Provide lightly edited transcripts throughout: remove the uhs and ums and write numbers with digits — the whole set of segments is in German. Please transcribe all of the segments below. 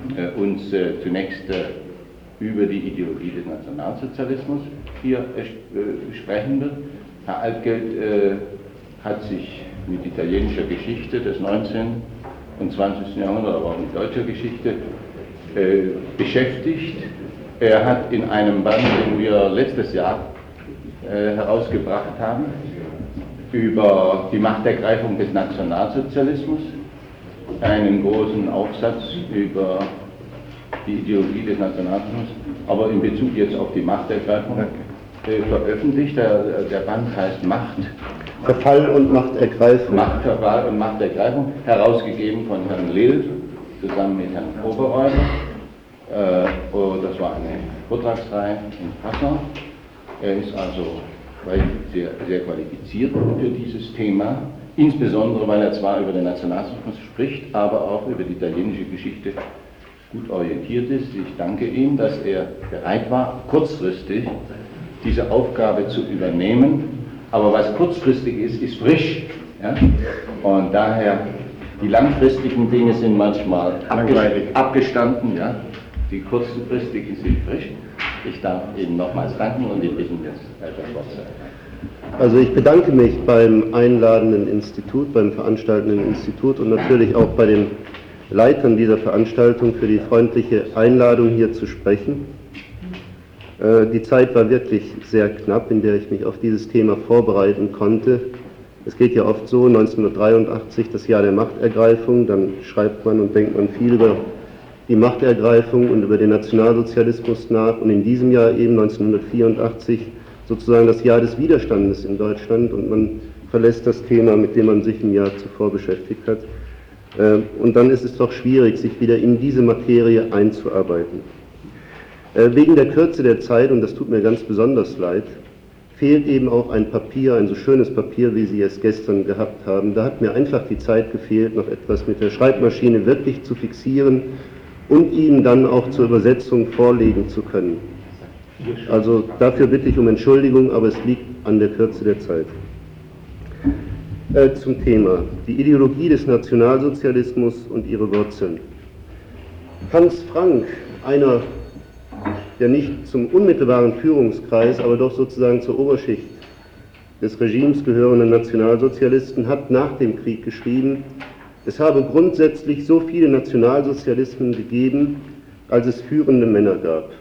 uns zunächst über die Ideologie des Nationalsozialismus hier sprechen wird. Herr Altgeld hat sich mit italienischer Geschichte des 19. und 20. Jahrhunderts, aber auch mit deutscher Geschichte beschäftigt. Er hat in einem Band, den wir letztes Jahr herausgebracht haben, über die Machtergreifung des Nationalsozialismus, einen großen Aufsatz über die Ideologie des Nationalsozialismus, aber in Bezug jetzt auf die Machtergreifung veröffentlicht. Der Band heißt Macht. Verfall und Machtergreifung. Verfall und Machtergreifung, herausgegeben von Herrn Lill zusammen mit Herrn Oberreuter. Das war eine Vortragsreihe in Passau. Er ist also sehr, sehr qualifiziert für dieses Thema, insbesondere weil er zwar über den Nationalsozialismus spricht, aber auch über die italienische Geschichte gut orientiert ist. Ich danke ihm, dass er bereit war, kurzfristig diese Aufgabe zu übernehmen. Aber was kurzfristig ist, ist frisch. Ja? Und daher, die langfristigen Dinge sind manchmal abgestanden. Ja? Die kurzfristigen sind frisch. Ich darf Ihnen nochmals danken und ich bitte jetzt das Wort zu ergreifen. Also ich bedanke mich beim einladenden Institut, beim veranstaltenden Institut und natürlich auch bei den Leitern dieser Veranstaltung für die freundliche Einladung, hier zu sprechen. Die Zeit war wirklich sehr knapp, in der ich mich auf dieses Thema vorbereiten konnte. Es geht ja oft so, 1983, das Jahr der Machtergreifung, dann schreibt man und denkt man viel über die Machtergreifung und über den Nationalsozialismus nach, und in diesem Jahr eben 1984 sozusagen das Jahr des Widerstandes in Deutschland, und man verlässt das Thema, mit dem man sich im Jahr zuvor beschäftigt hat. Und dann ist es doch schwierig, sich wieder in diese Materie einzuarbeiten. Wegen der Kürze der Zeit, und das tut mir ganz besonders leid, fehlt eben auch ein Papier, ein so schönes Papier, wie Sie es gestern gehabt haben. Da hat mir einfach die Zeit gefehlt, noch etwas mit der Schreibmaschine wirklich zu fixieren und Ihnen dann auch zur Übersetzung vorlegen zu können. Also dafür bitte ich um Entschuldigung, aber es liegt an der Kürze der Zeit. Zum Thema: die Ideologie des Nationalsozialismus und ihre Wurzeln. Hans Frank, einer der nicht zum unmittelbaren Führungskreis, aber doch sozusagen zur Oberschicht des Regimes gehörenden Nationalsozialisten, hat nach dem Krieg geschrieben, es habe grundsätzlich so viele Nationalsozialismen gegeben, als es führende Männer gab.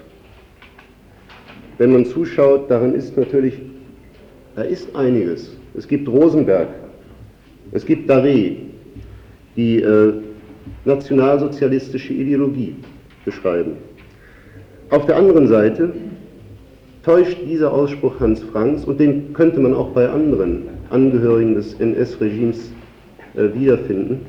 Wenn man zuschaut, darin ist natürlich, da ist einiges. Es gibt Rosenberg, es gibt Daré, die nationalsozialistische Ideologie beschreiben. Auf der anderen Seite täuscht dieser Ausspruch Hans Franks, und den könnte man auch bei anderen Angehörigen des NS-Regimes wiederfinden,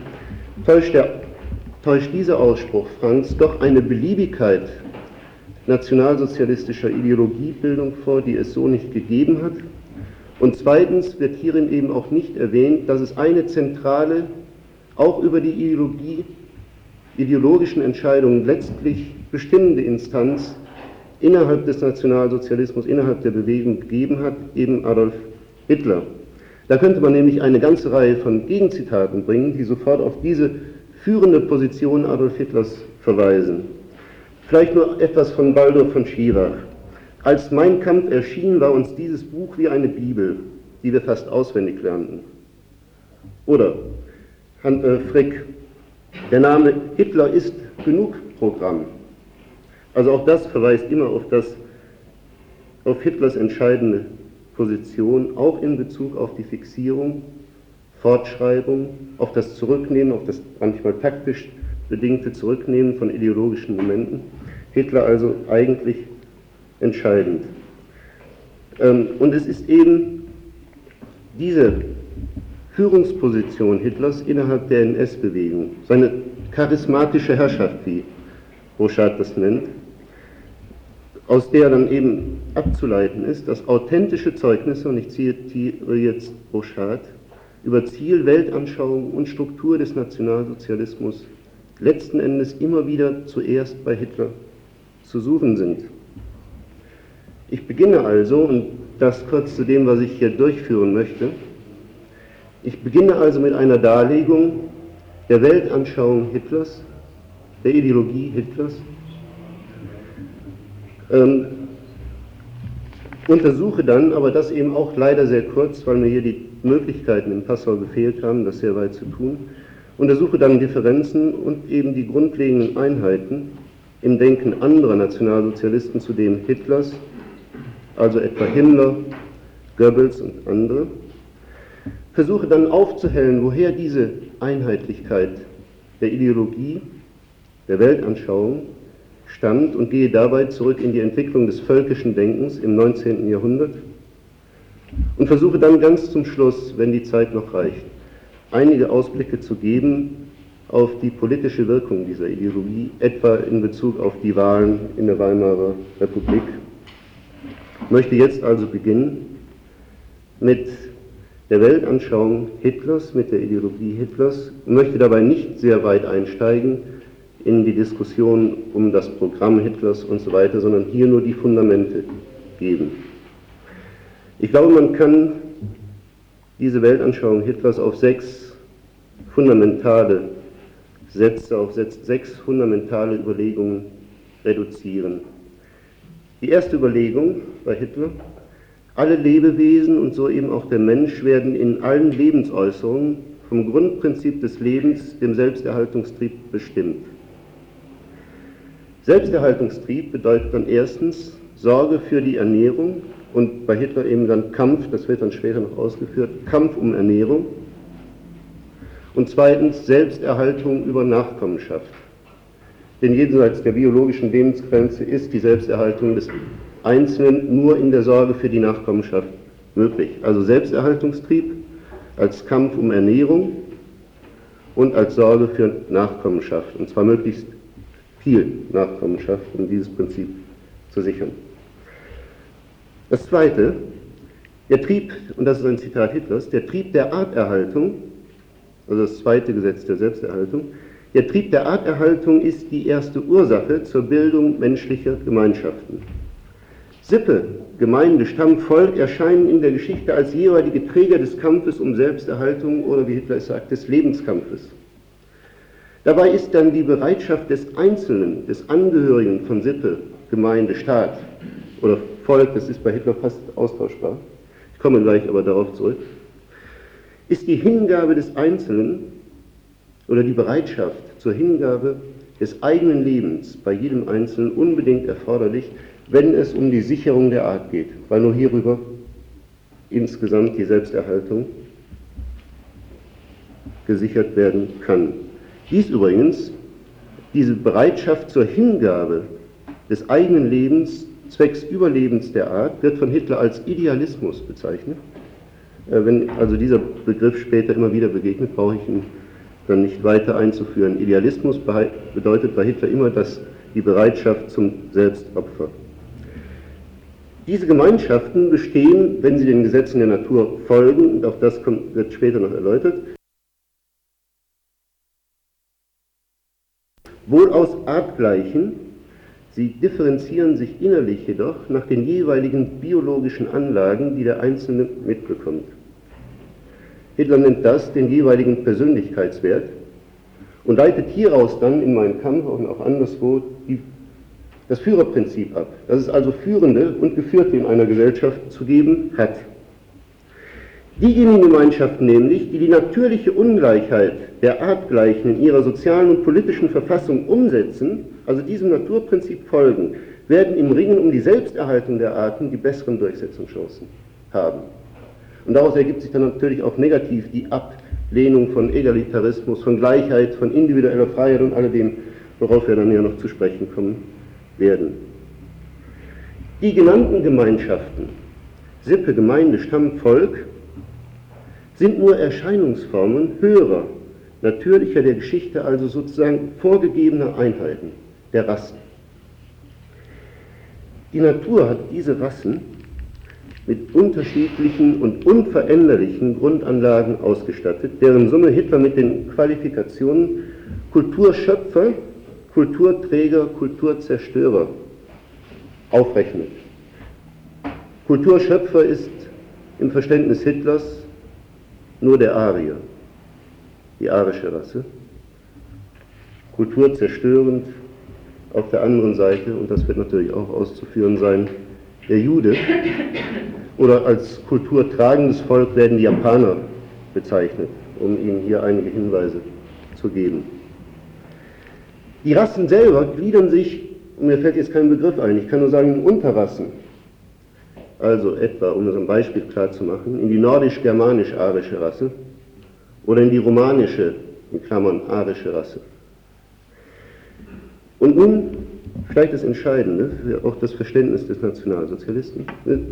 täuscht dieser Ausspruch Franks doch eine Beliebigkeit nationalsozialistischer Ideologiebildung vor, die es so nicht gegeben hat. Und zweitens wird hierin eben auch nicht erwähnt, dass es eine zentrale, auch über die ideologischen Entscheidungen letztlich bestimmende Instanz innerhalb des Nationalsozialismus, innerhalb der Bewegung gegeben hat, eben Adolf Hitler. Da könnte man nämlich eine ganze Reihe von Gegenzitaten bringen, die sofort auf diese führende Position Adolf Hitlers verweisen. Vielleicht nur etwas von Baldur von Schirach. Als Mein Kampf erschien, war uns dieses Buch wie eine Bibel, die wir fast auswendig lernten. Oder Frick, der Name Hitler ist genug Programm. Also auch das verweist immer auf Hitlers entscheidende Position, auch in Bezug auf die Fixierung, Fortschreibung, auf das Zurücknehmen, auf das manchmal taktisch bedingte Zurücknehmen von ideologischen Momenten. Hitler also eigentlich entscheidend. Und es ist eben diese Führungsposition Hitlers innerhalb der NS-Bewegung, seine charismatische Herrschaft, wie Brochard das nennt, aus der dann eben abzuleiten ist, dass authentische Zeugnisse, und ich zitiere jetzt Brochard, über Ziel, Weltanschauung und Struktur des Nationalsozialismus letzten Endes immer wieder zuerst bei Hitler zu suchen sind. Ich beginne also, und das kurz zu dem, was ich hier durchführen möchte, ich beginne also mit einer Darlegung der Weltanschauung Hitlers der Ideologie Hitlers, untersuche dann, aber das eben auch leider sehr kurz, weil mir hier die Möglichkeiten in Passau gefehlt haben, das sehr weit zu tun, untersuche dann Differenzen und eben die grundlegenden Einheiten im Denken anderer Nationalsozialisten zu dem Hitlers, also etwa Himmler, Goebbels und andere, versuche dann aufzuhellen, woher diese Einheitlichkeit der Ideologie, der Weltanschauung stammt und gehe dabei zurück in die Entwicklung des völkischen Denkens im 19. Jahrhundert und versuche dann ganz zum Schluss, wenn die Zeit noch reicht, einige Ausblicke zu geben auf die politische Wirkung dieser Ideologie, etwa in Bezug auf die Wahlen in der Weimarer Republik. Ich möchte jetzt also beginnen mit der Weltanschauung Hitlers, mit der Ideologie Hitlers und möchte dabei nicht sehr weit einsteigen in die Diskussion um das Programm Hitlers und so weiter, sondern hier nur die Fundamente geben. Ich glaube, man kann diese Weltanschauung Hitlers auf sechs fundamentale Sätze, auf sechs fundamentale Überlegungen reduzieren. Die erste Überlegung bei Hitler: Alle Lebewesen und so eben auch der Mensch werden in allen Lebensäußerungen vom Grundprinzip des Lebens, dem Selbsterhaltungstrieb, bestimmt. Selbsterhaltungstrieb bedeutet dann erstens Sorge für die Ernährung und bei Hitler eben dann Kampf, das wird dann später noch ausgeführt, Kampf um Ernährung. Und zweitens Selbsterhaltung über Nachkommenschaft. Denn jenseits der biologischen Lebensgrenze ist die Selbsterhaltung des Einzelnen nur in der Sorge für die Nachkommenschaft möglich. Also Selbsterhaltungstrieb als Kampf um Ernährung und als Sorge für Nachkommenschaft. Und zwar möglichst viel Nachkommenschaft, um dieses Prinzip zu sichern. Das zweite, der Trieb, und das ist ein Zitat Hitlers, der Trieb der Arterhaltung, also das zweite Gesetz der Selbsterhaltung, der Trieb der Arterhaltung ist die erste Ursache zur Bildung menschlicher Gemeinschaften. Sippe, Gemeinde, Stamm, Volk erscheinen in der Geschichte als jeweilige Träger des Kampfes um Selbsterhaltung oder, wie Hitler es sagt, des Lebenskampfes. Dabei ist dann die Bereitschaft des Einzelnen, des Angehörigen von Sippe, Gemeinde, Staat oder Volk, das ist bei Hitler fast austauschbar, ich komme gleich aber darauf zurück, ist die Hingabe des Einzelnen oder die Bereitschaft zur Hingabe des eigenen Lebens bei jedem Einzelnen unbedingt erforderlich, wenn es um die Sicherung der Art geht, weil nur hierüber insgesamt die Selbsterhaltung gesichert werden kann. Dies übrigens, diese Bereitschaft zur Hingabe des eigenen Lebens zwecks Überlebens der Art, wird von Hitler als Idealismus bezeichnet. Wenn also dieser Begriff später immer wieder begegnet, brauche ich ihn dann nicht weiter einzuführen. Idealismus bedeutet bei Hitler immer die Bereitschaft zum Selbstopfer. Diese Gemeinschaften bestehen, wenn sie den Gesetzen der Natur folgen, und auch das wird später noch erläutert, wohl aus Artgleichen, sie differenzieren sich innerlich jedoch nach den jeweiligen biologischen Anlagen, die der Einzelne mitbekommt. Hitler nennt das den jeweiligen Persönlichkeitswert und leitet hieraus dann in Mein Kampf und auch anderswo das Führerprinzip ab, dass es also Führende und Geführte in einer Gesellschaft zu geben hat. Diejenigen Gemeinschaften nämlich, die die natürliche Ungleichheit der Artgleichen in ihrer sozialen und politischen Verfassung umsetzen, also diesem Naturprinzip folgen, werden im Ringen um die Selbsterhaltung der Arten die besseren Durchsetzungschancen haben. Und daraus ergibt sich dann natürlich auch negativ die Ablehnung von Egalitarismus, von Gleichheit, von individueller Freiheit und alledem, worauf wir dann ja noch zu sprechen kommen werden. Die genannten Gemeinschaften, Sippe, Gemeinde, Stamm, Volk, sind nur Erscheinungsformen höherer, natürlicher der Geschichte, also sozusagen vorgegebener Einheiten der Rassen. Die Natur hat diese Rassen mit unterschiedlichen und unveränderlichen Grundanlagen ausgestattet, deren Summe Hitler mit den Qualifikationen Kulturschöpfer, Kulturträger, Kulturzerstörer aufrechnet. Kulturschöpfer ist im Verständnis Hitlers nur der Arier, die arische Rasse. kulturzerstörend, auf der anderen Seite, und das wird natürlich auch auszuführen sein, der Jude, oder als kulturtragendes Volk werden die Japaner bezeichnet, um Ihnen hier einige Hinweise zu geben. Die Rassen selber gliedern sich, und mir fällt jetzt kein Begriff ein, ich kann nur sagen in Unterrassen, also etwa, um das am Beispiel klar zu machen, in die nordisch-germanisch-arische Rasse oder in die romanische, in Klammern, arische Rasse. Und nun vielleicht das Entscheidende für auch das Verständnis des Nationalsozialismus.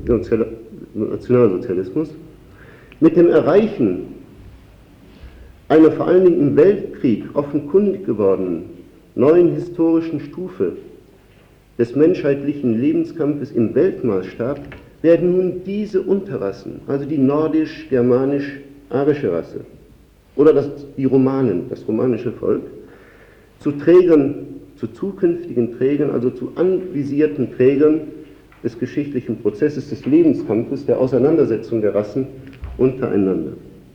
Mit dem Erreichen einer vor allen Dingen im Weltkrieg offenkundig gewordenen neuen historischen Stufe des menschheitlichen Lebenskampfes im Weltmaßstab werden nun diese Unterrassen, also die nordisch-germanisch-arische Rasse oder die Romanen, das romanische Volk, zu Trägern, zu zukünftigen Trägern, also zu anvisierten Trägern des geschichtlichen Prozesses, des Lebenskampfes, der Auseinandersetzung der Rassen untereinander.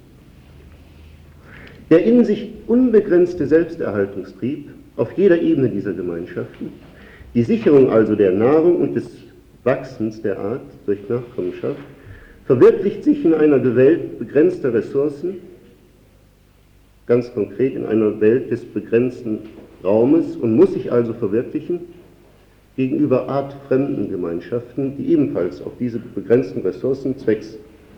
Der in sich unbegrenzte Selbsterhaltungstrieb auf jeder Ebene dieser Gemeinschaften, die Sicherung also der Nahrung und des Wachsens der Art durch Nachkommenschaft, verwirklicht sich in einer Welt begrenzter Ressourcen, ganz konkret in einer Welt des begrenzten Raumes und muss sich also verwirklichen gegenüber artfremden Gemeinschaften, die ebenfalls auf diese begrenzten Ressourcen zwecks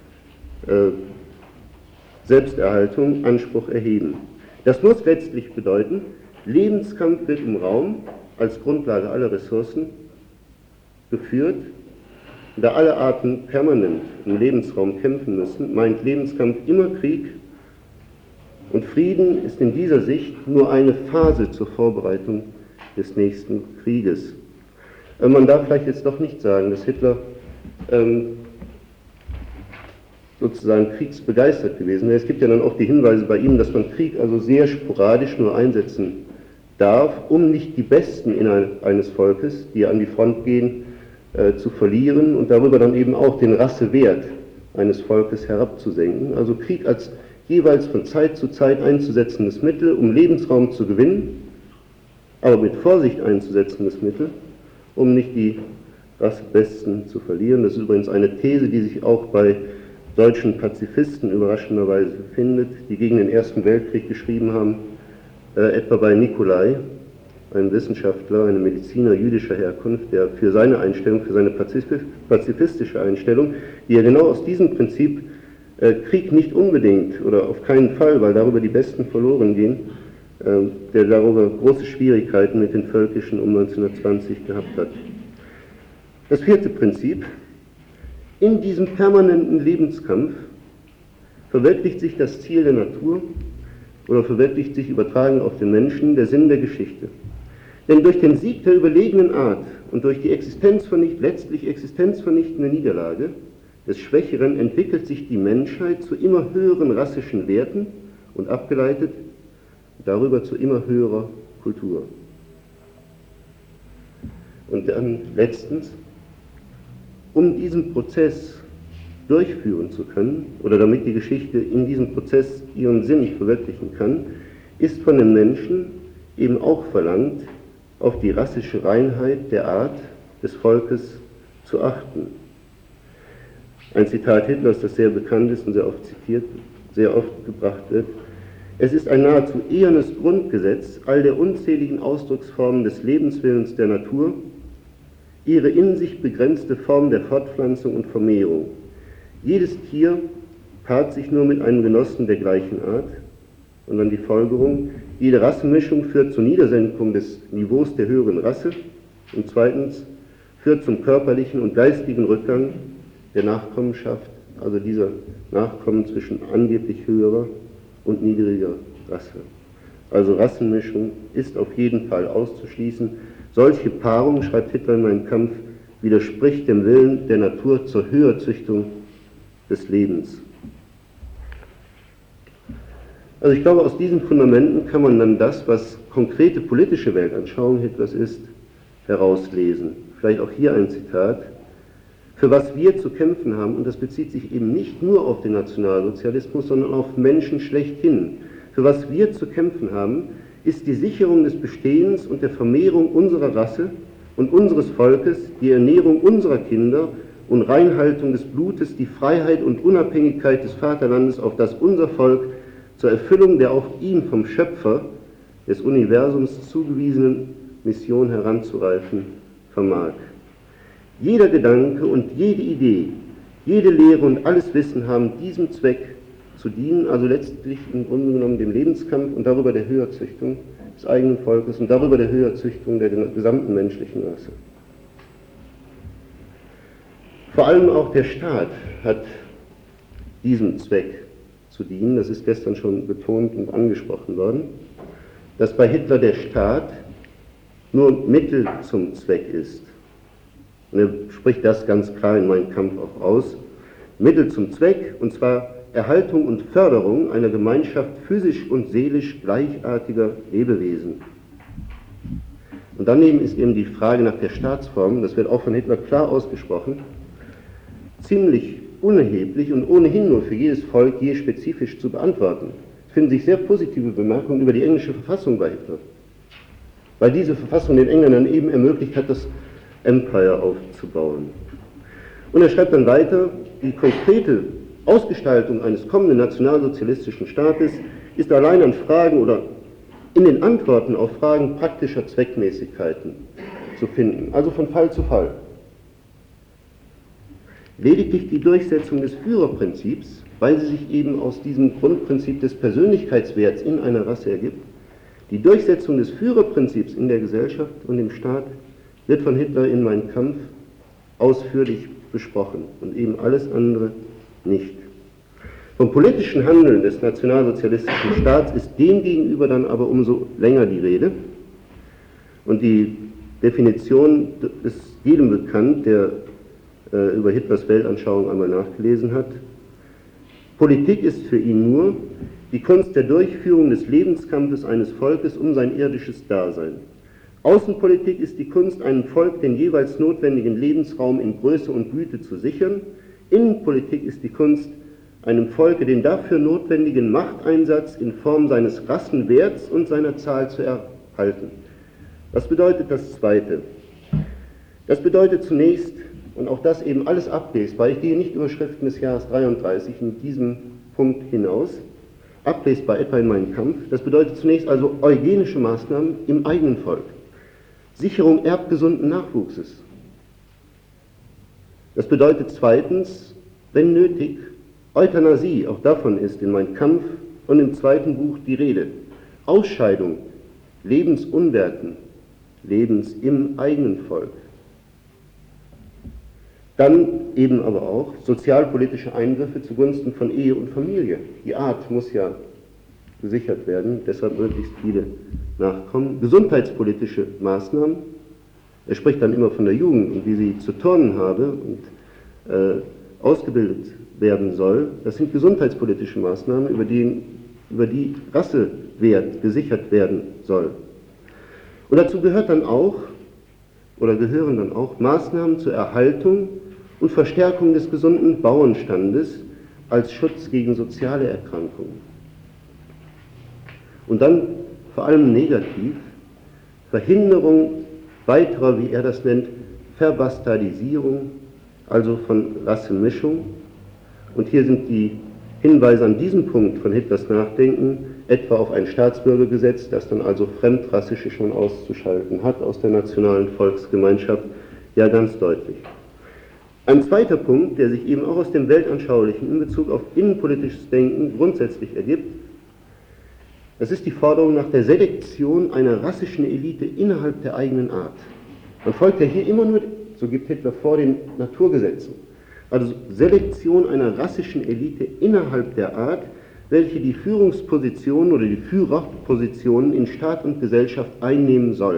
Selbsterhaltung Anspruch erheben. Das muss letztlich bedeuten, Lebenskampf wird im Raum als Grundlage aller Ressourcen geführt. Da alle Arten permanent im Lebensraum kämpfen müssen, meint Lebenskampf immer Krieg. Und Frieden ist in dieser Sicht nur eine Phase zur Vorbereitung des nächsten Krieges. Man darf vielleicht jetzt doch nicht sagen, dass Hitler sozusagen kriegsbegeistert gewesen wäre. Es gibt ja dann auch die Hinweise bei ihm, dass man Krieg also sehr sporadisch nur einsetzen darf, um nicht die Besten eines Volkes, die an die Front gehen, zu verlieren und darüber dann eben auch den Rassewert eines Volkes herabzusenken. Also Krieg als jeweils von Zeit zu Zeit einzusetzendes Mittel, um Lebensraum zu gewinnen, aber mit Vorsicht einzusetzendes Mittel, um nicht die Rassebesten zu verlieren. Das ist übrigens eine These, die sich auch bei deutschen Pazifisten überraschenderweise findet, die gegen den Ersten Weltkrieg geschrieben haben, etwa bei Nicolai, einem Wissenschaftler, einem Mediziner jüdischer Herkunft, der für seine Einstellung, für seine pazifistische Einstellung, die er genau aus diesem Prinzip Krieg nicht unbedingt oder auf keinen Fall, weil darüber die Besten verloren gehen, der darüber große Schwierigkeiten mit den Völkischen um 1920 gehabt hat. Das vierte Prinzip: In diesem permanenten Lebenskampf verwirklicht sich das Ziel der Natur oder verwirklicht sich übertragen auf den Menschen der Sinn der Geschichte. Denn durch den Sieg der überlegenen Art und durch die letztlich existenzvernichtende Niederlage des Schwächeren entwickelt sich die Menschheit zu immer höheren rassischen Werten und abgeleitet darüber zu immer höherer Kultur. Und dann letztens, um diesen Prozess durchführen zu können oder damit die Geschichte in diesem Prozess ihren Sinn verwirklichen kann, ist von den Menschen eben auch verlangt, auf die rassische Reinheit der Art des Volkes zu achten. Ein Zitat Hitlers, das sehr bekannt ist und sehr oft zitiert, sehr oft gebracht wird: Es ist ein nahezu ehernes Grundgesetz all der unzähligen Ausdrucksformen des Lebenswillens der Natur, ihre in sich begrenzte Form der Fortpflanzung und Vermehrung. Jedes Tier paart sich nur mit einem Genossen der gleichen Art. Und dann die Folgerung: Jede Rassenmischung führt zur Niedersenkung des Niveaus der höheren Rasse und zweitens führt zum körperlichen und geistigen Rückgang der Nachkommenschaft, also dieser Nachkommen zwischen angeblich höherer und niedriger Rasse. Also Rassenmischung ist auf jeden Fall auszuschließen. Solche Paarung, schreibt Hitler in Mein Kampf, widerspricht dem Willen der Natur zur Höherzüchtung des Lebens. Also ich glaube, aus diesen Fundamenten kann man dann das, was konkrete politische Weltanschauung Hitlers ist, herauslesen. Vielleicht auch hier ein Zitat: Für was wir zu kämpfen haben, und das bezieht sich eben nicht nur auf den Nationalsozialismus, sondern auf Menschen schlechthin, für was wir zu kämpfen haben, ist die Sicherung des Bestehens und der Vermehrung unserer Rasse und unseres Volkes, die Ernährung unserer Kinder und Reinhaltung des Blutes, die Freiheit und Unabhängigkeit des Vaterlandes, auf das unser Volk zur Erfüllung der auch ihm vom Schöpfer des Universums zugewiesenen Mission heranzureifen vermag. Jeder Gedanke und jede Idee, jede Lehre und alles Wissen haben diesem Zweck zu dienen, also letztlich im Grunde genommen dem Lebenskampf und darüber der Höherzüchtung des eigenen Volkes und darüber der Höherzüchtung der gesamten menschlichen Rasse. Vor allem auch der Staat hat diesem Zweck zu dienen, das ist gestern schon betont und angesprochen worden, dass bei Hitler der Staat nur Mittel zum Zweck ist. Und er spricht das ganz klar in Mein Kampf auch aus. Mittel zum Zweck, und zwar Erhaltung und Förderung einer Gemeinschaft physisch und seelisch gleichartiger Lebewesen. Und daneben ist eben die Frage nach der Staatsform, das wird auch von Hitler klar ausgesprochen, ziemlich unerheblich und ohnehin nur für jedes Volk je spezifisch zu beantworten. Es finden sich sehr positive Bemerkungen über die englische Verfassung bei Hitler, weil diese Verfassung den Engländern eben ermöglicht hat, das Empire aufzubauen. Und er schreibt dann weiter, die konkrete Ausgestaltung eines kommenden nationalsozialistischen Staates ist allein an Fragen oder in den Antworten auf Fragen praktischer Zweckmäßigkeiten zu finden, also von Fall zu Fall. Lediglich die Durchsetzung des Führerprinzips, weil sie sich eben aus diesem Grundprinzip des Persönlichkeitswerts in einer Rasse ergibt, die Durchsetzung des Führerprinzips in der Gesellschaft und im Staat wird von Hitler in Mein Kampf ausführlich besprochen und eben alles andere nicht. Vom politischen Handeln des nationalsozialistischen Staats ist demgegenüber dann aber umso länger die Rede. Und die Definition ist jedem bekannt, der über Hitlers Weltanschauung einmal nachgelesen hat. Politik ist für ihn nur die Kunst der Durchführung des Lebenskampfes eines Volkes um sein irdisches Dasein. Außenpolitik ist die Kunst, einem Volk den jeweils notwendigen Lebensraum in Größe und Güte zu sichern. Innenpolitik ist die Kunst, einem Volke den dafür notwendigen Machteinsatz in Form seines Rassenwerts und seiner Zahl zu erhalten. Was bedeutet das Zweite? Das bedeutet zunächst, und auch das eben alles ablesbar, ich gehe nicht über Schriften des Jahres 33 in diesem Punkt hinaus, ablesbar etwa in Mein Kampf, das bedeutet zunächst also eugenische Maßnahmen im eigenen Volk, Sicherung erbgesunden Nachwuchses. Das bedeutet zweitens, wenn nötig, Euthanasie, auch davon ist in Mein Kampf und im zweiten Buch die Rede, Ausscheidung lebensunwerten Lebens im eigenen Volk. Dann eben aber auch sozialpolitische Eingriffe zugunsten von Ehe und Familie. Die Art muss ja gesichert werden, deshalb möglichst viele Nachkommen. Gesundheitspolitische Maßnahmen. Er spricht dann immer von der Jugend und wie sie zu turnen habe und ausgebildet werden soll. Das sind gesundheitspolitische Maßnahmen, über die Rassewert gesichert werden soll. Und dazu gehören dann auch Maßnahmen zur Erhaltung und Verstärkung des gesunden Bauernstandes als Schutz gegen soziale Erkrankungen. Und dann vor allem negativ Verhinderung weiterer, wie er das nennt, Verbastardisierung, also von Rassenmischung. Und hier sind die Hinweise an diesem Punkt von Hitlers Nachdenken etwa auf ein Staatsbürgergesetz, das dann also Fremdrassische schon auszuschalten hat aus der nationalen Volksgemeinschaft, ja ganz deutlich. Ein zweiter Punkt, der sich eben auch aus dem Weltanschaulichen in Bezug auf innenpolitisches Denken grundsätzlich ergibt, das ist die Forderung nach der Selektion einer rassischen Elite innerhalb der eigenen Art. Man folgt ja hier immer nur, so gibt Hitler vor, den Naturgesetzen. Also Selektion einer rassischen Elite innerhalb der Art, welche die Führungspositionen oder die Führerpositionen in Staat und Gesellschaft einnehmen soll.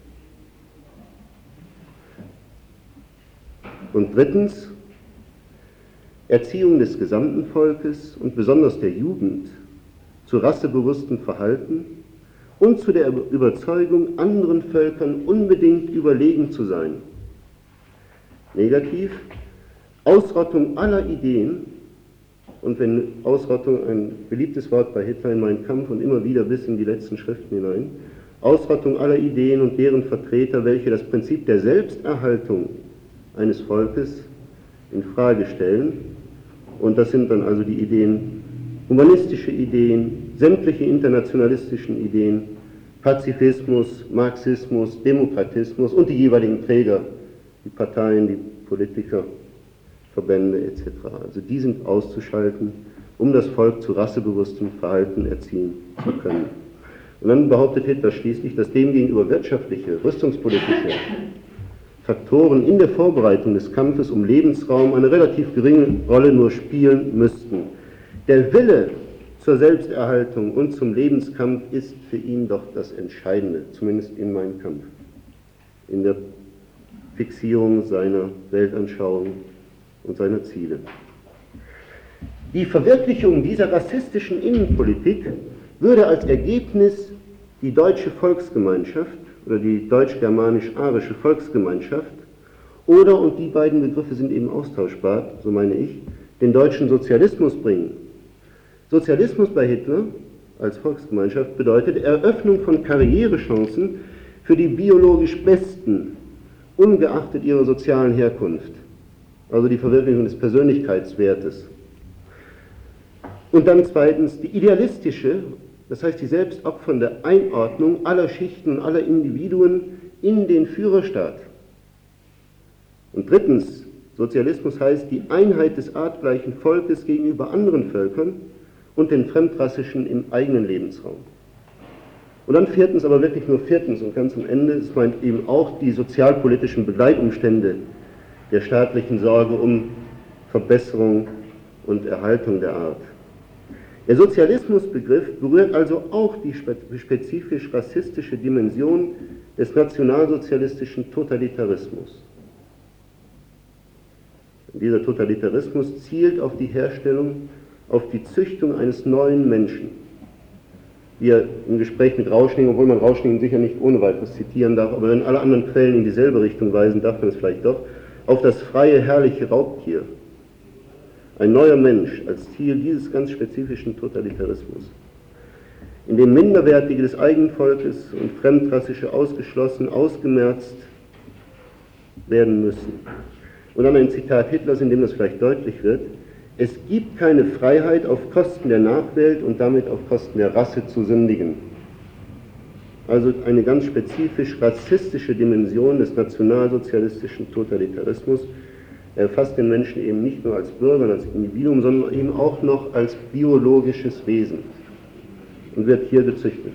Und drittens, Erziehung des gesamten Volkes und besonders der Jugend zu rassebewusstem Verhalten und zu der Überzeugung, anderen Völkern unbedingt überlegen zu sein. Negativ, Ausrottung aller Ideen, Und wenn Ausrottung ein beliebtes Wort bei Hitler in Mein Kampf und immer wieder bis in die letzten Schriften hinein, Ausrottung aller Ideen und deren Vertreter, welche das Prinzip der Selbsterhaltung eines Volkes in Frage stellen, und das sind dann also die Ideen, humanistische Ideen, sämtliche internationalistischen Ideen, Pazifismus, Marxismus, Demokratismus und die jeweiligen Träger, die Parteien, die Politiker, Verbände etc. Also die sind auszuschalten, um das Volk zu rassebewusstem Verhalten erziehen zu können. Und dann behauptet Hitler schließlich, dass demgegenüber wirtschaftliche, rüstungspolitische Faktoren in der Vorbereitung des Kampfes um Lebensraum eine relativ geringe Rolle nur spielen müssten. Der Wille zur Selbsterhaltung und zum Lebenskampf ist für ihn doch das Entscheidende, zumindest in Mein Kampf, in der Fixierung seiner Weltanschauung und seiner Ziele. Die Verwirklichung dieser rassistischen Innenpolitik würde als Ergebnis die deutsche Volksgemeinschaft oder die deutsch-germanisch-arische Volksgemeinschaft oder, und die beiden Begriffe sind eben austauschbar, so meine ich, den deutschen Sozialismus bringen. Sozialismus bei Hitler als Volksgemeinschaft bedeutet Eröffnung von Karrierechancen für die biologisch Besten, ungeachtet ihrer sozialen Herkunft, also die Verwirklichung des Persönlichkeitswertes. Und dann zweitens die idealistische, das heißt die selbstopfernde Einordnung aller Schichten und aller Individuen in den Führerstaat. Und drittens, Sozialismus heißt die Einheit des artgleichen Volkes gegenüber anderen Völkern und den Fremdrassischen im eigenen Lebensraum. Und dann viertens, aber wirklich nur viertens und ganz am Ende, es meint eben auch die sozialpolitischen Begleitumstände der staatlichen Sorge um Verbesserung und Erhaltung der Art. Der Sozialismusbegriff berührt also auch die spezifisch rassistische Dimension des nationalsozialistischen Totalitarismus. Dieser Totalitarismus zielt auf die Herstellung, auf die Züchtung eines neuen Menschen. Wie er im Gespräch mit Rauschning, obwohl man Rauschning sicher nicht ohne weiteres zitieren darf, aber wenn alle anderen Quellen in dieselbe Richtung weisen, darf man es vielleicht doch, auf das freie, herrliche Raubtier. Ein neuer Mensch als Ziel dieses ganz spezifischen Totalitarismus, in dem Minderwertige des eigenen Volkes und Fremdrassische ausgeschlossen, ausgemerzt werden müssen. Und dann ein Zitat Hitlers, in dem das vielleicht deutlich wird: Es gibt keine Freiheit, auf Kosten der Nachwelt und damit auf Kosten der Rasse zu sündigen. Also eine ganz spezifisch rassistische Dimension des nationalsozialistischen Totalitarismus. Er erfasst den Menschen eben nicht nur als Bürger, als Individuum, sondern eben auch noch als biologisches Wesen und wird hier gezüchtet.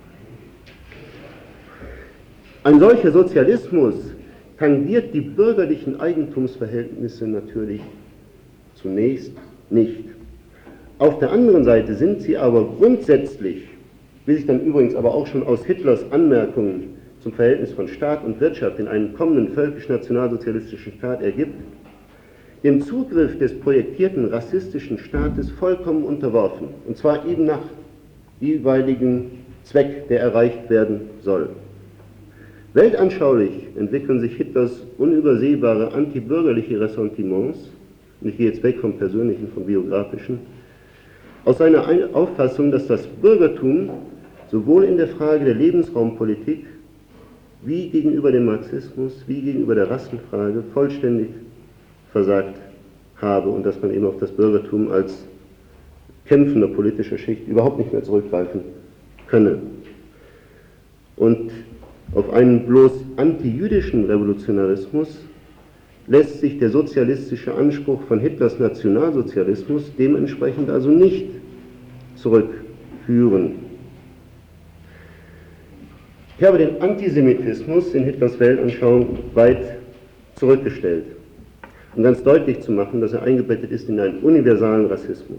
Ein solcher Sozialismus tangiert die bürgerlichen Eigentumsverhältnisse natürlich zunächst nicht. Auf der anderen Seite sind sie aber grundsätzlich, wie sich dann übrigens aber auch schon aus Hitlers Anmerkungen zum Verhältnis von Staat und Wirtschaft in einen kommenden völkisch-nationalsozialistischen Staat ergibt, dem Zugriff des projektierten rassistischen Staates vollkommen unterworfen, und zwar eben nach jeweiligen Zweck, der erreicht werden soll. Weltanschaulich entwickeln sich Hitlers unübersehbare antibürgerliche Ressentiments, und ich gehe jetzt weg vom Persönlichen, vom Biografischen, aus seiner Auffassung, dass das Bürgertum sowohl in der Frage der Lebensraumpolitik wie gegenüber dem Marxismus, wie gegenüber der Rassenfrage vollständig versagt habe und dass man eben auf das Bürgertum als kämpfender politischer Schicht überhaupt nicht mehr zurückgreifen könne. Und auf einen bloß antijüdischen Revolutionarismus lässt sich der sozialistische Anspruch von Hitlers Nationalsozialismus dementsprechend also nicht zurückführen. Ich habe den Antisemitismus in Hitlers Weltanschauung weit zurückgestellt, um ganz deutlich zu machen, dass er eingebettet ist in einen universalen Rassismus.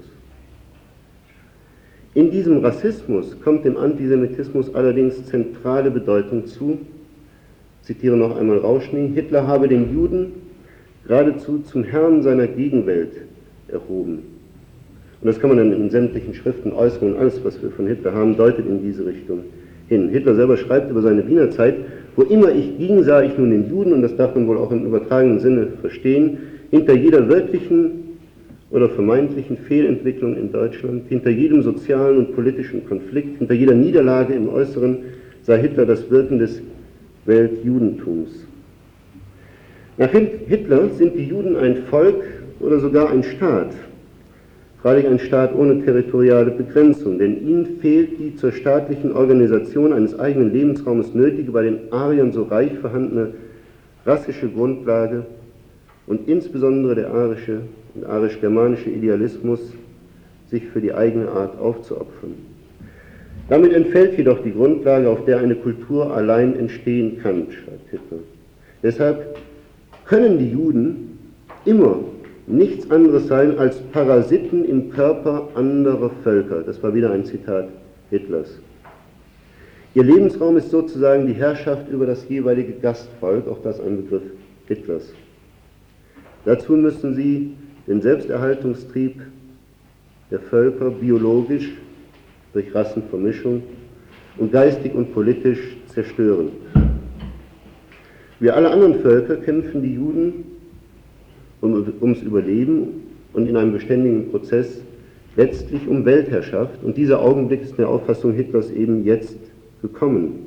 In diesem Rassismus kommt dem Antisemitismus allerdings zentrale Bedeutung zu. Ich zitiere noch einmal Rauschning: Hitler habe den Juden geradezu zum Herrn seiner Gegenwelt erhoben. Und das kann man dann in sämtlichen Schriften äußern, und alles, was wir von Hitler haben, deutet in diese Richtung hin. Hitler selber schreibt über seine Wiener Zeit: Wo immer ich ging, sah ich nun den Juden, und das darf man wohl auch im übertragenen Sinne verstehen, hinter jeder wirklichen oder vermeintlichen Fehlentwicklung in Deutschland, hinter jedem sozialen und politischen Konflikt, hinter jeder Niederlage im Äußeren sei Hitler das Wirken des Weltjudentums. Nach Hitler sind die Juden ein Volk oder sogar ein Staat, freilich ein Staat ohne territoriale Begrenzung, denn ihnen fehlt die zur staatlichen Organisation eines eigenen Lebensraumes nötige, bei den Ariern so reich vorhandene rassische Grundlage und insbesondere der arische und arisch-germanische Idealismus, sich für die eigene Art aufzuopfern. Damit entfällt jedoch die Grundlage, auf der eine Kultur allein entstehen kann, schreibt Hitler. Deshalb können die Juden immer nichts anderes sein als Parasiten im Körper anderer Völker. Das war wieder ein Zitat Hitlers. Ihr Lebensraum ist sozusagen die Herrschaft über das jeweilige Gastvolk, auch das ein Begriff Hitlers. Dazu müssen sie den Selbsterhaltungstrieb der Völker biologisch durch Rassenvermischung und geistig und politisch zerstören. Wie alle anderen Völker kämpfen die Juden ums Überleben und in einem beständigen Prozess letztlich um Weltherrschaft. Und dieser Augenblick ist in der Auffassung Hitlers eben jetzt gekommen.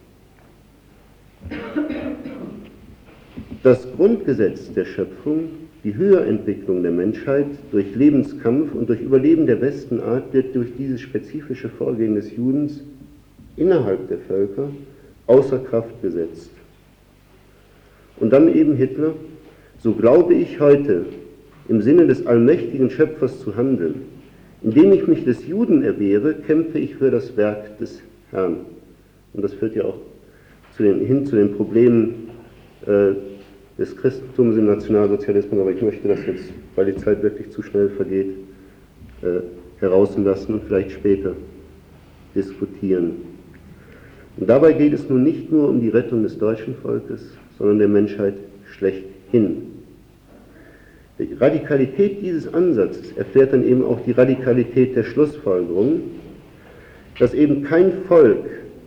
Das Grundgesetz der Schöpfung, die Höherentwicklung der Menschheit durch Lebenskampf und durch Überleben der besten Art wird durch dieses spezifische Vorgehen des Judens innerhalb der Völker außer Kraft gesetzt. Und dann eben Hitler: So glaube ich heute im Sinne des allmächtigen Schöpfers zu handeln. Indem ich mich des Juden erwehre, kämpfe ich für das Werk des Herrn. Und das führt ja auch hin zu den Problemen des Christentums im Nationalsozialismus, aber ich möchte das jetzt, weil die Zeit wirklich zu schnell vergeht, herauslassen und vielleicht später diskutieren. Und dabei geht es nun nicht nur um die Rettung des deutschen Volkes, sondern der Menschheit schlechthin. Die Radikalität dieses Ansatzes erklärt dann eben auch die Radikalität der Schlussfolgerung, dass eben kein Volk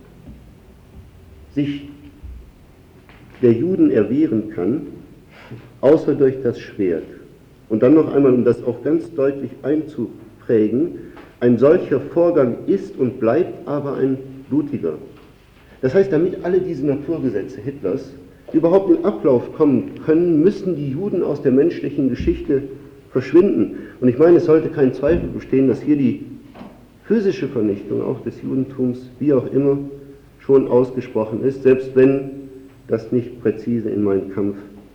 sich der Juden erwehren kann, außer durch das Schwert. Und dann noch einmal, um das auch ganz deutlich einzuprägen, ein solcher Vorgang ist und bleibt aber ein blutiger. Das heißt, damit alle diese Naturgesetze Hitlers überhaupt in Ablauf kommen können, müssen die Juden aus der menschlichen Geschichte verschwinden. Und ich meine, es sollte kein Zweifel bestehen, dass hier die physische Vernichtung auch des Judentums, wie auch immer, schon ausgesprochen ist, selbst wenn das nicht präzise in Mein Kampf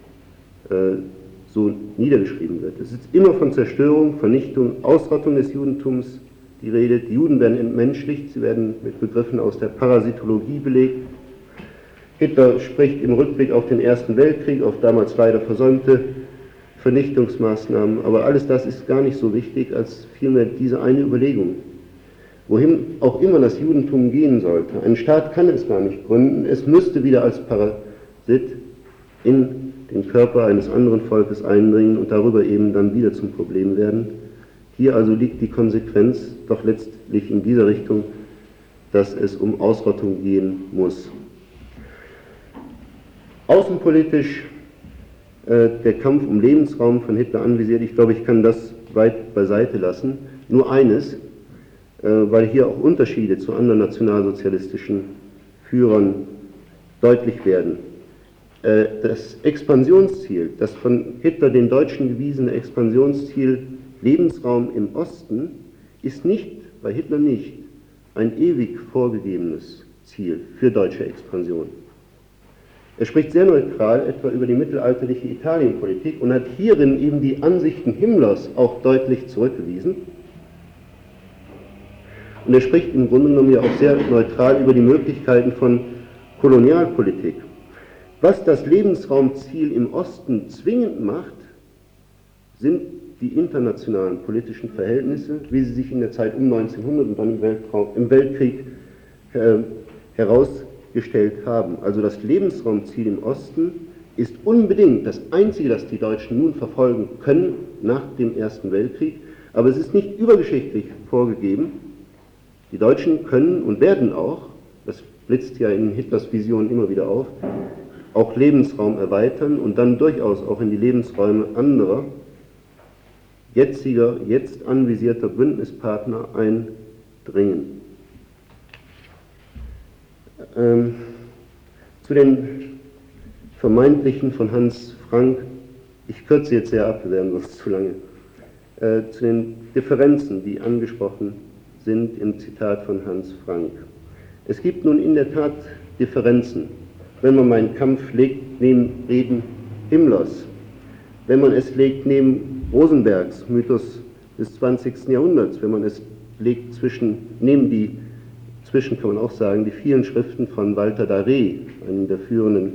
so niedergeschrieben wird. Es ist immer von Zerstörung, Vernichtung, Ausrottung des Judentums die Rede. Die Juden werden entmenschlicht, sie werden mit Begriffen aus der Parasitologie belegt. Hitler spricht im Rückblick auf den Ersten Weltkrieg, auf damals leider versäumte Vernichtungsmaßnahmen, aber alles das ist gar nicht so wichtig, als vielmehr diese eine Überlegung. Wohin auch immer das Judentum gehen sollte, ein Staat kann es gar nicht gründen, es müsste wieder als Parasit in den Körper eines anderen Volkes eindringen und darüber eben dann wieder zum Problem werden. Hier also liegt die Konsequenz doch letztlich in dieser Richtung, dass es um Ausrottung gehen muss. Außenpolitisch der Kampf um Lebensraum von Hitler anvisiert, ich glaube, ich kann das weit beiseite lassen. Nur eines, weil hier auch Unterschiede zu anderen nationalsozialistischen Führern deutlich werden. Das Expansionsziel, das von Hitler den Deutschen gewiesene Expansionsziel Lebensraum im Osten, ist nicht, bei Hitler nicht, ein ewig vorgegebenes Ziel für deutsche Expansion. Er spricht sehr neutral etwa über die mittelalterliche Italienpolitik und hat hierin eben die Ansichten Himmlers auch deutlich zurückgewiesen. Und er spricht im Grunde genommen ja auch sehr neutral über die Möglichkeiten von Kolonialpolitik. Was das Lebensraumziel im Osten zwingend macht, sind die internationalen politischen Verhältnisse, wie sie sich in der Zeit um 1900 und dann im Weltkrieg herausgestellt haben. Also das Lebensraumziel im Osten ist unbedingt das einzige, das die Deutschen nun verfolgen können nach dem Ersten Weltkrieg, aber es ist nicht übergeschichtlich vorgegeben. Die Deutschen können und werden auch, das blitzt ja in Hitlers Vision immer wieder auf, auch Lebensraum erweitern und dann durchaus auch in die Lebensräume anderer jetzt anvisierter Bündnispartner eindringen. Zu den vermeintlichen von Hans Frank, ich kürze jetzt sehr ab, wir werden sonst zu lange, zu den Differenzen, die angesprochen sind im Zitat von Hans Frank. Es gibt nun in der Tat Differenzen, wenn man meinen Kampf legt neben Reden Himmlers, wenn man es legt neben Rosenbergs Mythos des 20. Jahrhunderts, wenn man es legt zwischen kann man auch sagen, die vielen Schriften von Walter Darré, einem der führenden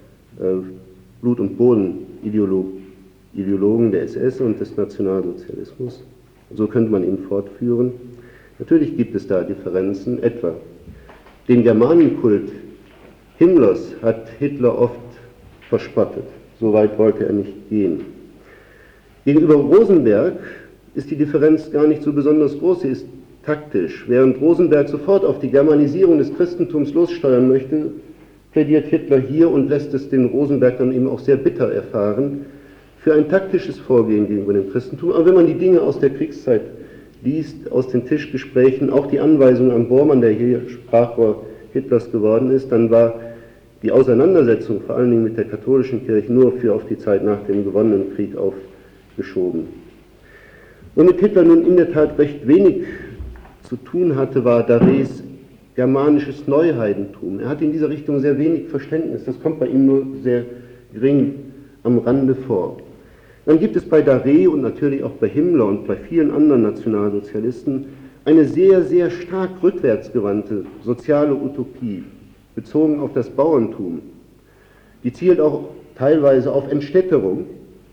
Blut- und Boden-Ideologen der SS und des Nationalsozialismus. So könnte man ihn fortführen. Natürlich gibt es da Differenzen, etwa den Germanenkult Himmlers hat Hitler oft verspottet. So weit wollte er nicht gehen. Gegenüber Rosenberg ist die Differenz gar nicht so besonders groß, sie ist taktisch. Während Rosenberg sofort auf die Germanisierung des Christentums lossteuern möchte, plädiert Hitler hier und lässt es den Rosenberg dann eben auch sehr bitter erfahren, für ein taktisches Vorgehen gegenüber dem Christentum. Aber wenn man die Dinge aus der Kriegszeit liest, aus den Tischgesprächen, auch die Anweisung an Bormann, der hier Sprachrohr Hitlers geworden ist, dann war die Auseinandersetzung vor allen Dingen mit der katholischen Kirche nur auf die Zeit nach dem gewonnenen Krieg aufgeschoben. Womit Hitler nun in der Tat recht wenig zu tun hatte, war Darrés germanisches Neuheidentum. Er hatte in dieser Richtung sehr wenig Verständnis, das kommt bei ihm nur sehr gering am Rande vor. Dann gibt es bei Darré und natürlich auch bei Himmler und bei vielen anderen Nationalsozialisten eine sehr, sehr stark rückwärtsgewandte soziale Utopie, bezogen auf das Bauerntum. Die zielt auch teilweise auf Entstädterung.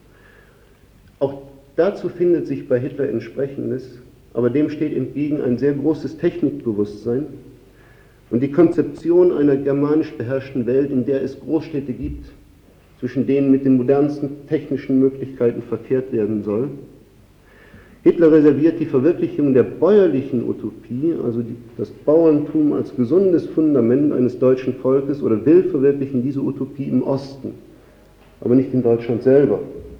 Auch dazu findet sich bei Hitler Entsprechendes, aber dem steht entgegen ein sehr großes Technikbewusstsein und die Konzeption einer germanisch beherrschten Welt, in der es Großstädte gibt, zwischen denen mit den modernsten technischen Möglichkeiten verkehrt werden soll. Hitler reserviert die Verwirklichung der bäuerlichen Utopie, also das Bauerntum als gesundes Fundament eines deutschen Volkes, oder will verwirklichen diese Utopie im Osten, aber nicht in Deutschland selber.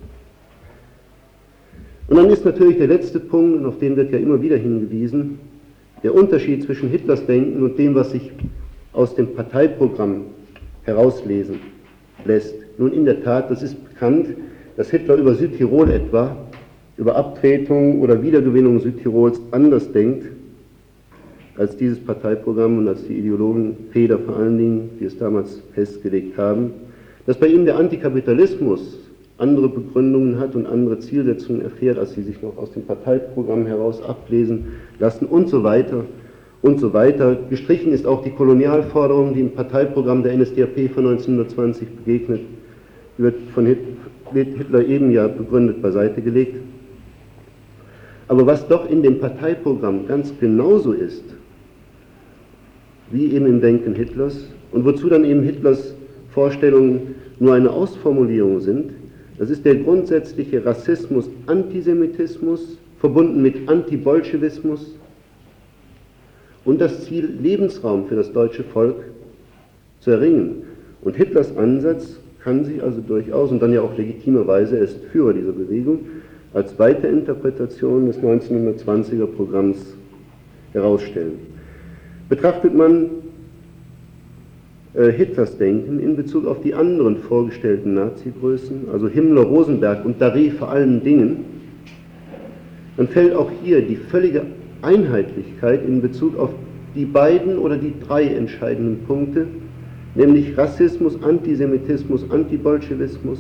Und dann ist natürlich der letzte Punkt, und auf den wird ja immer wieder hingewiesen, der Unterschied zwischen Hitlers Denken und dem, was sich aus dem Parteiprogramm herauslesen lässt. Nun in der Tat, das ist bekannt, dass Hitler über Südtirol etwa, über Abtretung oder Wiedergewinnung Südtirols anders denkt, als dieses Parteiprogramm und als die Ideologen Feder vor allen Dingen, die es damals festgelegt haben, dass bei ihm der Antikapitalismus andere Begründungen hat und andere Zielsetzungen erfährt, als sie sich noch aus dem Parteiprogramm heraus ablesen lassen und so weiter und so weiter. Gestrichen ist auch die Kolonialforderung, die im Parteiprogramm der NSDAP von 1920 begegnet, wird von Hitler eben ja begründet beiseite gelegt. Aber was doch in dem Parteiprogramm ganz genauso ist, wie eben im Denken Hitlers, und wozu dann eben Hitlers Vorstellungen nur eine Ausformulierung sind, das ist der grundsätzliche Rassismus, Antisemitismus, verbunden mit Antibolschewismus und das Ziel, Lebensraum für das deutsche Volk zu erringen. Und Hitlers Ansatz kann sich also durchaus, und dann ja auch legitimerweise, er ist Führer dieser Bewegung, als Weiterinterpretation des 1920er Programms herausstellen. Betrachtet man Hitlers Denken in Bezug auf die anderen vorgestellten Nazi-Größen, also Himmler, Rosenberg und Darré vor allen Dingen, dann fällt auch hier die völlige Einheitlichkeit in Bezug auf die beiden oder die drei entscheidenden Punkte, nämlich Rassismus, Antisemitismus, Antibolschewismus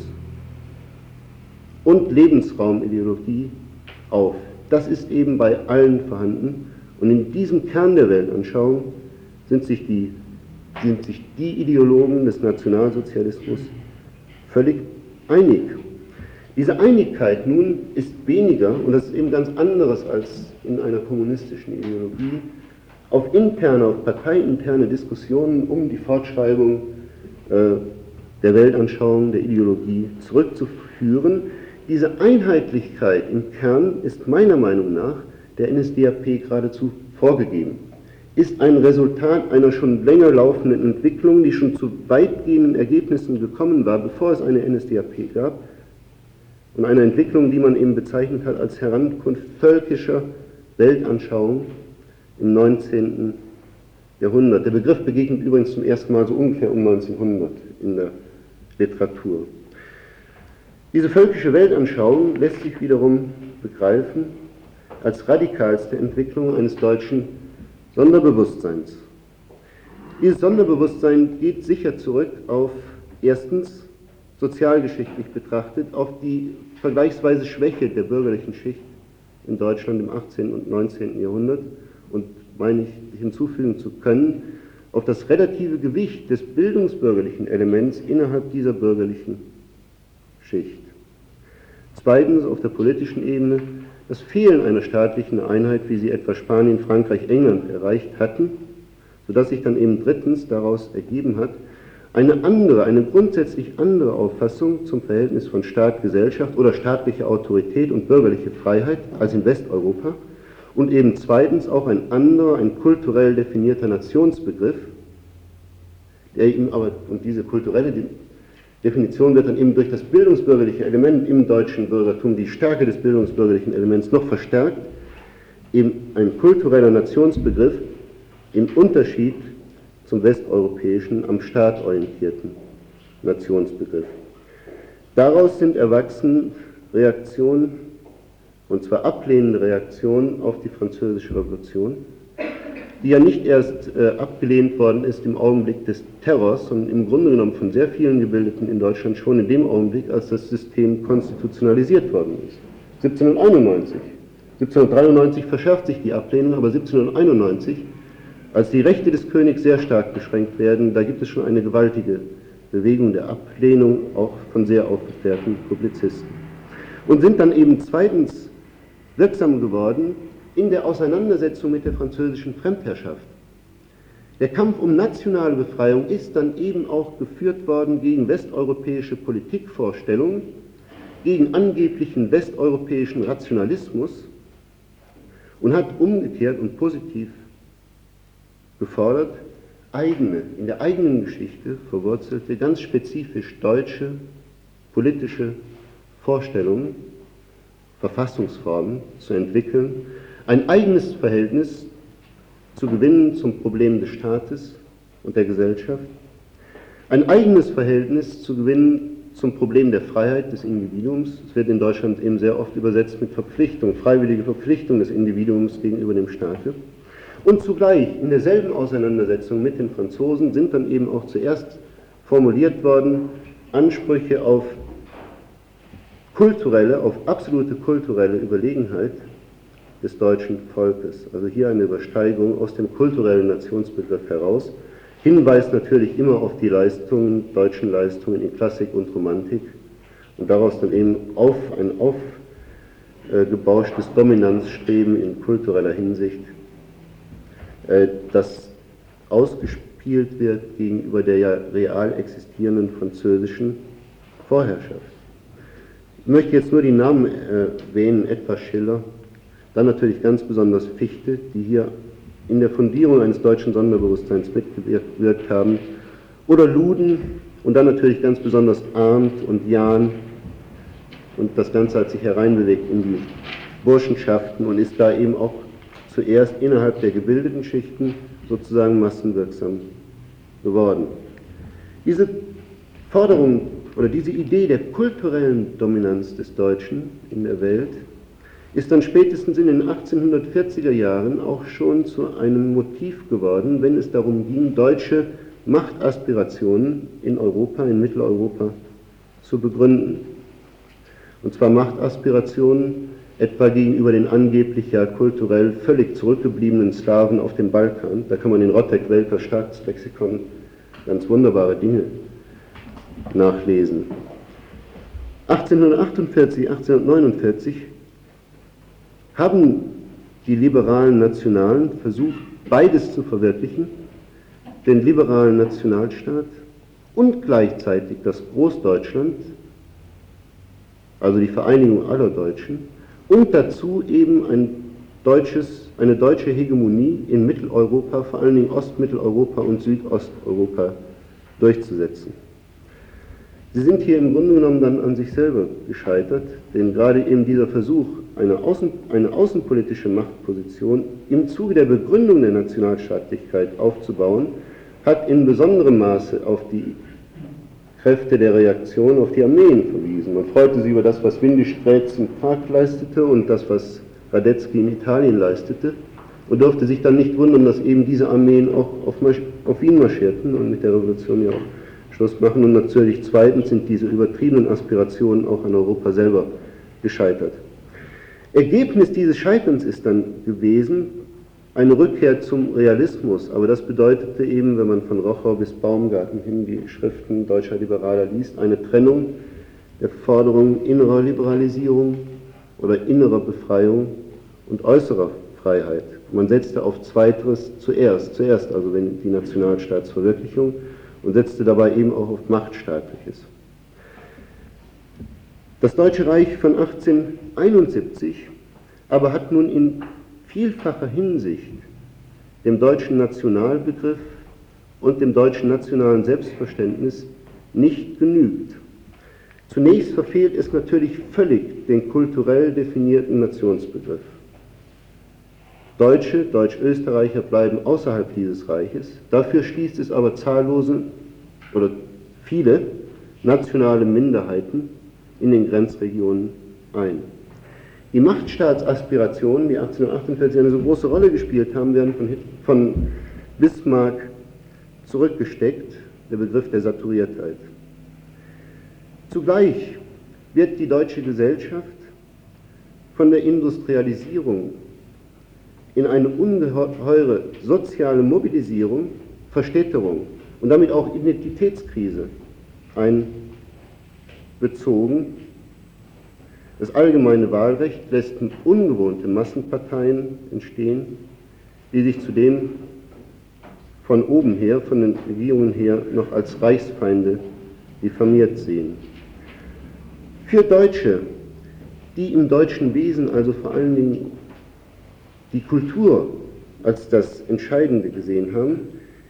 und Lebensraumideologie auf. Das ist eben bei allen vorhanden und in diesem Kern der Weltanschauung sind sich die Ideologen des Nationalsozialismus völlig einig. Diese Einigkeit nun ist weniger, und das ist eben ganz anderes als in einer kommunistischen Ideologie, auf interne, auf parteiinterne Diskussionen um die Fortschreibung der Weltanschauung, der Ideologie zurückzuführen. Diese Einheitlichkeit im Kern ist meiner Meinung nach der NSDAP geradezu vorgegeben, ist ein Resultat einer schon länger laufenden Entwicklung, die schon zu weitgehenden Ergebnissen gekommen war, bevor es eine NSDAP gab, und einer Entwicklung, die man eben bezeichnet hat als Herankunft völkischer Weltanschauung im 19. Jahrhundert. Der Begriff begegnet übrigens zum ersten Mal so ungefähr um 1900 in der Literatur. Diese völkische Weltanschauung lässt sich wiederum begreifen als radikalste Entwicklung eines deutschen Sonderbewusstseins. Dieses Sonderbewusstsein geht sicher zurück auf, erstens, sozialgeschichtlich betrachtet, auf die vergleichsweise Schwäche der bürgerlichen Schicht in Deutschland im 18. und 19. Jahrhundert und, meine ich, hinzufügen zu können, auf das relative Gewicht des bildungsbürgerlichen Elements innerhalb dieser bürgerlichen Schicht. Zweitens, auf der politischen Ebene, das Fehlen einer staatlichen Einheit, wie sie etwa Spanien, Frankreich, England erreicht hatten, sodass sich dann eben drittens daraus ergeben hat, eine grundsätzlich andere Auffassung zum Verhältnis von Staat, Gesellschaft oder staatlicher Autorität und bürgerliche Freiheit als in Westeuropa und eben zweitens auch ein anderer, ein kulturell definierter Nationsbegriff, der eben aber, und diese kulturelle Definition wird dann eben durch das bildungsbürgerliche Element im deutschen Bürgertum, die Stärke des bildungsbürgerlichen Elements noch verstärkt, eben ein kultureller Nationsbegriff im Unterschied zum westeuropäischen, am Staat orientierten Nationsbegriff. Daraus sind erwachsen Reaktionen, und zwar ablehnende Reaktionen auf die Französische Revolution, die ja nicht erst abgelehnt worden ist im Augenblick des Terrors, sondern im Grunde genommen von sehr vielen Gebildeten in Deutschland schon in dem Augenblick, als das System konstitutionalisiert worden ist. 1791. 1793 verschärft sich die Ablehnung, aber 1791, als die Rechte des Königs sehr stark beschränkt werden, da gibt es schon eine gewaltige Bewegung der Ablehnung, auch von sehr aufgeklärten Publizisten. Und sind dann eben zweitens wirksam geworden in der Auseinandersetzung mit der französischen Fremdherrschaft. Der Kampf um nationale Befreiung ist dann eben auch geführt worden gegen westeuropäische Politikvorstellungen, gegen angeblichen westeuropäischen Rationalismus und hat umgekehrt und positiv gefordert, in der eigenen Geschichte verwurzelte, ganz spezifisch deutsche politische Vorstellungen, Verfassungsformen zu entwickeln, ein eigenes Verhältnis zu gewinnen zum Problem des Staates und der Gesellschaft, ein eigenes Verhältnis zu gewinnen zum Problem der Freiheit des Individuums. Es wird in Deutschland eben sehr oft übersetzt mit Verpflichtung, freiwillige Verpflichtung des Individuums gegenüber dem Staate. Und zugleich in derselben Auseinandersetzung mit den Franzosen sind dann eben auch zuerst formuliert worden Ansprüche auf absolute kulturelle Überlegenheit des deutschen Volkes. Also hier eine Übersteigung aus dem kulturellen Nationsbegriff heraus. Hinweist natürlich immer auf die deutschen Leistungen in Klassik und Romantik und daraus dann eben auf ein aufgebauschtes Dominanzstreben in kultureller Hinsicht, das ausgespielt wird gegenüber der ja real existierenden französischen Vorherrschaft. Ich möchte jetzt nur die Namen erwähnen, etwa Schiller, dann natürlich ganz besonders Fichte, die hier in der Fundierung eines deutschen Sonderbewusstseins mitgewirkt haben, oder Luden und dann natürlich ganz besonders Arndt und Jahn, und das Ganze hat sich hereinbewegt in die Burschenschaften und ist da eben auch zuerst innerhalb der gebildeten Schichten sozusagen massenwirksam geworden. Diese Forderung oder diese Idee der kulturellen Dominanz des Deutschen in der Welt ist dann spätestens in den 1840er Jahren auch schon zu einem Motiv geworden, wenn es darum ging, deutsche Machtaspirationen in Europa, in Mitteleuropa zu begründen. Und zwar Machtaspirationen etwa gegenüber den angeblich ja kulturell völlig zurückgebliebenen Slawen auf dem Balkan. Da kann man in Rottek-Welker Staatslexikon ganz wunderbare Dinge nachlesen. 1848, 1849 haben die liberalen Nationalen versucht, beides zu verwirklichen, den liberalen Nationalstaat und gleichzeitig das Großdeutschland, also die Vereinigung aller Deutschen, und dazu eben eine deutsche Hegemonie in Mitteleuropa, vor allen Dingen Ostmitteleuropa und Südosteuropa durchzusetzen. Sie sind hier im Grunde genommen dann an sich selber gescheitert, denn gerade eben dieser Versuch, eine außenpolitische Machtposition im Zuge der Begründung der Nationalstaatlichkeit aufzubauen, hat in besonderem Maße auf die Kräfte der Reaktion, auf die Armeen verwiesen. Man freute sich über das, was Windisch-Graetz in Prag leistete und das, was Radetzky in Italien leistete, und durfte sich dann nicht wundern, dass eben diese Armeen auch auf Wien marschierten und mit der Revolution ja auch Schluss machen. Und natürlich zweitens sind diese übertriebenen Aspirationen auch an Europa selber gescheitert. Ergebnis dieses Scheiterns ist dann gewesen eine Rückkehr zum Realismus, aber das bedeutete eben, wenn man von Rochow bis Baumgarten hin die Schriften deutscher Liberaler liest, eine Trennung der Forderung innerer Liberalisierung oder innerer Befreiung und äußerer Freiheit. Man setzte auf Zweiteres zuerst also wenn die Nationalstaatsverwirklichung, und setzte dabei eben auch auf Machtstaatliches. Das Deutsche Reich von 1871 aber hat nun in vielfacher Hinsicht dem deutschen Nationalbegriff und dem deutschen nationalen Selbstverständnis nicht genügt. Zunächst verfehlt es natürlich völlig den kulturell definierten Nationsbegriff. Deutsche, Deutsch-Österreicher bleiben außerhalb dieses Reiches, dafür schließt es aber zahllose oder viele nationale Minderheiten in den Grenzregionen ein. Die Machtstaatsaspirationen, die 1848 eine so große Rolle gespielt haben, werden von Bismarck zurückgesteckt, der Begriff der Saturiertheit. Zugleich wird die deutsche Gesellschaft von der Industrialisierung in eine ungeheure soziale Mobilisierung, Verstädterung und damit auch Identitätskrise einbezogen. Das allgemeine Wahlrecht lässt ungewohnte Massenparteien entstehen, die sich zudem von oben her, von den Regierungen her, noch als Reichsfeinde diffamiert sehen. Für Deutsche, die im deutschen Wesen also vor allen Dingen die Kultur als das Entscheidende gesehen haben,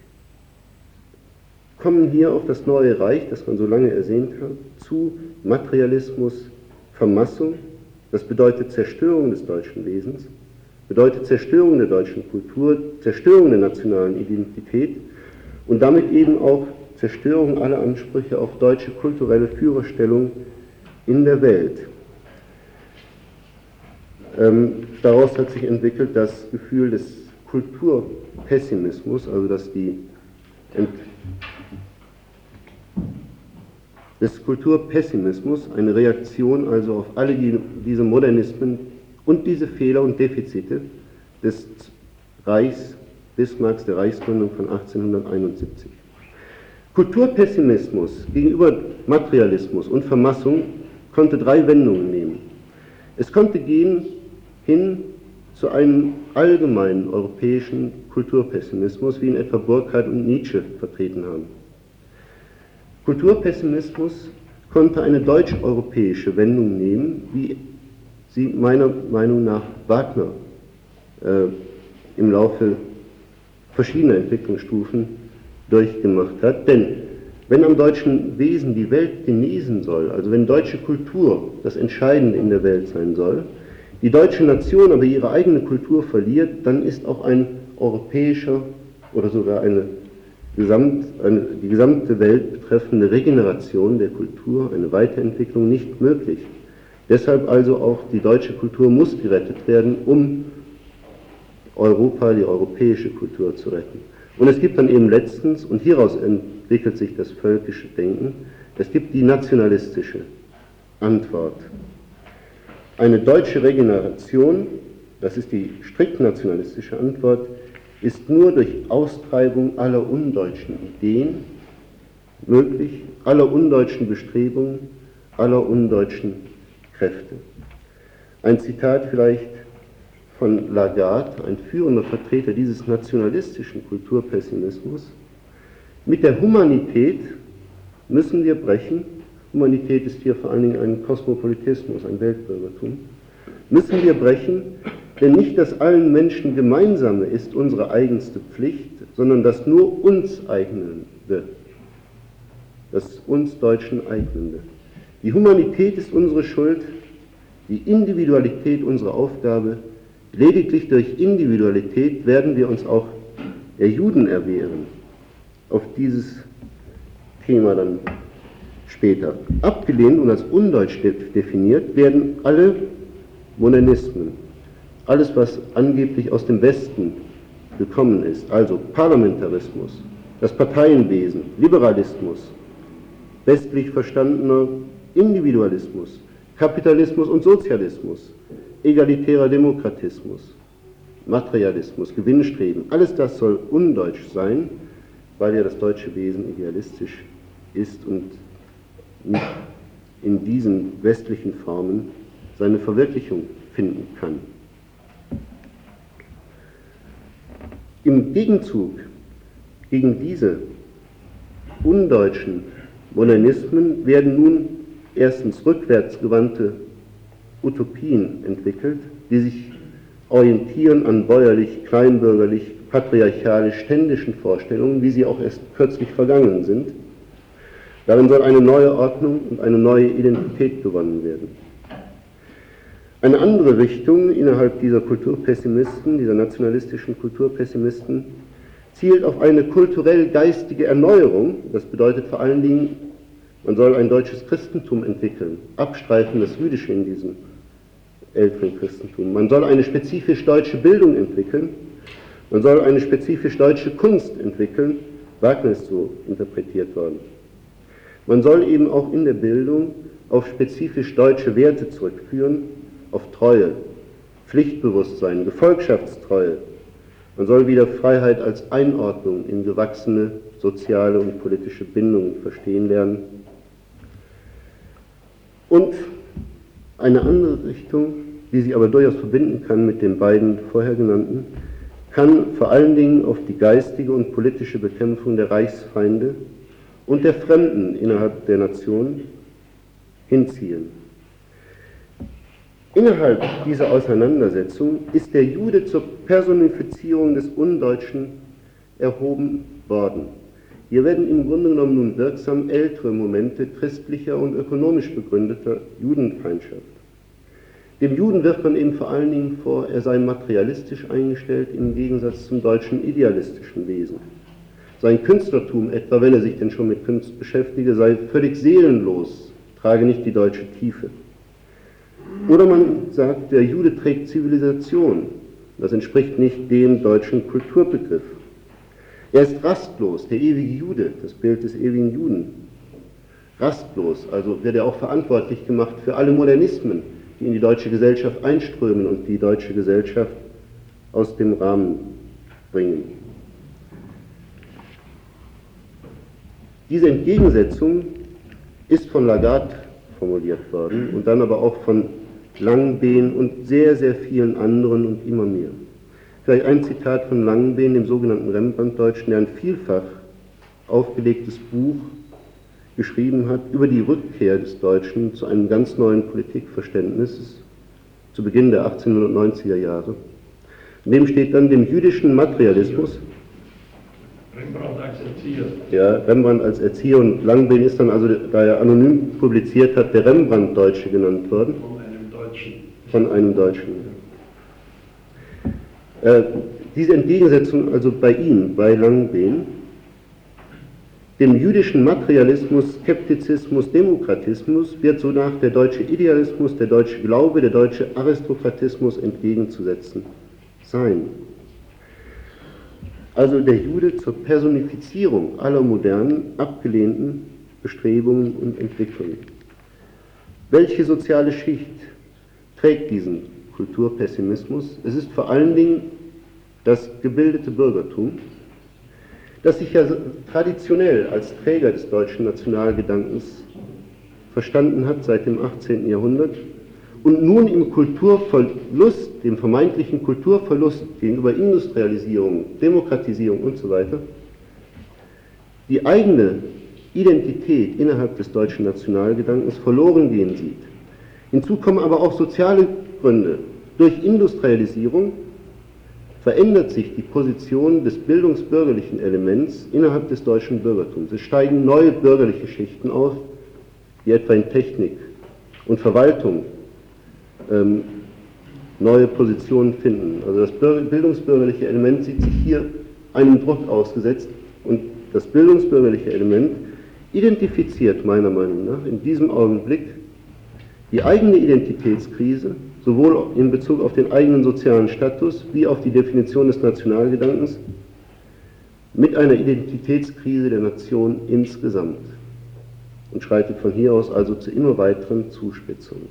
kommen hier auf das neue Reich, das man so lange ersehnt hat, zu Materialismus, Vermassung, das bedeutet Zerstörung des deutschen Wesens, bedeutet Zerstörung der deutschen Kultur, Zerstörung der nationalen Identität und damit eben auch Zerstörung aller Ansprüche auf deutsche kulturelle Führerstellung in der Welt. Daraus hat sich entwickelt das Gefühl des Kulturpessimismus, also dass des Kulturpessimismus, eine Reaktion also auf alle diese Modernismen und diese Fehler und Defizite des Reichs Bismarcks, der Reichsgründung von 1871. Kulturpessimismus gegenüber Materialismus und Vermassung konnte drei Wendungen nehmen. Es konnte gehen hin zu einem allgemeinen europäischen Kulturpessimismus, wie ihn etwa Burckhardt und Nietzsche vertreten haben. Kulturpessimismus konnte eine deutsch-europäische Wendung nehmen, wie sie meiner Meinung nach Wagner im Laufe verschiedener Entwicklungsstufen durchgemacht hat. Denn wenn am deutschen Wesen die Welt genesen soll, also wenn deutsche Kultur das Entscheidende in der Welt sein soll, die deutsche Nation aber ihre eigene Kultur verliert, dann ist auch ein europäischer oder sogar die gesamte Welt betreffende Regeneration der Kultur, eine Weiterentwicklung nicht möglich. Deshalb also auch die deutsche Kultur muss gerettet werden, um Europa, die europäische Kultur zu retten. Und es gibt dann eben letztens, und hieraus entwickelt sich das völkische Denken, es gibt die nationalistische Antwort. Eine deutsche Regeneration, das ist die strikt nationalistische Antwort, ist nur durch Austreibung aller undeutschen Ideen möglich, aller undeutschen Bestrebungen, aller undeutschen Kräfte. Ein Zitat vielleicht von Lagarde, ein führender Vertreter dieses nationalistischen Kulturpessimismus: Mit der Humanität müssen wir brechen. Humanität ist hier vor allen Dingen ein Kosmopolitismus, ein Weltbürgertum. Müssen wir brechen, denn nicht das allen Menschen Gemeinsame ist unsere eigenste Pflicht, sondern das nur uns Eignende. das uns Deutschen eignende. Die Humanität ist unsere Schuld, die Individualität unsere Aufgabe. Lediglich durch Individualität werden wir uns auch der Juden erwehren. Auf dieses Thema dann später. Abgelehnt und als undeutsch definiert werden alle Modernismen. Alles, was angeblich aus dem Westen gekommen ist, also Parlamentarismus, das Parteienwesen, Liberalismus, westlich verstandener Individualismus, Kapitalismus und Sozialismus, egalitärer Demokratismus, Materialismus, Gewinnstreben, alles das soll undeutsch sein, weil ja das deutsche Wesen idealistisch ist und in diesen westlichen Formen seine Verwirklichung finden kann. Im Gegenzug gegen diese undeutschen Modernismen werden nun erstens rückwärtsgewandte Utopien entwickelt, die sich orientieren an bäuerlich, kleinbürgerlich, patriarchalisch-ständischen Vorstellungen, wie sie auch erst kürzlich vergangen sind. Darin soll eine neue Ordnung und eine neue Identität gewonnen werden. Eine andere Richtung innerhalb dieser Kulturpessimisten, dieser nationalistischen Kulturpessimisten, zielt auf eine kulturell-geistige Erneuerung. Das bedeutet vor allen Dingen, man soll ein deutsches Christentum entwickeln, abstreifen das Jüdische in diesem älteren Christentum. Man soll eine spezifisch deutsche Bildung entwickeln, man soll eine spezifisch deutsche Kunst entwickeln. Wagner ist so interpretiert worden. Man soll eben auch in der Bildung auf spezifisch deutsche Werte zurückführen, auf Treue, Pflichtbewusstsein, Gefolgschaftstreue. Man soll wieder Freiheit als Einordnung in gewachsene soziale und politische Bindungen verstehen lernen. Und eine andere Richtung, die sich aber durchaus verbinden kann mit den beiden vorher genannten, kann vor allen Dingen auf die geistige und politische Bekämpfung der Reichsfeinde und der Fremden innerhalb der Nation hinzielen. Innerhalb dieser Auseinandersetzung ist der Jude zur Personifizierung des Undeutschen erhoben worden. Hier werden im Grunde genommen nun wirksam ältere Momente christlicher und ökonomisch begründeter Judenfeindschaft. Dem Juden wirft man eben vor allen Dingen vor, er sei materialistisch eingestellt im Gegensatz zum deutschen idealistischen Wesen. Sein Künstlertum etwa, wenn er sich denn schon mit Kunst beschäftige, sei völlig seelenlos, trage nicht die deutsche Tiefe. Oder man sagt, der Jude trägt Zivilisation. Das entspricht nicht dem deutschen Kulturbegriff. Er ist rastlos, der ewige Jude, das Bild des ewigen Juden. Rastlos, also wird er auch verantwortlich gemacht für alle Modernismen, die in die deutsche Gesellschaft einströmen und die deutsche Gesellschaft aus dem Rahmen bringen. Diese Entgegensetzung ist von Lagarde formuliert worden und dann aber auch von Langenbehn und sehr, sehr vielen anderen und immer mehr. Vielleicht ein Zitat von Langenbehn, dem sogenannten Rembrandt-Deutschen, der ein vielfach aufgelegtes Buch geschrieben hat über die Rückkehr des Deutschen zu einem ganz neuen Politikverständnis zu Beginn der 1890er Jahre. In dem steht dann dem jüdischen Materialismus. Rembrandt als Erzieher. Ja, Rembrandt als Erzieher und Langenbehn ist dann also, da er anonym publiziert hat, der Rembrandt-Deutsche genannt worden. Von einem Deutschen. Diese Entgegensetzung also bei ihm, bei Langenbehn, dem jüdischen Materialismus, Skeptizismus, Demokratismus wird so nach der deutsche Idealismus, der deutsche Glaube, der deutsche Aristokratismus entgegenzusetzen sein. Also der Jude zur Personifizierung aller modernen, abgelehnten Bestrebungen und Entwicklungen. Welche soziale Schicht trägt diesen Kulturpessimismus? Es ist vor allen Dingen das gebildete Bürgertum, das sich ja traditionell als Träger des deutschen Nationalgedankens verstanden hat seit dem 18. Jahrhundert und nun im Kulturverlust, dem vermeintlichen Kulturverlust gegenüber Industrialisierung, Demokratisierung und so weiter, die eigene Identität innerhalb des deutschen Nationalgedankens verloren gehen sieht. Hinzu kommen aber auch soziale Gründe. Durch Industrialisierung verändert sich die Position des bildungsbürgerlichen Elements innerhalb des deutschen Bürgertums. Es steigen neue bürgerliche Schichten auf, die etwa in Technik und Verwaltung neue Positionen finden. Also das bildungsbürgerliche Element sieht sich hier einem Druck ausgesetzt und das bildungsbürgerliche Element identifiziert meiner Meinung nach in diesem Augenblick die eigene Identitätskrise, sowohl in Bezug auf den eigenen sozialen Status wie auf die Definition des Nationalgedankens, mit einer Identitätskrise der Nation insgesamt und schreitet von hier aus also zu immer weiteren Zuspitzungen.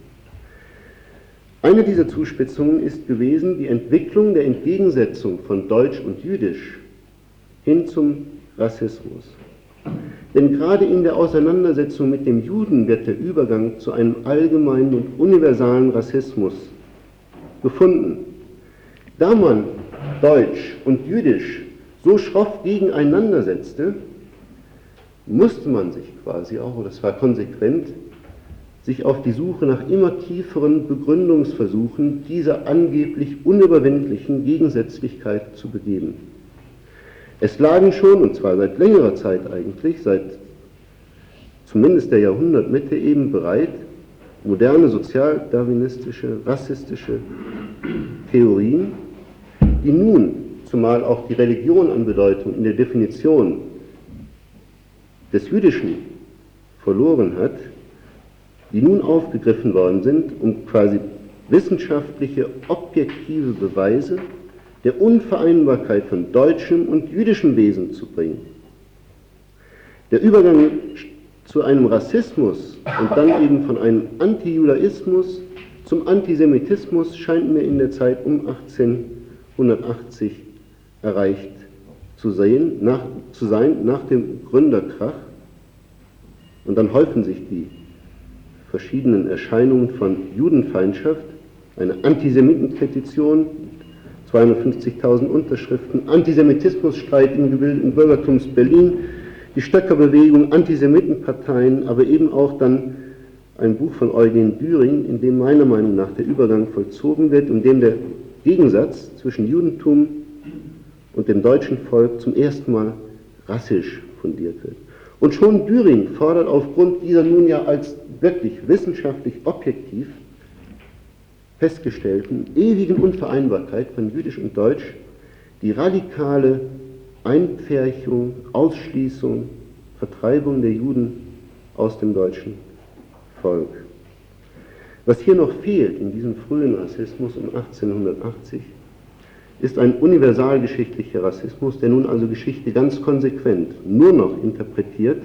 Eine dieser Zuspitzungen ist gewesen die Entwicklung der Entgegensetzung von Deutsch und Jüdisch hin zum Rassismus. Denn gerade in der Auseinandersetzung mit dem Juden wird der Übergang zu einem allgemeinen und universalen Rassismus gefunden. Da man Deutsch und Jüdisch so schroff gegeneinander setzte, musste man sich quasi auch, und das war konsequent, sich auf die Suche nach immer tieferen Begründungsversuchen dieser angeblich unüberwindlichen Gegensätzlichkeit zu begeben. Es lagen schon, und zwar seit längerer Zeit eigentlich, seit zumindest der Jahrhundertmitte eben bereit, moderne sozialdarwinistische, rassistische Theorien, die nun, zumal auch die Religion an Bedeutung in der Definition des Jüdischen verloren hat, die nun aufgegriffen worden sind, um quasi wissenschaftliche, objektive Beweise der Unvereinbarkeit von deutschem und jüdischem Wesen zu bringen. Der Übergang zu einem Rassismus und dann eben von einem Antijudaismus zum Antisemitismus scheint mir in der Zeit um 1880 erreicht zu sein, nach dem Gründerkrach. Und dann häufen sich die verschiedenen Erscheinungen von Judenfeindschaft, eine Antisemitenpetition, 250.000 Unterschriften, Antisemitismusstreit im gebildeten Bürgertums Berlin, die Stöckerbewegung, Antisemitenparteien, aber eben auch dann ein Buch von Eugen Düring, in dem meiner Meinung nach der Übergang vollzogen wird, in dem der Gegensatz zwischen Judentum und dem deutschen Volk zum ersten Mal rassisch fundiert wird. Und schon Düring fordert aufgrund dieser nun ja als wirklich wissenschaftlich objektiv festgestellten ewigen Unvereinbarkeit von Jüdisch und Deutsch die radikale Einpferchung, Ausschließung, Vertreibung der Juden aus dem deutschen Volk. Was hier noch fehlt in diesem frühen Rassismus um 1880, ist ein universalgeschichtlicher Rassismus, der nun also Geschichte ganz konsequent nur noch interpretiert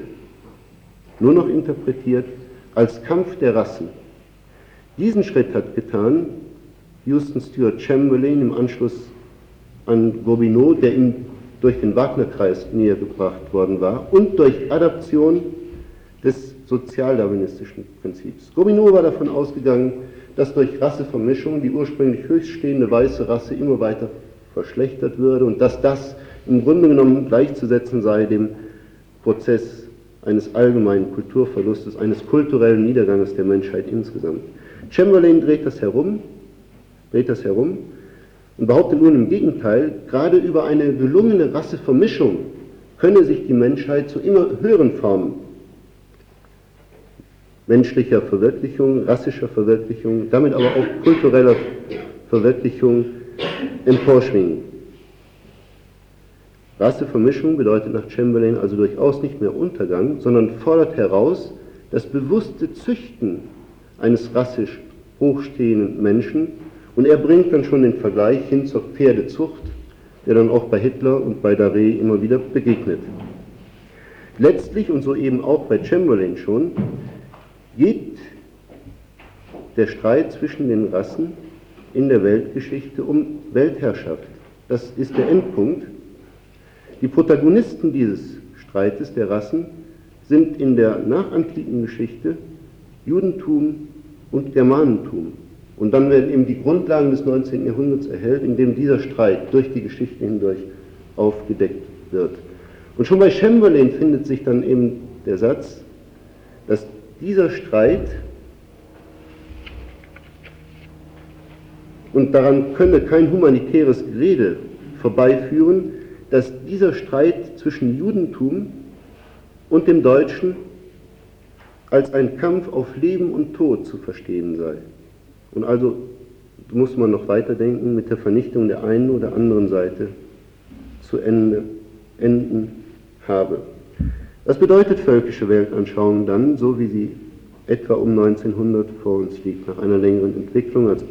als Kampf der Rassen. Diesen Schritt hat getan Houston Stewart Chamberlain im Anschluss an Gobineau, der ihm durch den Wagner-Kreis näher gebracht worden war, und durch Adaption des sozialdarwinistischen Prinzips. Gobineau war davon ausgegangen, dass durch Rassevermischung die ursprünglich höchststehende weiße Rasse immer weiter verschlechtert würde und dass das im Grunde genommen gleichzusetzen sei dem Prozess eines allgemeinen Kulturverlustes, eines kulturellen Niederganges der Menschheit insgesamt. Chamberlain dreht das herum und behauptet nun im Gegenteil, gerade über eine gelungene Rassevermischung könne sich die Menschheit zu immer höheren Formen menschlicher Verwirklichung, rassischer Verwirklichung, damit aber auch kultureller Verwirklichung emporschwingen. Rassevermischung bedeutet nach Chamberlain also durchaus nicht mehr Untergang, sondern fordert heraus das bewusste Züchten eines rassisch hochstehenden Menschen, und er bringt dann schon den Vergleich hin zur Pferdezucht, der dann auch bei Hitler und bei Daré immer wieder begegnet. Letztlich, und so eben auch bei Chamberlain schon, geht der Streit zwischen den Rassen in der Weltgeschichte um Weltherrschaft. Das ist der Endpunkt. Die Protagonisten dieses Streites der Rassen sind in der nachantiken Geschichte Judentum und Germanentum. Und dann werden eben die Grundlagen des 19. Jahrhunderts erhellt, indem dieser Streit durch die Geschichte hindurch aufgedeckt wird. Und schon bei Chamberlain findet sich dann eben der Satz, dass dieser Streit, und daran könne kein humanitäres Gerede vorbeiführen, dass dieser Streit zwischen Judentum und dem Deutschen als ein Kampf auf Leben und Tod zu verstehen sei. Und also muss man noch weiterdenken, mit der Vernichtung der einen oder anderen Seite zu enden habe. Was bedeutet völkische Weltanschauung dann, so wie sie etwa um 1900 vor uns liegt, nach einer längeren Entwicklung? Also,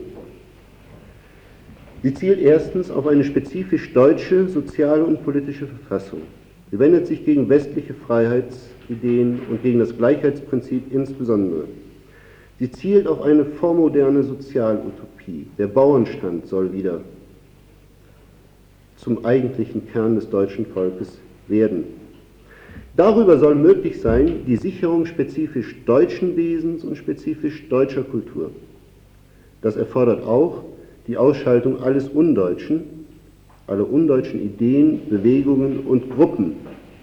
sie zielt erstens auf eine spezifisch deutsche soziale und politische Verfassung. Sie wendet sich gegen westliche Freiheitsideen und gegen das Gleichheitsprinzip insbesondere. Sie zielt auf eine vormoderne Sozialutopie. Der Bauernstand soll wieder zum eigentlichen Kern des deutschen Volkes werden. Darüber soll möglich sein, die Sicherung spezifisch deutschen Wesens und spezifisch deutscher Kultur. Das erfordert auch die Ausschaltung alles Undeutschen, alle undeutschen Ideen, Bewegungen und Gruppen.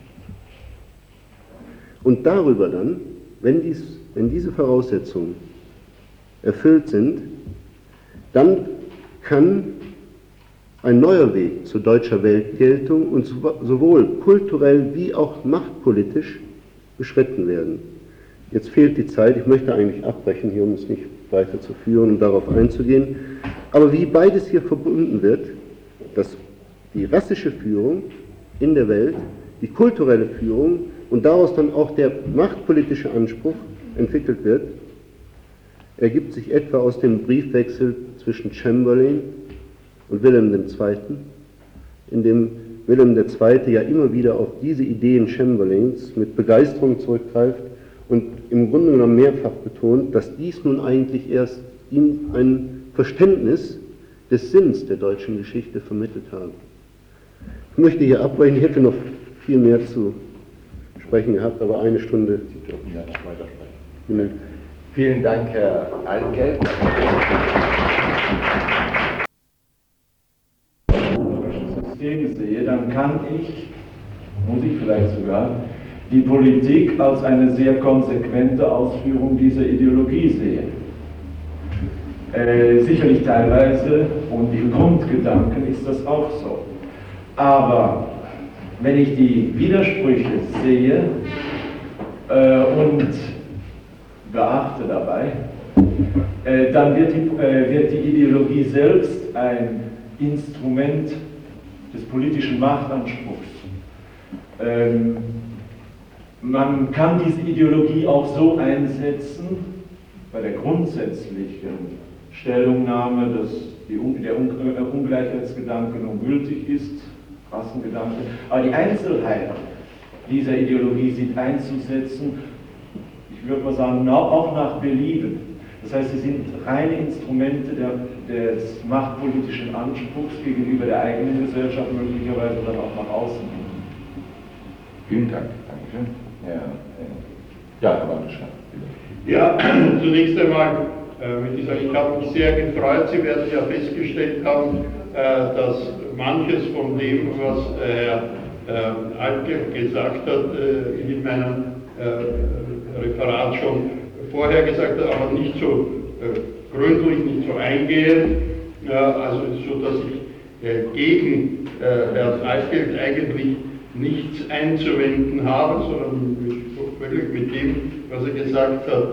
Und darüber dann, wenn diese Voraussetzungen erfüllt sind, dann kann ein neuer Weg zu deutscher Weltgeltung und sowohl kulturell wie auch machtpolitisch beschritten werden. Jetzt fehlt die Zeit, ich möchte eigentlich abbrechen hier, um es nicht weiterzuführen und darauf einzugehen, aber wie beides hier verbunden wird, dass die rassische Führung in der Welt, die kulturelle Führung und daraus dann auch der machtpolitische Anspruch entwickelt wird, ergibt sich etwa aus dem Briefwechsel zwischen Chamberlain und Wilhelm II., in dem Wilhelm II. Ja immer wieder auf diese Ideen Chamberlains mit Begeisterung zurückgreift und im Grunde genommen mehrfach betont, dass dies nun eigentlich erst ihm ein Verständnis des Sinns der deutschen Geschichte vermittelt habe. Ich möchte hier abbrechen, ich hätte noch viel mehr zu sprechen gehabt, aber eine Stunde. Sie dürfen ja noch weitersprechen. Vielen Dank, Herr Altgeld. System sehe, dann kann muss ich vielleicht sogar, die Politik als eine sehr konsequente Ausführung dieser Ideologie sehen. Sicherlich teilweise und im Grundgedanken ist das auch so. Aber wenn ich die Widersprüche sehe und beachte dabei, dann wird die Ideologie selbst ein Instrument des politischen Machtanspruchs. Man kann diese Ideologie auch so einsetzen, bei der grundsätzlichen Stellungnahme, dass der Ungleichheitsgedanke nun gültig ist, Rassengedanke, aber die Einzelheiten dieser Ideologie sind einzusetzen, ich würde mal sagen, auch nach Belieben. Das heißt, sie sind reine Instrumente des machtpolitischen Anspruchs gegenüber der eigenen Gesellschaft, möglicherweise dann auch nach außen. Vielen Dank. Dankeschön. Ja, Herr Wandelscher. Ja, zunächst einmal möchte ich sagen, ich habe mich sehr gefreut. Sie werden ja festgestellt haben, dass manches von dem, was Herr Altgeld gesagt hat, in meinem Referat schon vorher gesagt hat, aber nicht so gründlich, nicht so eingehend. Also ist so, dass ich gegen Herrn Altgeld eigentlich nichts einzuwenden habe, sondern völlig mit dem, was er gesagt hat,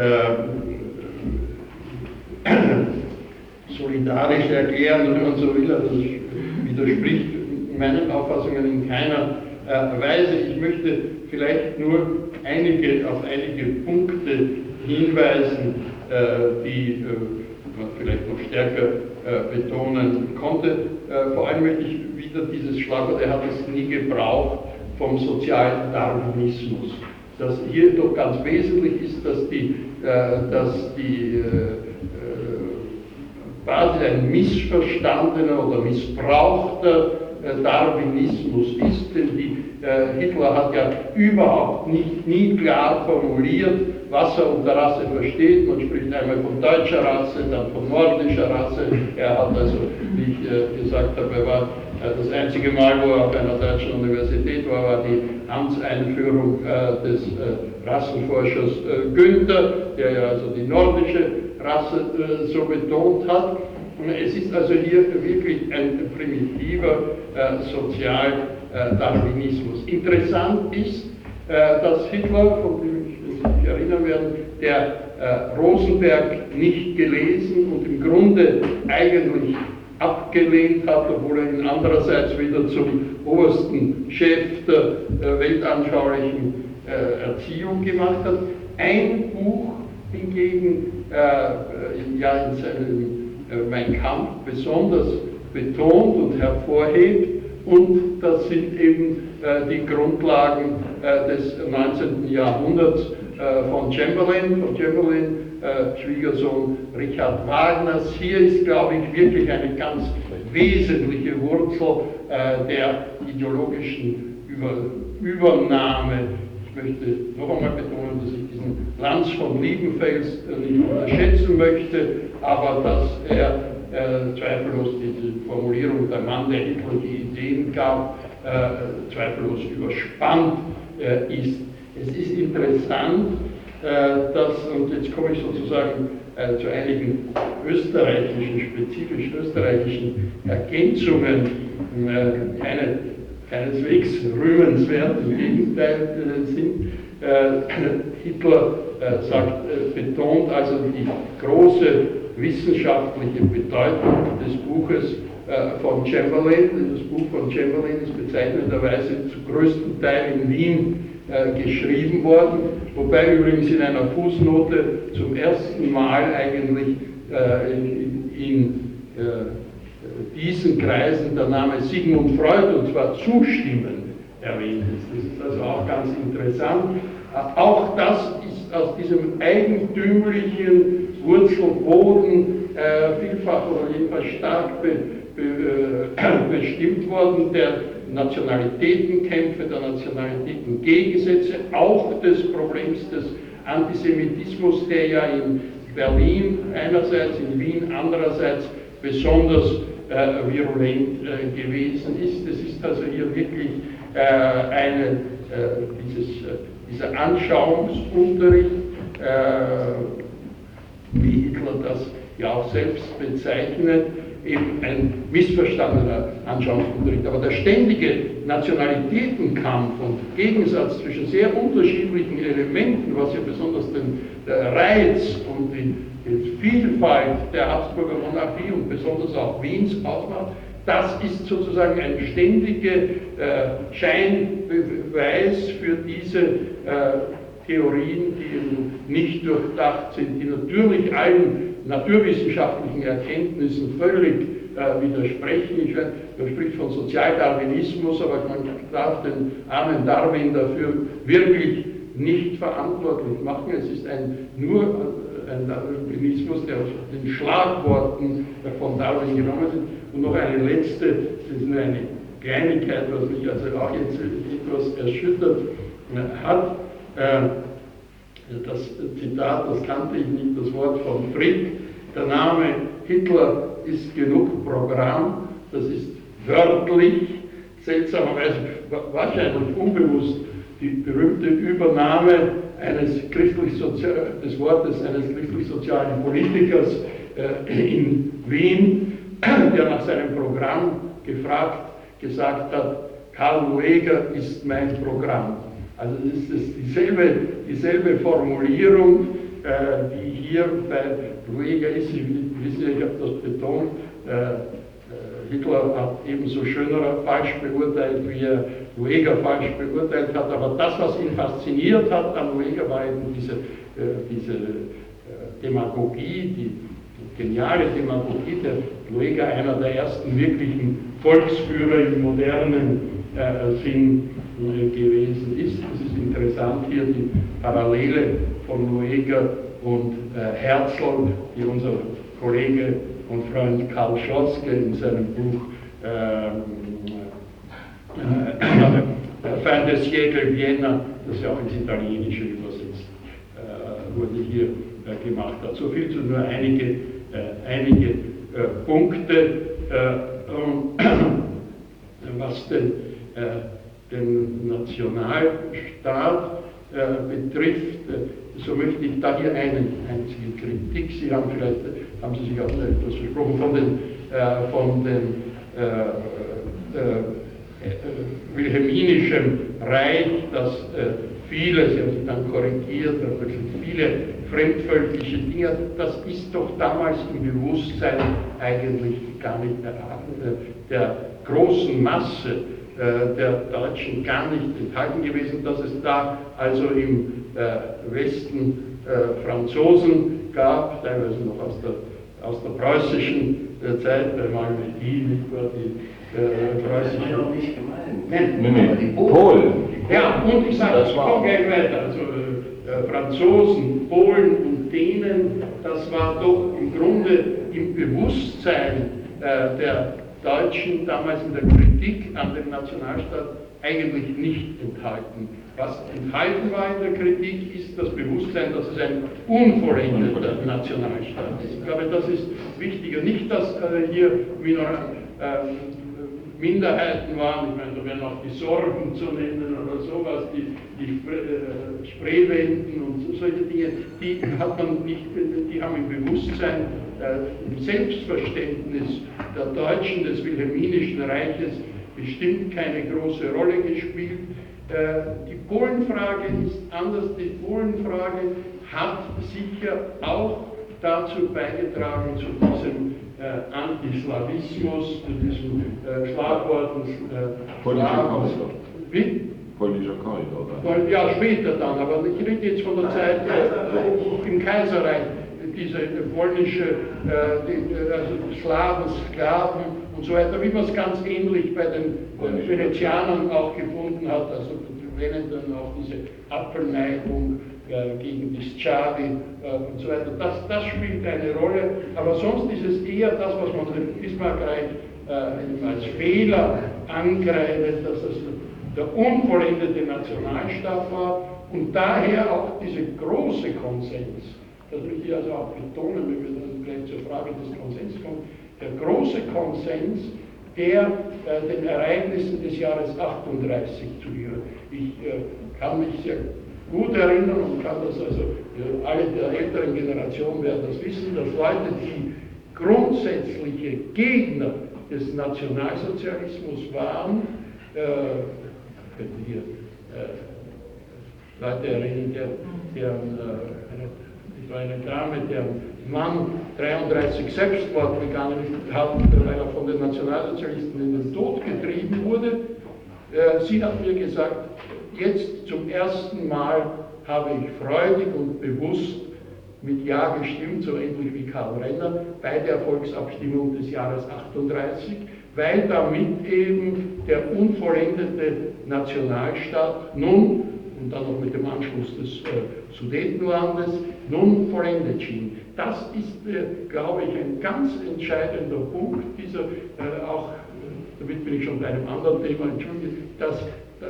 solidarisch erklären, wenn man so will. Das widerspricht meinen Auffassungen in keiner Weise. Ich möchte vielleicht nur auf einige Punkte hinweisen, die man vielleicht noch stärker betonen konnte. Vor allem möchte ich wieder dieses Schlagwort, er hat es nie gebraucht, vom Sozialdarwinismus. Dass hier doch ganz wesentlich ist, dass die quasi ein missverstandener oder missbrauchter Darwinismus ist, denn Hitler hat ja überhaupt nie klar formuliert, was er unter Rasse versteht. Man spricht einmal von deutscher Rasse, dann von nordischer Rasse. Er hat also, wie ich gesagt habe, er war das einzige Mal, wo er auf einer deutschen Universität war die Amtseinführung des Rassenforschers Günther, der ja also die nordische Rasse so betont hat. Es ist also hier wirklich ein primitiver Sozialdarwinismus. Interessant ist, dass Hitler, von dem ich sich erinnern werden, der Rosenberg nicht gelesen und im Grunde eigentlich abgelehnt hat, obwohl er ihn andererseits wieder zum obersten Chef der weltanschaulichen Erziehung gemacht hat. Ein Buch hingegen in seinem Mein Kampf besonders betont und hervorhebt, und das sind eben die Grundlagen des 19. Jahrhunderts von Chamberlain, Schwiegersohn Richard Wagners. Hier ist, glaube ich, wirklich eine ganz wesentliche Wurzel der ideologischen Übernahme. Ich möchte noch einmal betonen, dass ich diesen Lanz von Liebenfels nicht unterschätzen möchte, aber dass er zweifellos diese Formulierung, der Mann, der Hitler die Ideen gab, zweifellos überspannt ist. Es ist interessant, dass, und jetzt komme ich sozusagen zu einigen spezifisch österreichischen Ergänzungen, keineswegs rühmenswert, im Gegenteil sind. Hitler betont also die große wissenschaftliche Bedeutung des Buches von Chamberlain. Das Buch von Chamberlain ist bezeichnenderweise zu größten Teil in Wien geschrieben worden, wobei übrigens in einer Fußnote zum ersten Mal eigentlich in diesen Kreisen der Name Sigmund Freud, und zwar zustimmend, erwähnt ist. Das ist also auch ganz interessant. Auch das ist aus diesem eigentümlichen Wurzelboden vielfach oder jedenfalls stark bestimmt worden, der Nationalitätenkämpfe, der Nationalitätengegensätze, auch des Problems des Antisemitismus, der ja in Berlin einerseits, in Wien andererseits besonders virulent gewesen ist. Es ist also hier wirklich dieser Anschauungsunterricht, wie Hitler das ja auch selbst bezeichnet, eben ein missverstandener Anschauungsunterricht. Aber der ständige Nationalitätenkampf und Gegensatz zwischen sehr unterschiedlichen Elementen, was ja besonders den Reiz und die Vielfalt der Habsburger Monarchie und besonders auch Wiens ausmacht, das ist sozusagen ein ständiger Scheinbeweis für diese Theorien, die nicht durchdacht sind, die natürlich allen naturwissenschaftlichen Erkenntnissen völlig widersprechen. Man spricht von Sozialdarwinismus, aber man darf den armen Darwin dafür wirklich nicht verantwortlich machen. Es ist nur ein Darwinismus, der aus den Schlagworten von Darwin genommen ist. Und noch eine letzte, das ist nur eine Kleinigkeit, was mich also auch jetzt etwas erschüttert hat. Das Zitat, das kannte ich nicht, das Wort von Frick, der Name Hitler ist genug Programm, das ist wörtlich, seltsamerweise, wahrscheinlich unbewusst, die berühmte Übernahme des Wortes eines christlich-sozialen Politikers in Wien, der nach seinem Programm gesagt hat, Karl Lueger ist mein Programm. Also es ist dieselbe Formulierung, die hier bei Lueger ist. Sie wissen ja, ich habe das betont, Hitler hat ebenso Schönerer falsch beurteilt, wie er Lueger falsch beurteilt hat. Aber das, was ihn fasziniert hat an Lueger, war eben diese Demagogie, die geniale Demagogie der Lueger, einer der ersten wirklichen Volksführer im modernen Sinn gewesen ist. Es ist interessant hier die Parallele von Lueger und Herzl, die unser Kollege und Freund Karl Schoske in seinem Buch Fin de siècle Vienna, das ja auch ins Italienische übersetzt wurde, hier gemacht hat. So viel zu nur einige Punkte, was den Nationalstaat betrifft. so möchte ich da hier eine einzige Kritik. Sie haben sich auch etwas versprochen von den wilhelminischen Reich, das viele, Sie haben sich dann korrigiert, viele fremdvölkische Dinge, das ist doch damals im Bewusstsein eigentlich gar nicht der großen Masse der Deutschen gar nicht enthalten gewesen, dass es da also im Westen Franzosen gab, teilweise noch aus der preußischen Zeit, einmal die preußische. Noch nicht gemeint. Nein, die Polen. Ja, und ich sage, ich komme gleich weiter. Also Franzosen, Polen und Dänen, das war doch im Grunde im Bewusstsein der Deutschen damals in der Kritik an dem Nationalstaat eigentlich nicht enthalten. Was enthalten war in der Kritik, ist das Bewusstsein, dass es ein unvollendeter Nationalstaat ist. Ich glaube, das ist wichtiger. Nicht, dass hier Minderheiten waren, ich meine, da wären auch die Sorben zu nennen oder sowas, die Spreewenden und solche Dinge, die hat man nicht, die haben im Bewusstsein, im Selbstverständnis der Deutschen des Wilhelminischen Reiches bestimmt keine große Rolle gespielt. Die Polenfrage ist anders. Die Polenfrage hat sicher auch dazu beigetragen, zu diesem Antislawismus, zu diesen Schlagworten. Polnischer Korridor. Ja, später dann, aber ich rede jetzt von der Zeit im Kaiserreich. Diese polnische, also Slawen, Sklaven und so weiter, wie man es ganz ähnlich bei den Venezianern auch gefunden hat, also wenn dann auch diese Abneigung gegen die Sklavi und so weiter, das spielt eine Rolle, aber sonst ist es eher das, was man dem Bismarck-Reich als Fehler angreift, dass es der unvollendete Nationalstaat war und daher auch diese große Konsens. Das möchte ich also auch betonen, wenn wir dann gleich zur Frage des Konsens kommen. Der große Konsens, der den Ereignissen des Jahres 38 zuhört. Ich kann mich sehr gut erinnern und kann das also, alle der älteren Generation werden das wissen, dass Leute, die grundsätzliche Gegner des Nationalsozialismus waren, hier Leute erinnern, eine Dame, der Mann 33 Selbstmord begangen hat, weil er von den Nationalsozialisten in den Tod getrieben wurde. Sie hat mir gesagt, jetzt zum ersten Mal habe ich freudig und bewusst mit Ja gestimmt, so ähnlich wie Karl Renner, bei der Volksabstimmung des Jahres 38, weil damit eben der unvollendete Nationalstaat nun, und dann noch mit dem Anschluss des Sudetenlandes, nun vollendet schien. Das ist, glaube ich, ein ganz entscheidender Punkt, dieser auch, damit bin ich schon bei einem anderen Thema, entschuldige, dass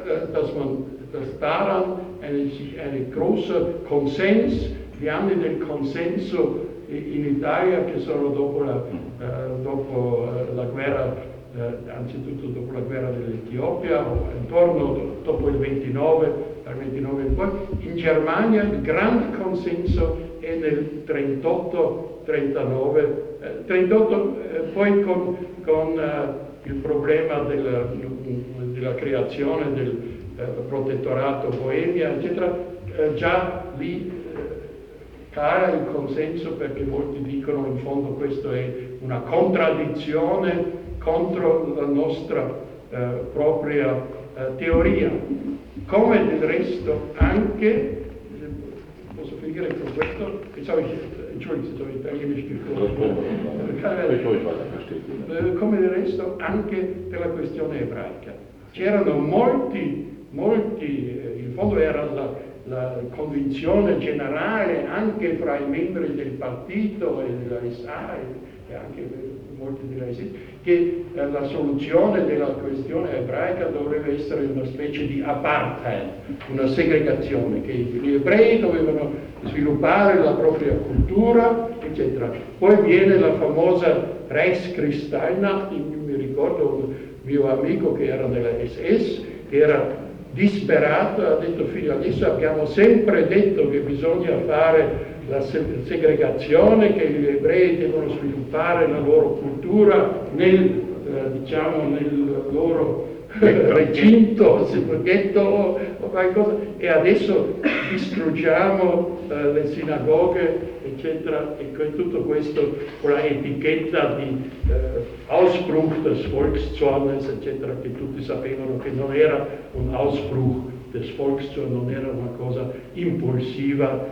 daran sich ein großer Konsens, wir haben del consenso in Italia che solo dopo la guerra, anzitutto dopo la guerra dell'Etiopia, o intorno dopo il 29, dal 29 in poi, in Germania il grande consenso è nel 38-39, 38 poi con il problema della creazione del protettorato Boemia, eccetera, già lì cara il consenso perché molti dicono in fondo questo è una contraddizione contro la nostra propria teoria, come del resto anche, posso finire con questo, entschuldigen Sie, italienisch come del resto anche per la questione ebraica. C'erano molti, in fondo era la convinzione generale anche fra i membri del partito e della SA e anche molti della SIS, che la soluzione della questione ebraica dovrebbe essere una specie di apartheid, una segregazione, che gli ebrei dovevano sviluppare la propria cultura, eccetera. Poi viene la famosa Reichskristallnacht, mi ricordo un mio amico che era nella SS, che era disperato, ha detto fino adesso abbiamo sempre detto che bisogna fare la segregazione, che gli ebrei devono sviluppare la loro cultura nel loro recinto, ghetto o qualcosa, e adesso distruggiamo le sinagoghe, eccetera, e tutto questo con la etichetta di Ausbruch des Volkszornes, eccetera, che tutti sapevano che non era un Ausbruch des Volkszornes, non era una cosa impulsiva,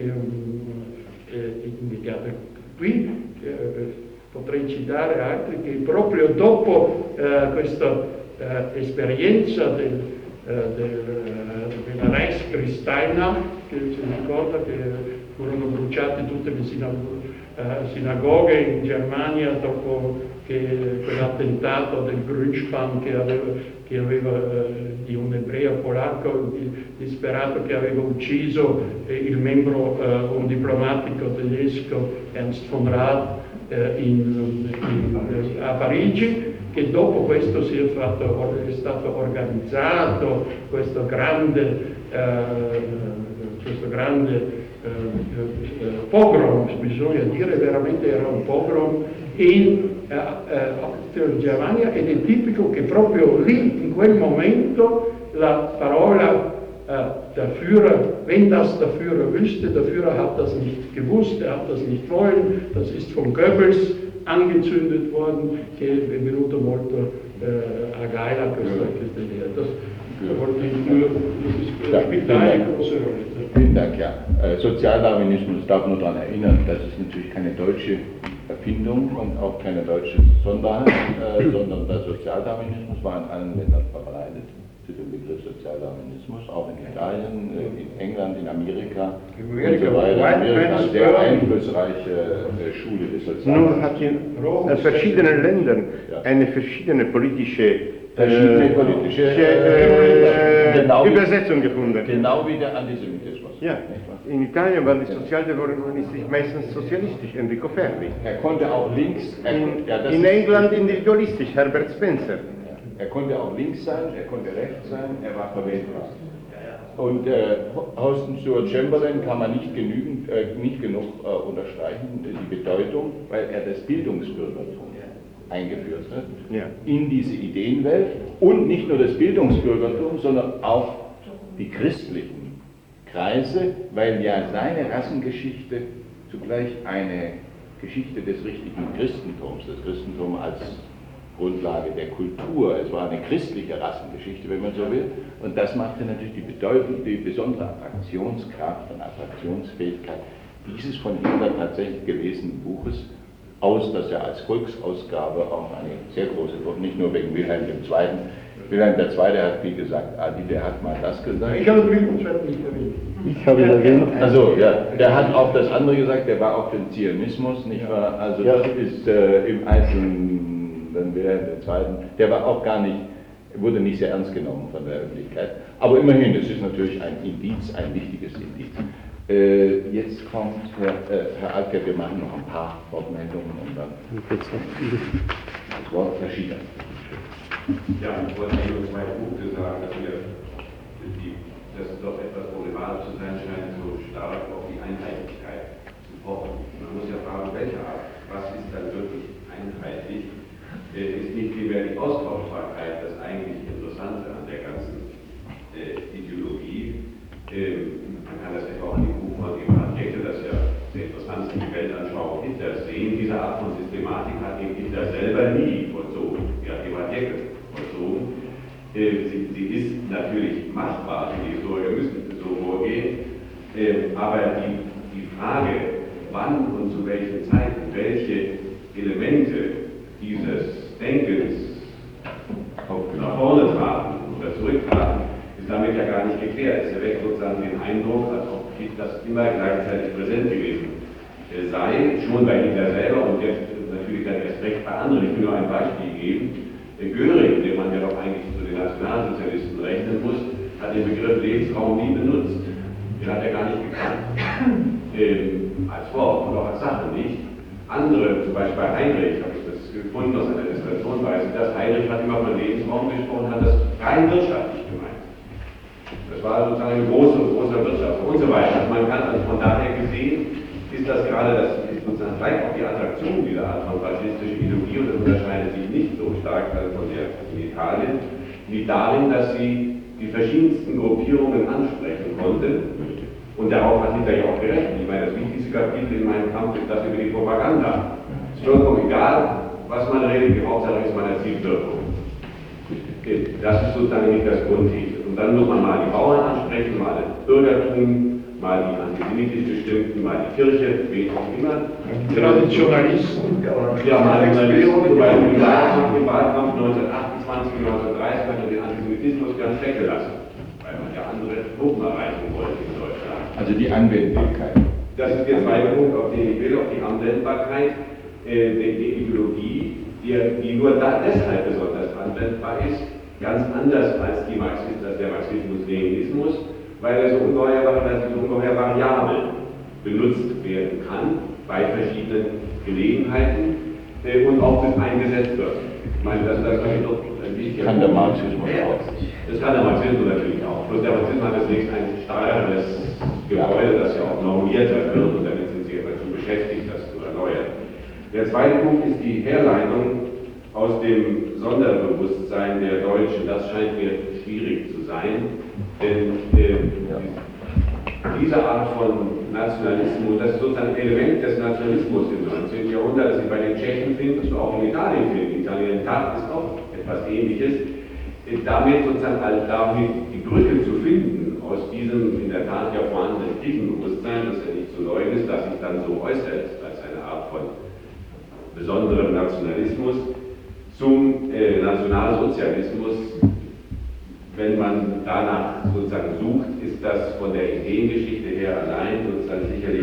immediata. Qui potrei citare altri che proprio dopo questa esperienza della Reichskristallnacht, che si ricorda che furono bruciate tutte le sinagoghe in Germania dopo quell'attentato del Grünspan che aveva di un ebreo polacco disperato che aveva ucciso un diplomatico tedesco, Ernst von Rath, a Parigi, che dopo questo è stato organizzato questo grande pogrom, bisogna dire, veramente era un pogrom in Germania, ed è tipico che proprio lì, in quel momento, la parola der Führer, wenn das der Führer wüsste, der Führer hat das nicht gewusst, er hat das nicht wollen, das ist von Goebbels angezündet worden, che è venuto molto a galla questa idea. Das wollte ich nur spielen. Vielen Dank, ja. Sozialdarwinismus darf nur daran erinnern, das ist natürlich keine deutsche Erfindung und auch keine deutsche Sonderheit, sondern der Sozialdarwinismus war in allen Ländern verbreitet. Zu dem Begriff Sozialdarwinismus, auch in Italien, in England, in Amerika und so weiter. Amerika ist sehr einflussreiche Schule des Sozialdarwinismus. Nur hat in verschiedenen Ländern eine verschiedene politische Übersetzung gefunden. Genau wie der Antisemitismus. Ja, in Italien war die Sozialdarwinismus meistens sozialistisch, Enrico Fermi. Er konnte auch links. In England individualistisch, Herbert Spencer. Er konnte auch links sein, er konnte rechts sein, er war verwendbar. Und Austin Stewart Chamberlain kann man nicht genug unterstreichen, die Bedeutung, weil er das Bildungsbürgertum eingeführt hat in diese Ideenwelt, und nicht nur das Bildungsbürgertum, sondern auch die christlichen Kreise, weil ja seine Rassengeschichte zugleich eine Geschichte des richtigen Christentums, das Christentum als Grundlage der Kultur. Es war eine christliche Rassengeschichte, wenn man so will. Und das machte natürlich die besondere Attraktionskraft und Attraktionsfähigkeit dieses von Hitler tatsächlich gelesenen Buches aus, das er als Volksausgabe auch eine sehr große, nicht nur wegen Wilhelm II. Wilhelm II. Hat, wie gesagt, Adi, der hat mal das gesagt. Ich habe Wilhelm II. nicht erwähnt. Ich habe ihn erwähnt. Also, ja, der hat auch das andere gesagt, der war auch für den Zionismus, nicht wahr? Also, das ist im Einzelnen, dann Wilhelm II., der war auch gar nicht, wurde nicht sehr ernst genommen von der Öffentlichkeit. Aber immerhin, das ist natürlich ein Indiz, ein wichtiges Indiz. Jetzt kommt Herr Altke, wir machen noch ein paar Wortmeldungen und dann das Wort Herr Schieder. Ja, ich wollte nur zwei Punkte sagen, dass es doch etwas problematisch zu sein scheint, so stark auf die Einheitlichkeit zu pochen. Man muss ja fragen, welche Art, was ist dann wirklich einheitlich? Ist nicht vielmehr die Austauschbarkeit das eigentlich Interessante an der ganzen Ideologie. Man kann das etwa auch in dem Buch von Eberhard Jäckel, das ja sehr interessant ist, die Weltanschauung Hitlers sehen. Diese Art von Systematik hat eben Hitler selber nie vollzogen. Ja, Eberhard Jäckel vollzogen. Sie ist natürlich machbar, die Historiker müssen so vorgehen, aber die Frage, wann und zu welchen Zeiten welche Elemente dieses Denkens nach vorne traten oder zurücktraten, ist damit ja gar nicht geklärt. Es erweckt sozusagen den Eindruck, als ob das immer gleichzeitig präsent gewesen sei, schon bei Hitler selber und jetzt natürlich dann erst recht bei anderen. Ich will nur ein Beispiel geben. Göring, den man ja doch eigentlich zu den Nationalsozialisten rechnen muss, hat den Begriff Lebensraum nie benutzt. Den hat er gar nicht gekannt. Als Wort und auch als Sache nicht. Andere, zum Beispiel bei Heinrich, habe ich das gefunden aus einer Dissertation, weiß ich das. Heinrich hat immer von Lebensraum gesprochen, hat das rein wirtschaftlich gemeint. Das war sozusagen eine große Wirtschaft und so weiter. Also man kann also von daher gesehen, ist das gerade das, sozusagen vielleicht auch die Attraktion dieser Art von faschistischer Ideologie, und das unterscheidet sich nicht so stark von der in Italien, liegt darin, dass sie die verschiedensten Gruppierungen ansprechen konnte. Und darauf hat Hitler ja auch gerechnet. Ich meine, das wichtigste Kapitel in meinem Kampf ist das über die Propaganda. Es ist vollkommen egal, was man redet, die Hauptsache ist, man erzielt Wirkung. Das ist sozusagen nicht das Grundthese. Und dann muss man mal die Bauern ansprechen, mal das Bürgertum, mal die antisemitisch Bestimmten, mal die Kirche, wen auch immer. Traditionalisten. Ja, mal die Traditionalisten, weil im Wahlkampf 1928 und 1930 hat man den Antisemitismus ganz weggelassen, weil man ja andere Gruppen erreichen wollte in Deutschland. Also die Anwendbarkeit. Das ist der zweite Punkt, auf den ich will, auf die Anwendbarkeit der Ideologie, die nur deshalb besonders anwendbar ist, ganz anders als der Marxismus-Leninismus, weil er so ungeheuer variabel benutzt werden kann bei verschiedenen Gelegenheiten und auch mit eingesetzt wird. Ich meine, das ist doch ein wichtiger Kann der Marxismus auch. Das kann der Marxismus natürlich auch. Bloß der Marxismus hat zunächst ein steileres Gebäude, das ja auch normierter wird, und damit sind sie dazu beschäftigt, das zu erneuern. Der zweite Punkt ist die Herleitung aus dem Sonderbewusstsein der Deutschen. Das scheint mir schwierig zu sein, denn diese Art von Nationalismus, das ist sozusagen ein Element des Nationalismus im 19. Jahrhundert, das Sie bei den Tschechen finden, das du auch in Italien findest. Italienität ist auch etwas Ähnliches. Damit sozusagen damit die Brücke zu finden aus diesem in der Tat ja vorhandenen Krisenbewusstsein, das ja nicht zu leugnen ist, das sich dann so äußert als eine Art von besonderem Nationalismus, zum Nationalsozialismus. Wenn man danach sozusagen sucht, ist das von der Ideengeschichte her allein sozusagen sicherlich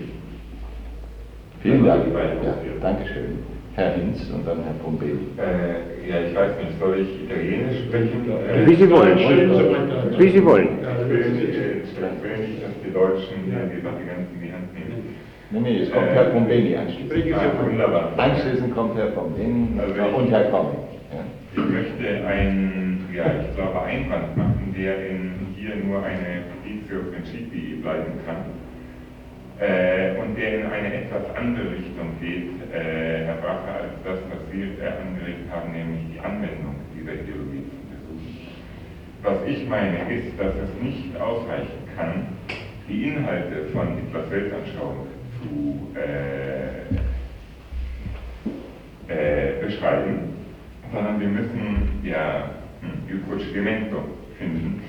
Vielen Dank. Ja, Dankeschön. Herr Hinz und dann Herr Pompei. Ja, ich weiß nicht, soll ich Italienisch sprechen? Wie Sie wollen. Wie Sie wollen. Ich will nicht, dass die Deutschen die Sache ganz in die Hand nehmen. Nee, es kommt Herr Pompei anschließend. Wunderbar. Anschließend kommt Herr Pompei und Herr Komming. Ja. Ich möchte einen Einwand machen, der hier nur eine Conditio Principii bleiben kann und der in eine etwas andere Richtung geht, Herr Bracher, als das, was Sie angeregt haben, nämlich die Anwendung dieser Ideologie zu untersuchen. Was ich meine, ist, dass es nicht ausreichen kann, die Inhalte von Hitlers Weltanschauung zu beschreiben, sondern wir müssen il procedimento finden,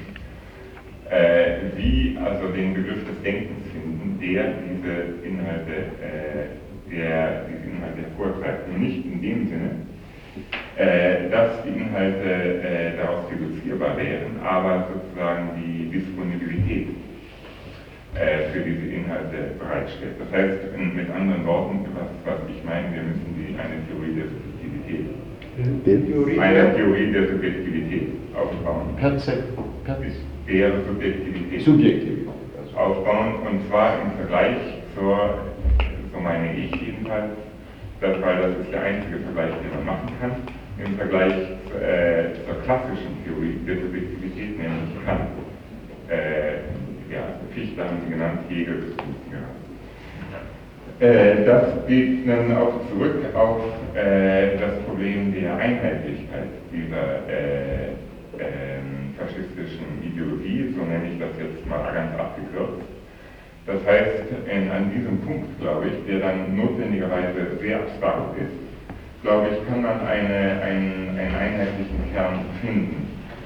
wie also den Begriff des Denkens finden, der diese Inhalte hervortreibt. Und nicht in dem Sinne, dass die Inhalte daraus deduzierbar wären, aber sozusagen die Disponibilität für diese Inhalte bereitstellt. Das heißt, mit anderen Worten, was ich meine, wir müssen eine Theorie der Subjektivität aufbauen. Der Subjektivität aufbauen, und zwar im Vergleich so meine ich jedenfalls, weil das ist der einzige Vergleich, den man machen kann, im Vergleich zur klassischen Theorie der Subjektivität, nämlich Kant. Fichte haben Sie genannt, Hegel. Das geht dann auch zurück auf das Problem der Einheitlichkeit dieser faschistischen Ideologie, so nenne ich das jetzt mal ganz abgekürzt. Das heißt, an diesem Punkt, glaube ich, der dann notwendigerweise sehr abstrakt ist, glaube ich, kann man einen einheitlichen Kern finden.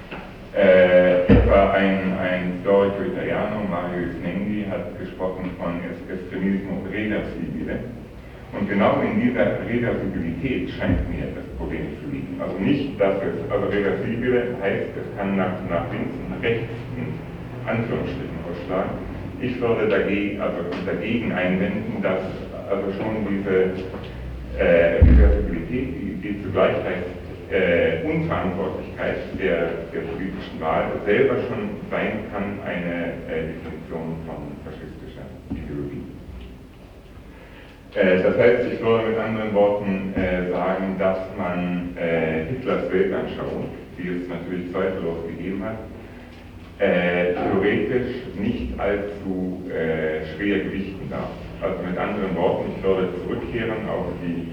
Etwa ein Storico Italiano, Mario Snenghi, hat gesprochen von Estremismo reversibile. Und genau in dieser Reversibilität scheint mir das Problem zu liegen. Also nicht, dass also reversibile heißt, es kann nach links und nach rechts in Anführungsstrichen ausschlagen. Ich würde dagegen einwenden, dass also schon diese Reversibilität, die zugleich heißt, Unverantwortlichkeit der politischen Wahl selber schon sein kann eine Definition von faschistischer Ideologie. Das heißt, ich würde mit anderen Worten sagen, dass man Hitlers Weltanschauung, die es natürlich zweifellos gegeben hat, theoretisch nicht allzu schwer gewichten darf. Also mit anderen Worten, ich würde zurückkehren auf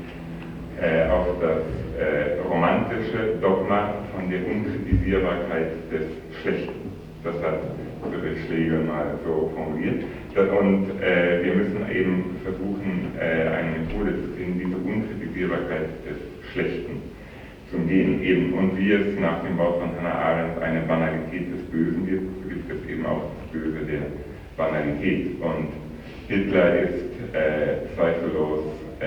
das romantische Dogma von der Unkritisierbarkeit des Schlechten. Das hat Friedrich Schlegel mal so formuliert. Und wir müssen eben versuchen, eine Methode zu finden, diese Unkritisierbarkeit des Schlechten zu umgehen. Eben, und wie es nach dem Wort von Hannah Arendt eine Banalität des Bösen gibt, so gibt es eben auch das Böse der Banalität. Und Hitler ist zweifellos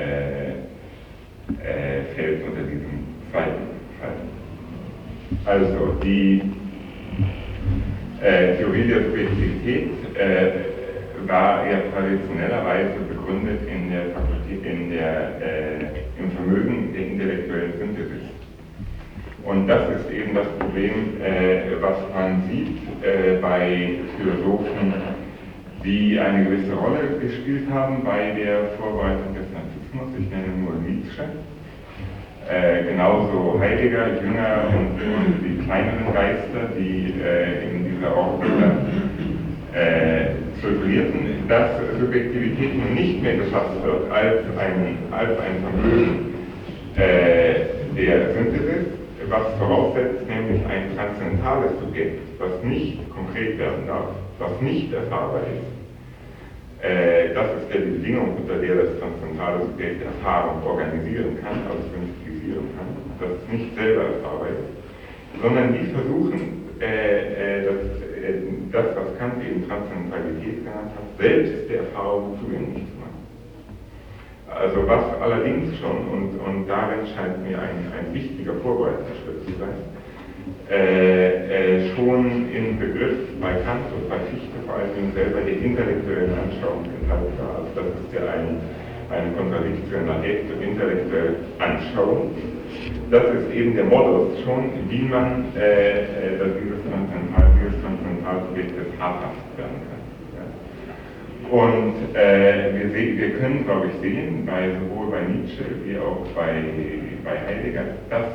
fällt unter diesem zweiten Fall. Also die Theorie der Subjektivität war ja traditionellerweise begründet in der Fakultät, im Vermögen der intellektuellen Synthesis. Und das ist eben das Problem, was man sieht bei Philosophen, die eine gewisse Rolle gespielt haben bei der Vorbereitung des Narzissmus. Ich nenne nur Nietzsche. Genauso Heidegger, Jünger und die kleineren Geister, die in dieser Ordnung zirkulierten, dass Subjektivität nun nicht mehr gefasst wird als ein Vermögen der Synthesis, was voraussetzt, nämlich ein transzendentales Subjekt, was nicht konkret werden darf, was nicht erfahrbar ist. Das ist ja die Bedingung, unter der das transzendentale Subjekt Erfahrung organisieren kann, also vernünftigieren kann, dass es nicht selber erfahrbar ist, sondern die versuchen, das, was Kant eben Transzendentalität genannt hat, selbst der Erfahrung zugänglich zu machen. Also was allerdings schon, und darin scheint mir ein wichtiger Vorbereitungsschritt zu sein, schon im Begriff bei Kant und bei Fichte vor allen Dingen selber der intellektuellen Anschauung enthalten war. Also das ist ja eine Kontradiktion nach intellektuellen Anschauung. Das ist eben der Modus schon, wie man dieses Transzendentalsubjekt habhaft werden kann. Ja. Und wir können, glaube ich, sehen, sowohl bei Nietzsche wie auch bei Heidegger, dass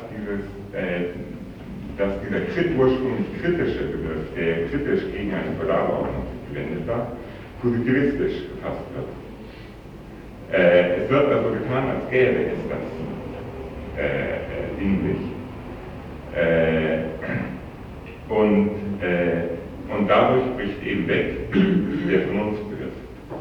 dieser ursprünglich kritische Begriff, der kritisch gegen eine Feudalordnung gewendet war, positivistisch gefasst wird. Es wird also getan, als gäbe es das in sich. Und dadurch bricht eben weg der Vernunftbegriff.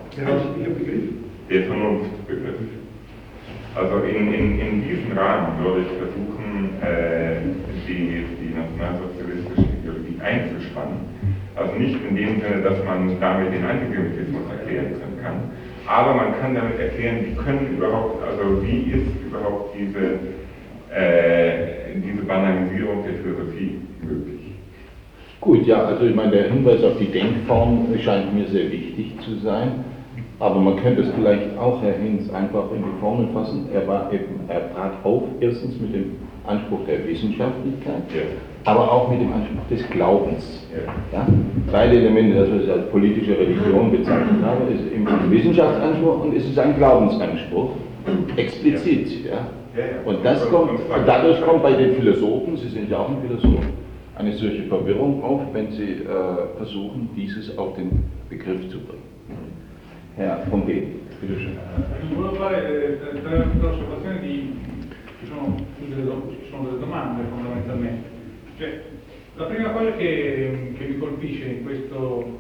Der Vernunftbegriff. Also in diesem Rahmen würde ich versuchen, die nationalsozialistische Ideologie einzuspannen. Also nicht in dem Sinne, dass man damit den Antisemitismus erklären kann, aber man kann damit erklären, wie ist überhaupt diese Banalisierung der Philosophie möglich. Gut, ja, also ich meine, der Hinweis auf die Denkform scheint mir sehr wichtig zu sein. Aber man könnte es vielleicht auch, Herr Hinz, einfach in die Formel fassen. Er trat auf, erstens mit dem Anspruch der Wissenschaftlichkeit, ja, aber auch mit dem Anspruch des Glaubens. Ja. Ja? Beide Elemente, das was ich als politische Religion bezeichnet habe, ist eben ein Wissenschaftsanspruch und ist es ein Glaubensanspruch, explizit. Ja. Ja? Und dadurch kommt bei den Philosophen, Sie sind ja auch ein Philosoph, eine solche Verwirrung auf, wenn Sie versuchen, dieses auf den Begriff zu bringen. Herr von B. Bitte schön. Volevo fare tre osservazioni ci sono delle domande fondamentalmente. Cioè, la prima cosa che mi colpisce in questo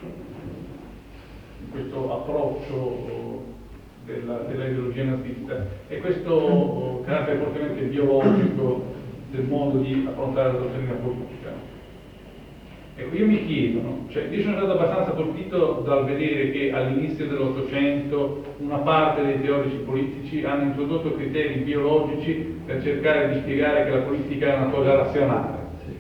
approccio della ideologia nazista è questo carattere fortemente biologico del modo di affrontare la dottrina politica. Ecco, io mi chiedo, no? Cioè, io sono stato abbastanza colpito dal vedere che all'inizio dell'Ottocento una parte dei teorici politici hanno introdotto criteri biologici per cercare di spiegare che la politica è una cosa razionale.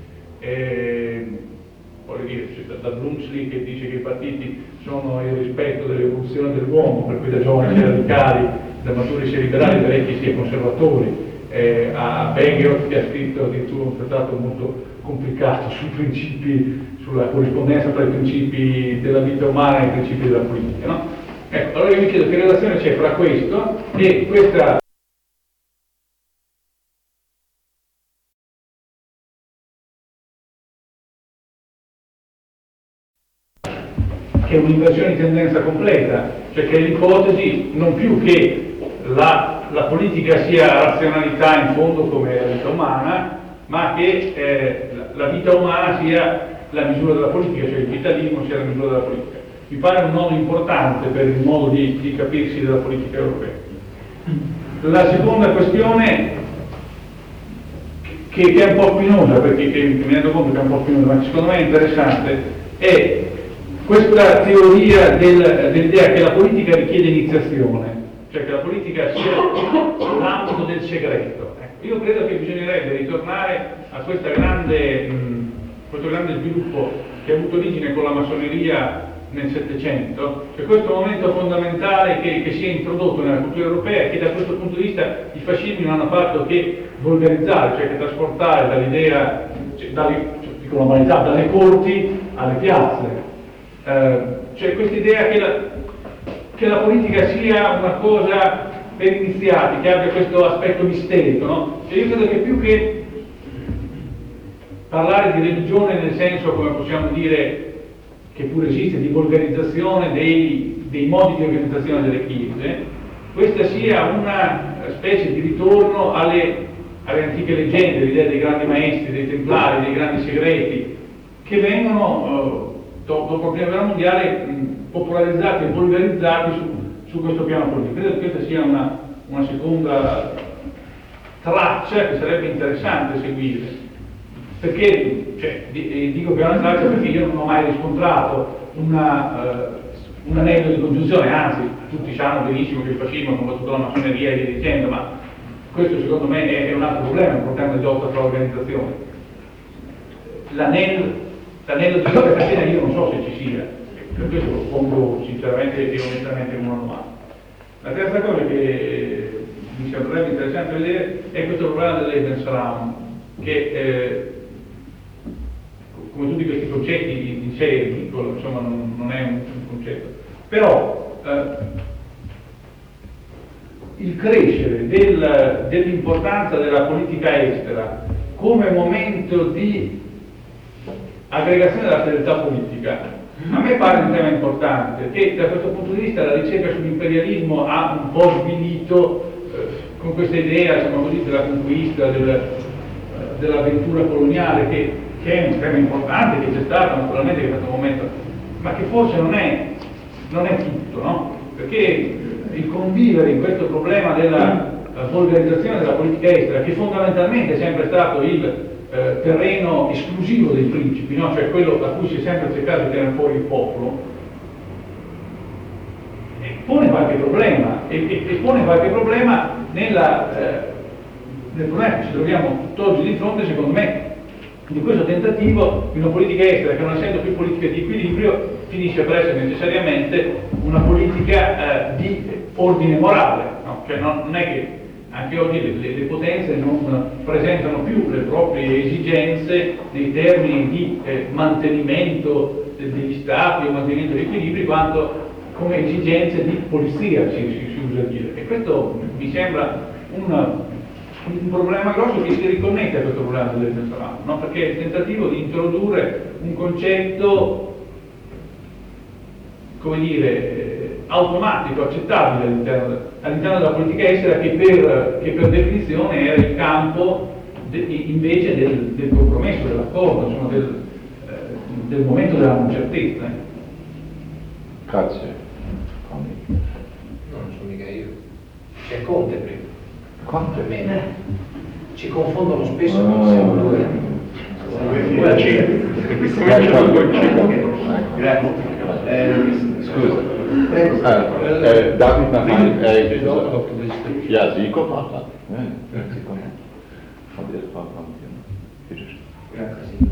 Voglio dire, da Brunschli che dice che i partiti sono il rispetto dell'evoluzione dell'uomo, per cui da giovani si è radicali, da maturi si è liberali, da vecchi si è conservatori, a Beghiot che ha scritto addirittura un trattato molto complicato sui principi, sulla corrispondenza tra i principi della vita umana e i principi della politica, no? Ecco, allora io mi chiedo che relazione c'è fra questo e questa che è un'inversione di tendenza completa, cioè che è l'ipotesi non più che la politica sia razionalità in fondo come la vita umana, ma che la vita umana sia la misura della politica, cioè il vitalismo sia la misura della politica. Mi pare un nodo importante per il modo di capirsi della politica europea. La seconda questione, che è un po' spinosa, perché mi rendo conto che è un po' spinosa, ma secondo me è interessante, è questa teoria dell'idea che la politica richiede iniziazione, cioè che la politica sia l'ambito del segreto. Io credo che bisognerebbe ritornare a questo grande sviluppo che ha avuto origine con la massoneria nel Settecento, cioè questo momento fondamentale che si è introdotto nella cultura europea e che da questo punto di vista i fascismi non hanno fatto che volgarizzare, cioè che trasportare dall'idea, dico l'umanità, dalle corti alle piazze. Cioè questa idea che la politica sia una cosa per iniziati, che abbia questo aspetto misterico, no? Cioè io credo che più che parlare di religione nel senso, come possiamo dire, che pure esiste, di volgarizzazione dei modi di organizzazione delle chiese, questa sia una specie di ritorno alle antiche leggende, l'idea dei grandi maestri, dei templari, dei grandi segreti, che vengono dopo la prima guerra mondiale popolarizzati e volgarizzati su questo piano politico. Credo che questa sia una seconda traccia che sarebbe interessante seguire. Perché, dico che è una traccia perché io non ho mai riscontrato un anello di congiunzione, anzi tutti sanno benissimo che il fascismo ha combattuto la massoneria e via dicendo, ma questo secondo me è un altro problema, un problema di lotta tra organizzazioni. L'anello di questa catena io non so se ci sia, per questo lo pongo sinceramente e onestamente come una domanda. La terza cosa che mi sembrerebbe interessante vedere è questo problema dell'Ebensraum, che come tutti questi concetti in sé è piccolo, insomma non è un concetto, però il crescere dell'importanza della politica estera come momento di aggregazione della fedeltà politica a me pare un tema importante, perché da questo punto di vista la ricerca sull'imperialismo ha un po' svilito con questa idea, insomma così, della conquista, dell'avventura coloniale, che è un tema importante, che c'è stato naturalmente, che è stato un momento, ma che forse non è tutto, no? Perché il convivere in questo problema della volgarizzazione della politica estera, che fondamentalmente è sempre stato il terreno esclusivo dei principi, no? Cioè quello a cui si è sempre cercato di tenere fuori il popolo, pone qualche problema, e pone qualche problema nel problema che ci troviamo tutt'oggi di fronte, secondo me, di questo tentativo di una politica estera che, non essendo più politica di equilibrio, finisce per essere necessariamente una politica di ordine morale, no? Cioè non è che anche oggi le potenze non presentano più le proprie esigenze nei termini di mantenimento degli stati o mantenimento degli equilibri, quanto come esigenze di polizia si usa dire. E questo mi sembra un problema grosso che si riconnette a questo problema dell'Ebensraum, no? Perché è il tentativo di introdurre un concetto, come dire, automatico, accettabile all'interno della politica estera, che per definizione era il campo invece del compromesso, dell'accordo, insomma, del momento della non certezza. Grazie. Non sono mica io. C'è Conte prima. Conte? Ci confondono spesso con siamo due. Scusa. Darf ich mal ja, Sie kommen auch dran. Sie kommen. Von der Frau kommt hier.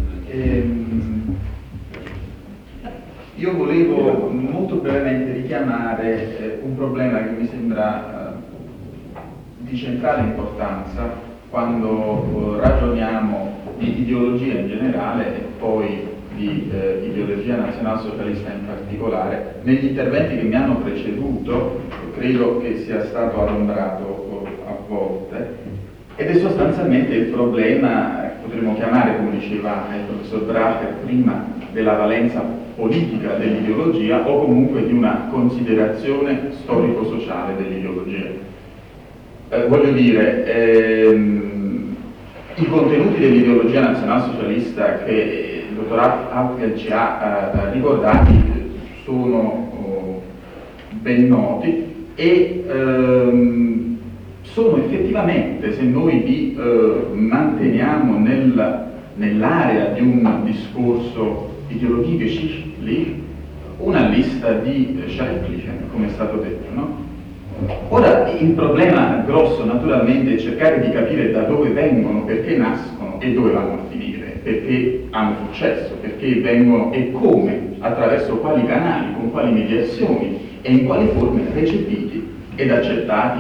Io volevo molto brevemente richiamare un problema che mi sembra di centrale importanza quando ragioniamo di ideologia in generale e poi di ideologia nazionalsocialista in particolare. Negli interventi che mi hanno preceduto credo che sia stato adombrato a volte, ed è sostanzialmente il problema, potremmo chiamare, come diceva il professor Bracher prima, della valenza politica dell'ideologia o comunque di una considerazione storico-sociale dell'ideologia. Voglio dire, i contenuti dell'ideologia nazionalsocialista che il dottor Altgeld ci ha ricordati sono ben noti e sono effettivamente, se noi li manteniamo nell'area di un discorso ideologie-geschichtlich, una lista di Schrecklichen, come è stato detto, no? Ora, il problema grosso naturalmente è cercare di capire da dove vengono, perché nascono e dove vanno a finire, perché hanno successo, perché vengono e come, attraverso quali canali, con quali mediazioni e in quali forme recepiti ed accettati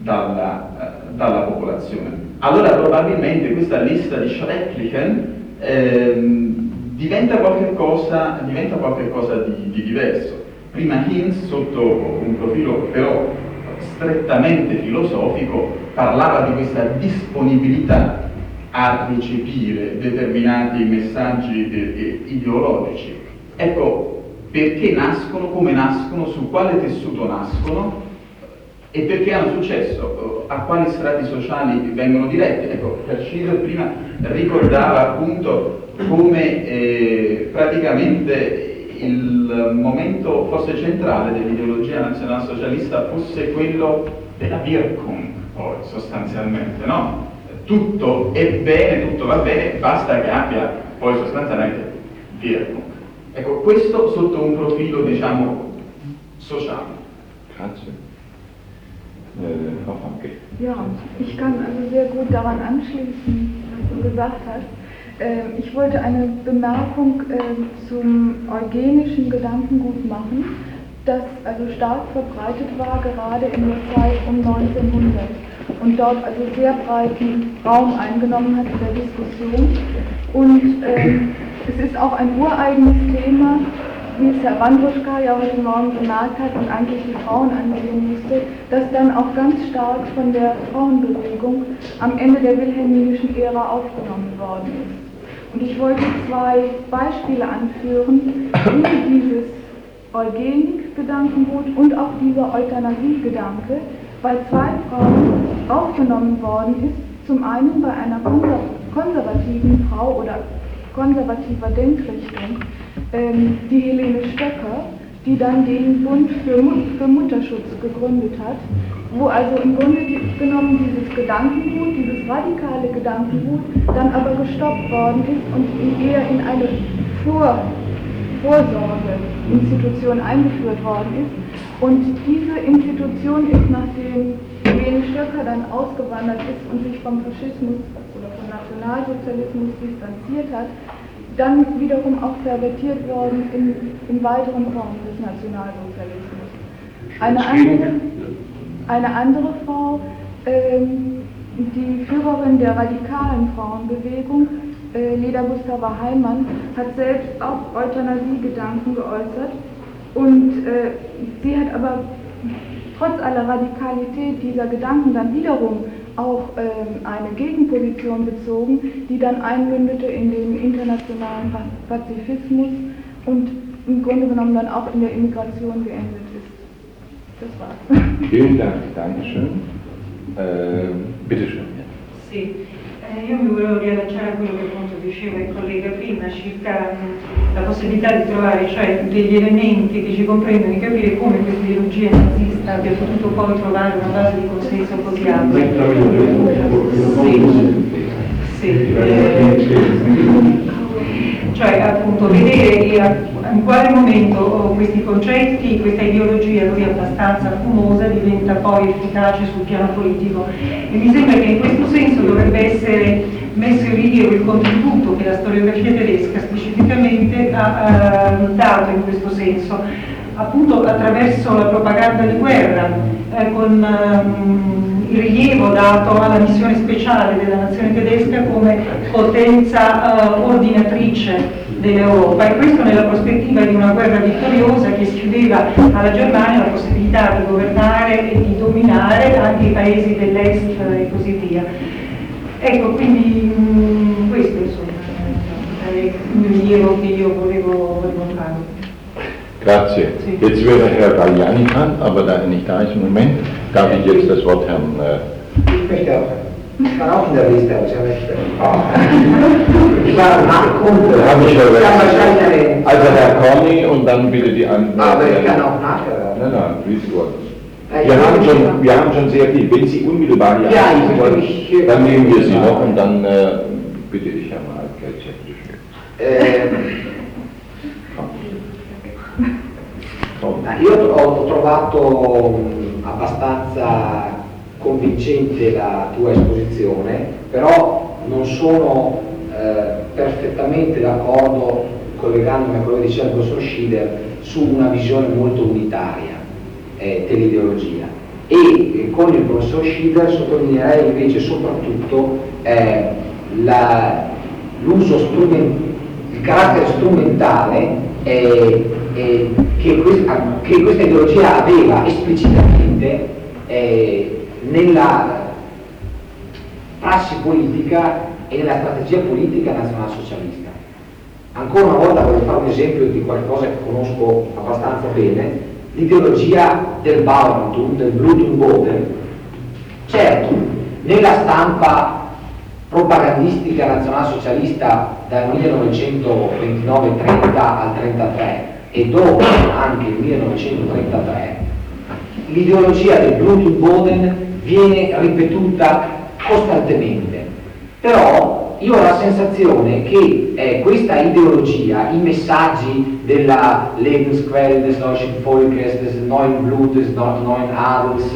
dalla popolazione. Allora probabilmente questa lista di Schrecklichen diventa qualcosa di diverso. Prima Hinz, sotto un profilo però strettamente filosofico, parlava di questa disponibilità a recepire determinati messaggi ideologici. Ecco, perché nascono, come nascono, su quale tessuto nascono e perché hanno successo, a quali strati sociali vengono diretti. Ecco, Schiller prima ricordava appunto come praticamente il momento forse centrale dell'ideologia nazionalsocialista fosse quello della Wirkung, poi sostanzialmente, no? Tutto è bene, tutto va bene, basta che abbia poi sostanzialmente Wirkung. Ecco, questo sotto un profilo, diciamo, sociale. Grazie. Frau Famke. Ja, ich kann also sehr gut daran anschließen, was du gesagt hast. Ich wollte eine Bemerkung zum eugenischen Gedankengut machen, das also stark verbreitet war, gerade in der Zeit um 1900 und dort also sehr breiten Raum eingenommen hat in der Diskussion. Und es ist auch ein ureigenes Thema, wie es Herr Wandruschka ja heute Morgen bemerkt hat und eigentlich die Frauen angehen musste, das dann auch ganz stark von der Frauenbewegung am Ende der wilhelminischen Ära aufgenommen worden ist. Und ich wollte zwei Beispiele anführen, wie dieses Eugenik-Gedankengut und auch dieser Euthanasie-Gedanke bei zwei Frauen aufgenommen worden ist. Zum einen bei einer konservativen Frau oder konservativer Denkrichtung, die Helene Stöcker, die dann den Bund für Mutterschutz gegründet hat, wo also im Grunde genommen dieses Gedankengut, dieses radikale Gedankengut, dann aber gestoppt worden ist und eher in eine Vorsorgeinstitution eingeführt worden ist. Und diese Institution ist, nachdem Helene Stöcker dann ausgewandert ist und sich vom Faschismus oder vom Nationalsozialismus distanziert hat, dann wiederum auch pervertiert worden in weiteren Formen des Nationalsozialismus. Eine andere Frau, die Führerin der radikalen Frauenbewegung, Leda Gustava Heimann, hat selbst auch Euthanasie-Gedanken geäußert und sie hat aber trotz aller Radikalität dieser Gedanken dann wiederum auch eine Gegenposition bezogen, die dann einmündete in den internationalen Pazifismus und im Grunde genommen dann auch in der Immigration geendet ist. Das war's. Vielen Dank, Dankeschön. Bitteschön. Sì, io mi volevo riallacciare a quello che appunto diceva il collega prima circa la possibilità di trovare cioè degli elementi che ci comprendono di capire come questa ideologia nazista abbia potuto poi trovare una base di consenso così ampia. Cioè appunto vedere in quale momento questi concetti, questa ideologia così abbastanza fumosa diventa poi efficace sul piano politico e mi sembra che in questo senso dovrebbe essere messo in rilievo il contributo che la storiografia tedesca specificamente ha dato in questo senso, appunto attraverso la propaganda di guerra, con il rilievo dato alla missione speciale della nazione tedesca come potenza ordinatrice dell'Europa e questo nella prospettiva di una guerra vittoriosa che schiudeva alla Germania la possibilità di governare e di dominare anche i paesi dell'est e così via. Ecco, quindi questo insomma è il rilievo che io volevo fare. Grazie. Jetzt wäre Herr Galliani dran, aber da er nicht da ist im Moment, darf ich jetzt das Wort Herrn... Ich möchte auch in der Liste, aber ich habe nicht. Ich war nachkommen. Habe ich ja also Herr Corny und dann bitte die anderen. Aber ich kann auch nachhören. Nein, wie Sie wollen. Wir haben schon sehr viel. Wenn Sie unmittelbar hier anrufen wollen, dann nehmen wir Sie noch und dann bitte ich Herrn Malketsch. Io ho trovato abbastanza convincente la tua esposizione, però non sono perfettamente d'accordo, collegandomi a quello che diceva il professor Schieder, su una visione molto unitaria dell'ideologia. E con il professor Schieder sottolineerei invece soprattutto il carattere strumentale che questa ideologia aveva esplicitamente nella prassi politica e nella strategia politica nazionalsocialista. Ancora una volta voglio fare un esempio di qualcosa che conosco abbastanza bene, l'ideologia del Bauerntum, del Blutenboden. Certo, nella stampa propagandistica nazionalsocialista dal 1929-30 al 1933 e dopo anche il 1933, l'ideologia del Blutenboden viene ripetuta costantemente. Però io ho la sensazione che questa ideologia, i messaggi della Lebensquelle des deutschen Volkes, des neuen Blutes, des neuen Adels,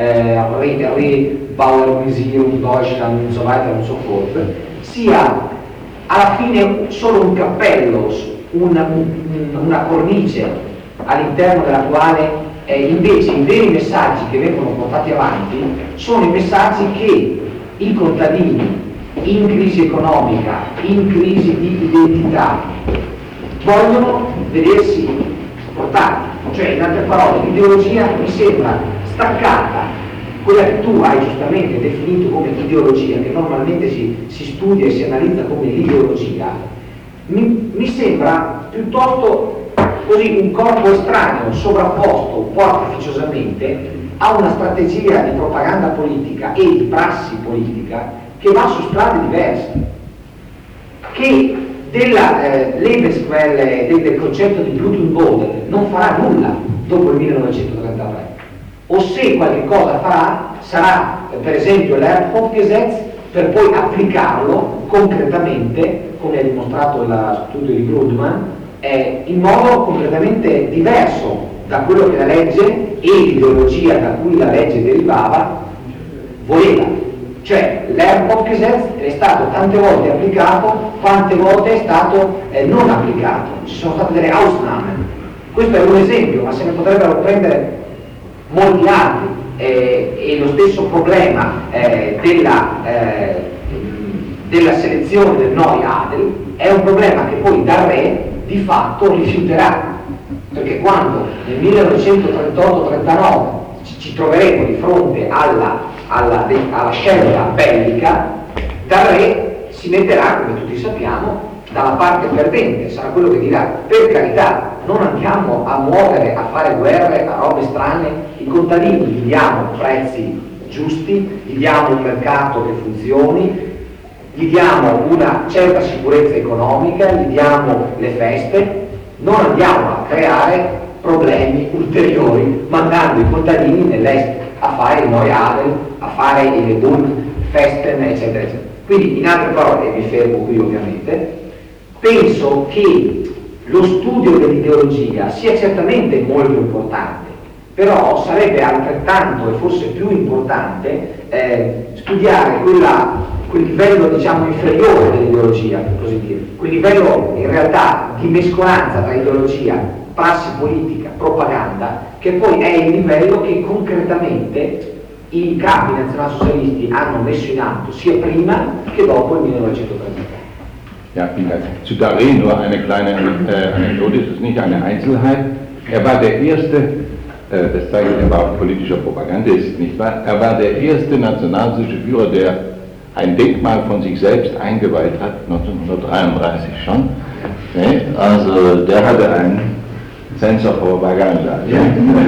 Rebauernisierung Deutschland und so weiter und so fort, sia alla fine solo un cappello, una cornice all'interno della quale invece i veri messaggi che vengono portati avanti sono i messaggi che i contadini in crisi economica, in crisi di identità, vogliono vedersi portati. Cioè, in altre parole, l'ideologia mi sembra staccata, quella che tu hai giustamente definito come ideologia, che normalmente si studia e si analizza come l'ideologia, mi sembra piuttosto così un corpo estraneo, sovrapposto un po' artificiosamente a una strategia di propaganda politica e di prassi politica che va su strade diverse, che della Lebensquelle, del concetto di Blutenboden non farà nulla dopo il 1933, o se qualche cosa farà sarà per esempio l'Erbhoff-Gesetz, per poi applicarlo concretamente, come ha dimostrato lo studio di Grudman, in modo completamente diverso da quello che la legge e l'ideologia da cui la legge derivava voleva. Cioè l'Erbhoff-Gesetz è stato tante volte applicato, quante volte è stato non applicato, ci sono state delle Ausnahmen. Questo è un esempio, ma se ne potrebbero prendere molti altri, e lo stesso problema della selezione del Neuadel è un problema che poi dal re di fatto rifiuterà, perché quando nel 1938-39 ci troveremo di fronte alla scelta bellica, dal re si metterà, come tutti sappiamo, dalla parte perdente, sarà quello che dirà: per carità, non andiamo a muovere, a fare guerre, a robe strane, i contadini gli diamo prezzi giusti, gli diamo un mercato che funzioni, gli diamo una certa sicurezza economica, gli diamo le feste, non andiamo a creare problemi ulteriori mandando i contadini nell'est a fare il Neuadel, a fare il Bundfesten, eccetera, eccetera. Quindi, in altre parole, e mi fermo qui ovviamente, penso che lo studio dell'ideologia sia certamente molto importante, però sarebbe altrettanto e forse più importante studiare quel livello, diciamo, inferiore dell'ideologia, per così dire, quel livello in realtà di mescolanza tra ideologia, prassi politica, propaganda, che poi è il livello che concretamente i capi nazionalsocialisti hanno messo in atto sia prima che dopo il 1933. Ja, vielen Dank. Zu Daré nur eine kleine Anekdote, das ist nicht eine Einzelheit. Er war der erste, das zeigt, er war auch politischer Propagandist, nicht wahr? Er war der erste nationalsozialistische Führer, der ein Denkmal von sich selbst eingeweiht hat, 1933 schon. Also der hatte ein Sense of Propaganda. Ja.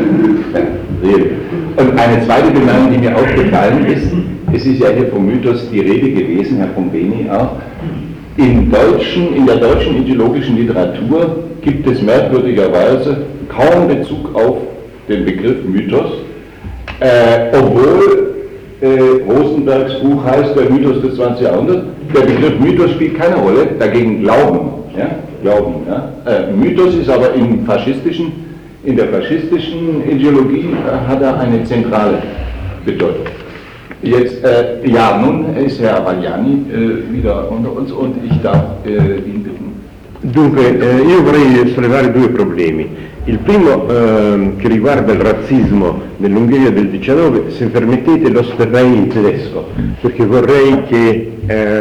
Und eine zweite Bemerkung, die mir aufgefallen ist, es ist ja hier vom Mythos die Rede gewesen, Herr Pombeni auch, in der deutschen ideologischen Literatur gibt es merkwürdigerweise kaum Bezug auf den Begriff Mythos, obwohl Rosenbergs Buch heißt Der Mythos des 20. Jahrhunderts. Der Begriff Mythos spielt keine Rolle, dagegen Glauben. Ja? Glauben, ja? Mythos ist aber in der faschistischen Ideologie hat er eine zentrale Bedeutung. Jetzt, nun ist Herr Avagliani wieder unter uns und ich darf ihn bitten. Dunque, io vorrei sollevare due problemi. Il primo che riguarda il razzismo nell'Ungheria del 19, se permettete lo sterrei in tedesco, perché vorrei che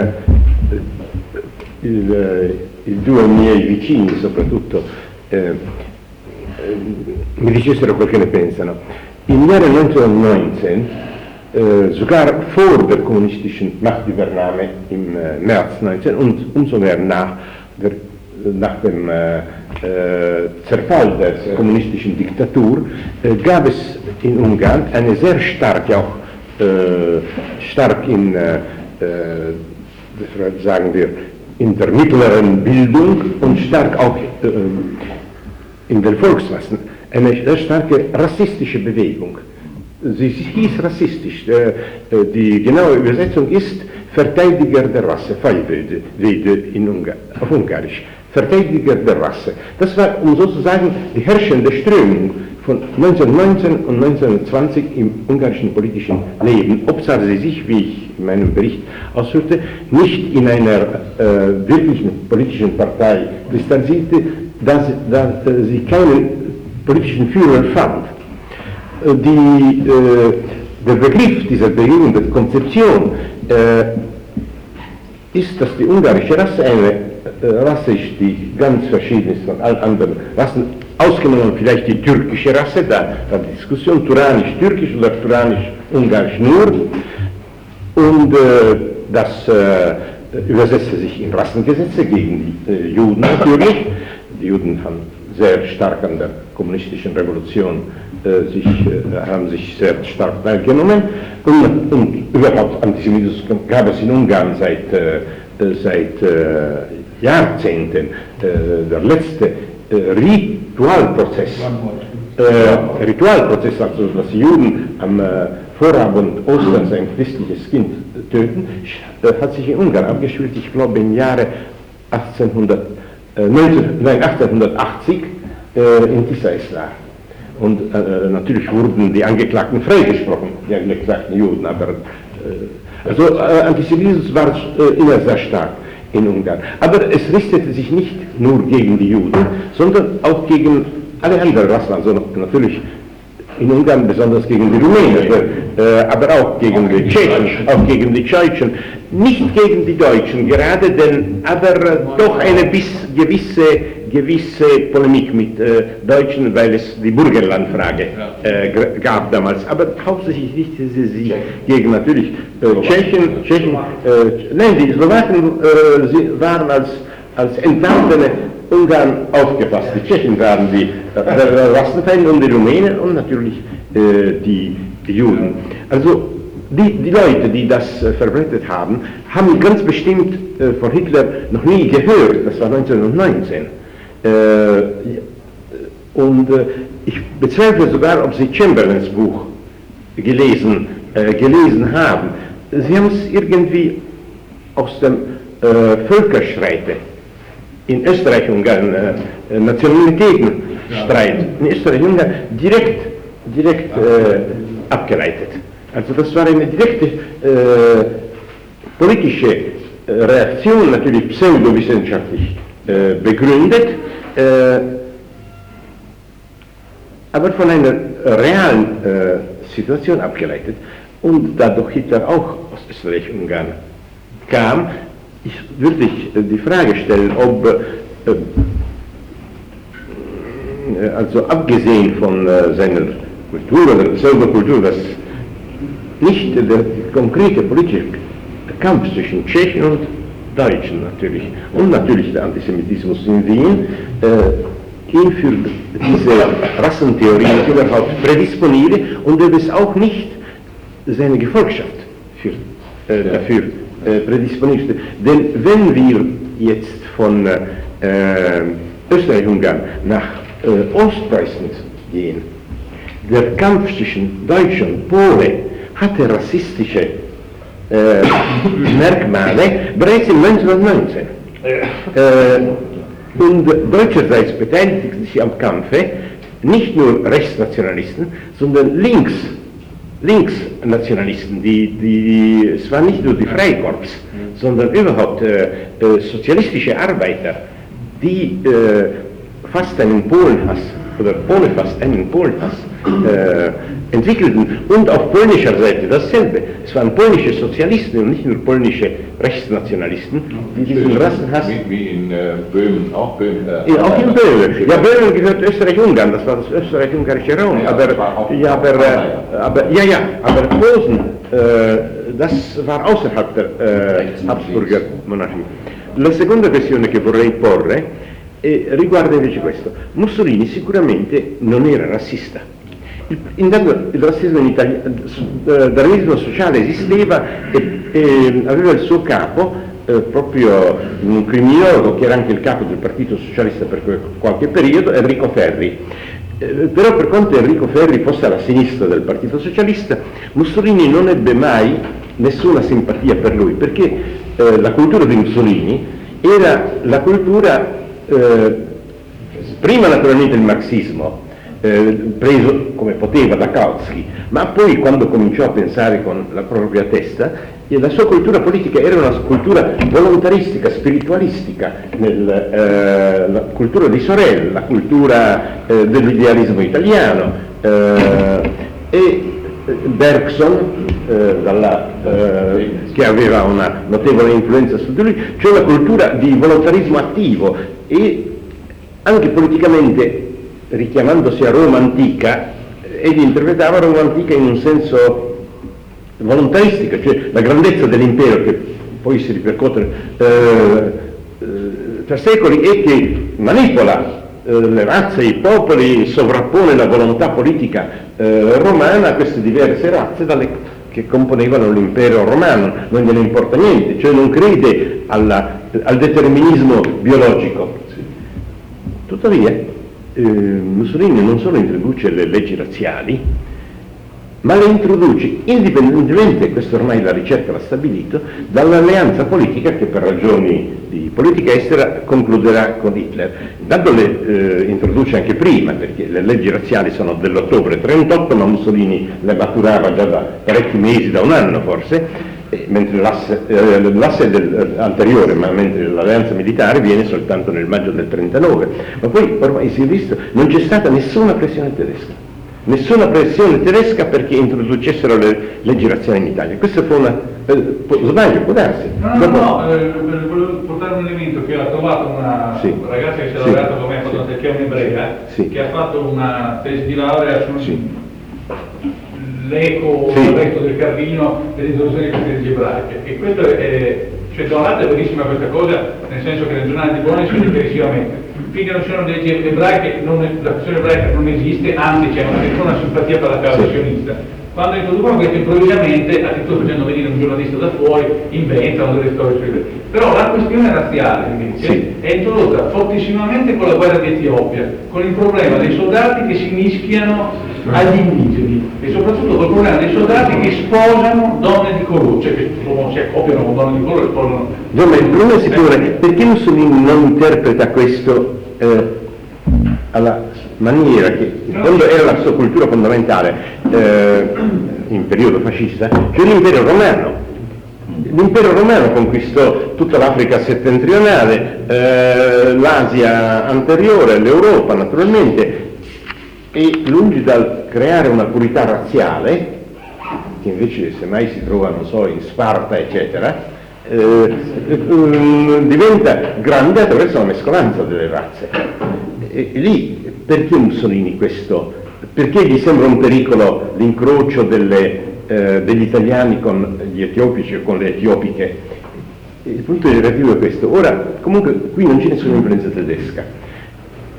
i due miei vicini soprattutto mi dicessero quel che ne pensano. Im Jahre 1919, sogar vor der kommunistischen Machtübernahme im März 19 und umso mehr nach dem Zerfall der kommunistischen Diktatur gab es in Ungarn eine sehr stark sagen wir, in der mittleren Bildung und stark auch in den Volksmassen, eine sehr starke rassistische Bewegung. Sie hieß rassistisch. Die genaue Übersetzung ist Verteidiger der Rasse, Fajvede auf Ungarisch. Verteidiger der Rasse. Das war sozusagen die herrschende Strömung von 1919 und 1920 im ungarischen politischen Leben, obwohl sie sich, wie ich in meinem Bericht ausführte, nicht in einer wirklichen politischen Partei kristallisierte, da sie keinen politischen Führer fand. Der Begriff dieser Bewegung, der Konzeption, ist, dass die ungarische Rasse eine Rasse ist, die ganz verschieden ist von allen anderen Rassen, ausgenommen vielleicht die türkische Rasse, da war die Diskussion turanisch-türkisch oder turanisch-ungarisch nur, und das übersetzte sich in Rassengesetze gegen die Juden natürlich. Die Juden haben sehr stark an der kommunistischen Revolution haben sich sehr stark teilgenommen und überhaupt Antisemitismus gab es in Ungarn seit Jahrzehnten. Der letzte Ritualprozess, also dass die Juden am Vorabend Osterns ein christliches Kind töten, hat sich in Ungarn abgespielt, ich glaube im Jahre 1880 in Tisza. Und natürlich wurden die Angeklagten freigesprochen, die angeklagten Juden, aber Antisemitismus war immer sehr stark in Ungarn. Aber es richtete sich nicht nur gegen die Juden, sondern auch gegen alle anderen Rassen, also natürlich in Ungarn besonders gegen die Rumänen, aber auch gegen die Tschechen, auch gegen die Deutschen, nicht gegen die Deutschen gerade, aber doch eine gewisse Polemik mit Deutschen, weil es die Burgenlandfrage gab damals, aber hauptsächlich richtete sie sich gegen natürlich Tschechen, nein, die Slowaken waren als enttarntene Ungarn aufgefasst. Die Tschechen waren die Rassenfeinde und die Rumänen und natürlich die Juden. Also die Leute, die das verbreitet haben, haben ganz bestimmt von Hitler noch nie gehört. Das war 1919. Ich bezweifle sogar, ob sie Chamberlains Buch gelesen haben. Sie haben es irgendwie aus dem Völkerschreite in Österreich-Ungarn, Nationalitätenstreit in Österreich-Ungarn direkt abgeleitet. Also das war eine direkte politische Reaktion, natürlich pseudowissenschaftlich begründet, aber von einer realen Situation abgeleitet. Und dadurch Hitler auch aus Österreich-Ungarn kam, würde ich die Frage stellen, ob, also abgesehen von seiner Kultur oder Pseudokultur, das nicht der konkrete politische Kampf zwischen Tschechen und Deutschen natürlich und natürlich der Antisemitismus in Wien ihn für diese Rassentheorien überhaupt prädisponiere und ob es auch nicht seine Gefolgschaft dafür prädisponierte. Denn wenn wir jetzt von Österreich-Ungarn nach Ostpreußen gehen, der Kampf zwischen Deutsch und Pole hatte rassistische Merkmale bereits im 1919. Und deutscherseits beteiligten sich am Kampfe nicht nur Rechtsnationalisten, sondern Linksnationalisten, es waren nicht nur die Freikorps, sondern überhaupt sozialistische Arbeiter, die fast einen Polenhass oder ohne fast einen Polenhass entwickelten und auf polnischer Seite dasselbe. Es waren polnische Sozialisten und nicht nur polnische Rechtsnationalisten, die diesen Rassenhass... Wie in Böhmen, auch Böhmen. Auch in Böhmen. Ja, Böhmen gehört Österreich-Ungarn, das war das österreich-ungarische Raum. Aber Posen, das war außerhalb der Habsburger Monarchia. La seconda questione che vorrei porre riguarda invece questo. Mussolini sicuramente non era razzista. Intanto il razzismo in Italia, il darwinismo sociale esisteva e aveva il suo capo, proprio un criminologo che era anche il capo del Partito Socialista per qualche periodo, Enrico Ferri. Però per quanto Enrico Ferri fosse alla sinistra del Partito Socialista, Mussolini non ebbe mai nessuna simpatia per lui, perché la cultura di Mussolini era la cultura, prima naturalmente il marxismo, preso come poteva da Kautsky, ma poi quando cominciò a pensare con la propria testa, la sua cultura politica era una cultura volontaristica, spiritualistica, la cultura di Sorel, la cultura dell'idealismo italiano, e Bergson, che aveva una notevole influenza su di lui, cioè la cultura di volontarismo attivo e anche politicamente, richiamandosi a Roma antica, egli interpretava Roma antica in un senso volontaristico, cioè la grandezza dell'impero che poi si ripercuote per secoli e che manipola le razze, i popoli, sovrappone la volontà politica romana a queste diverse razze che componevano l'impero romano, non gliene importa niente, cioè non crede al determinismo biologico. Tuttavia Mussolini non solo introduce le leggi razziali, ma le introduce indipendentemente, questo ormai la ricerca l'ha stabilito, dall'alleanza politica che per ragioni di politica estera concluderà con Hitler. Intanto le introduce anche prima, perché le leggi razziali sono dell'ottobre 38, ma Mussolini le maturava già da parecchi mesi, da un anno forse, mentre l'asse è anteriore, ma mentre l'alleanza militare viene soltanto nel maggio del 39. Ma poi ormai si è visto, non c'è stata nessuna pressione tedesca perché introducessero le leggi razziali in Italia. Questa fu una... sbaglio, può darsi. Volevo portare un elemento che ho trovato una ragazza che si è laureata con me, che è un'ebrea, che ha fatto una tesi di laurea sull'eco del resto del Carlino dell'introduzione di queste leggi ebraiche. E questo cioè da un lato è verissima questa cosa, nel senso che nel giornale di Buoni si dice chiarissimamente. Finché non ci sono leggi ebraiche, la questione ebraica non esiste, anzi c'è una simpatia per la causa sionista. Quando introducono questo improvvisamente, addirittura facendo venire un giornalista da fuori, inventano delle storie sui. Però la questione razziale invece è introdotta fortissimamente con la guerra di Etiopia, con il problema dei soldati che si mischiano agli indigeni e soprattutto col problema dei soldati che sposano donne di colore, cioè che si accoppiano con donne di colore e sposano. No, ma il problema si pone, perché Mussolini non interpreta questo alla maniera che in fondo era la sua cultura fondamentale in periodo fascista, cioè l'impero romano. L'impero romano conquistò tutta l'Africa settentrionale, l'Asia anteriore, l'Europa naturalmente, e lungi dal creare una purità razziale, che invece semmai si trova, non so, in Sparta eccetera, diventa grande attraverso la mescolanza delle razze. E lì perché Mussolini questo? Perché gli sembra un pericolo l'incrocio degli italiani con gli etiopici o con le etiopiche? Il punto relativo è questo. Ora, comunque, qui non c'è nessuna influenza tedesca.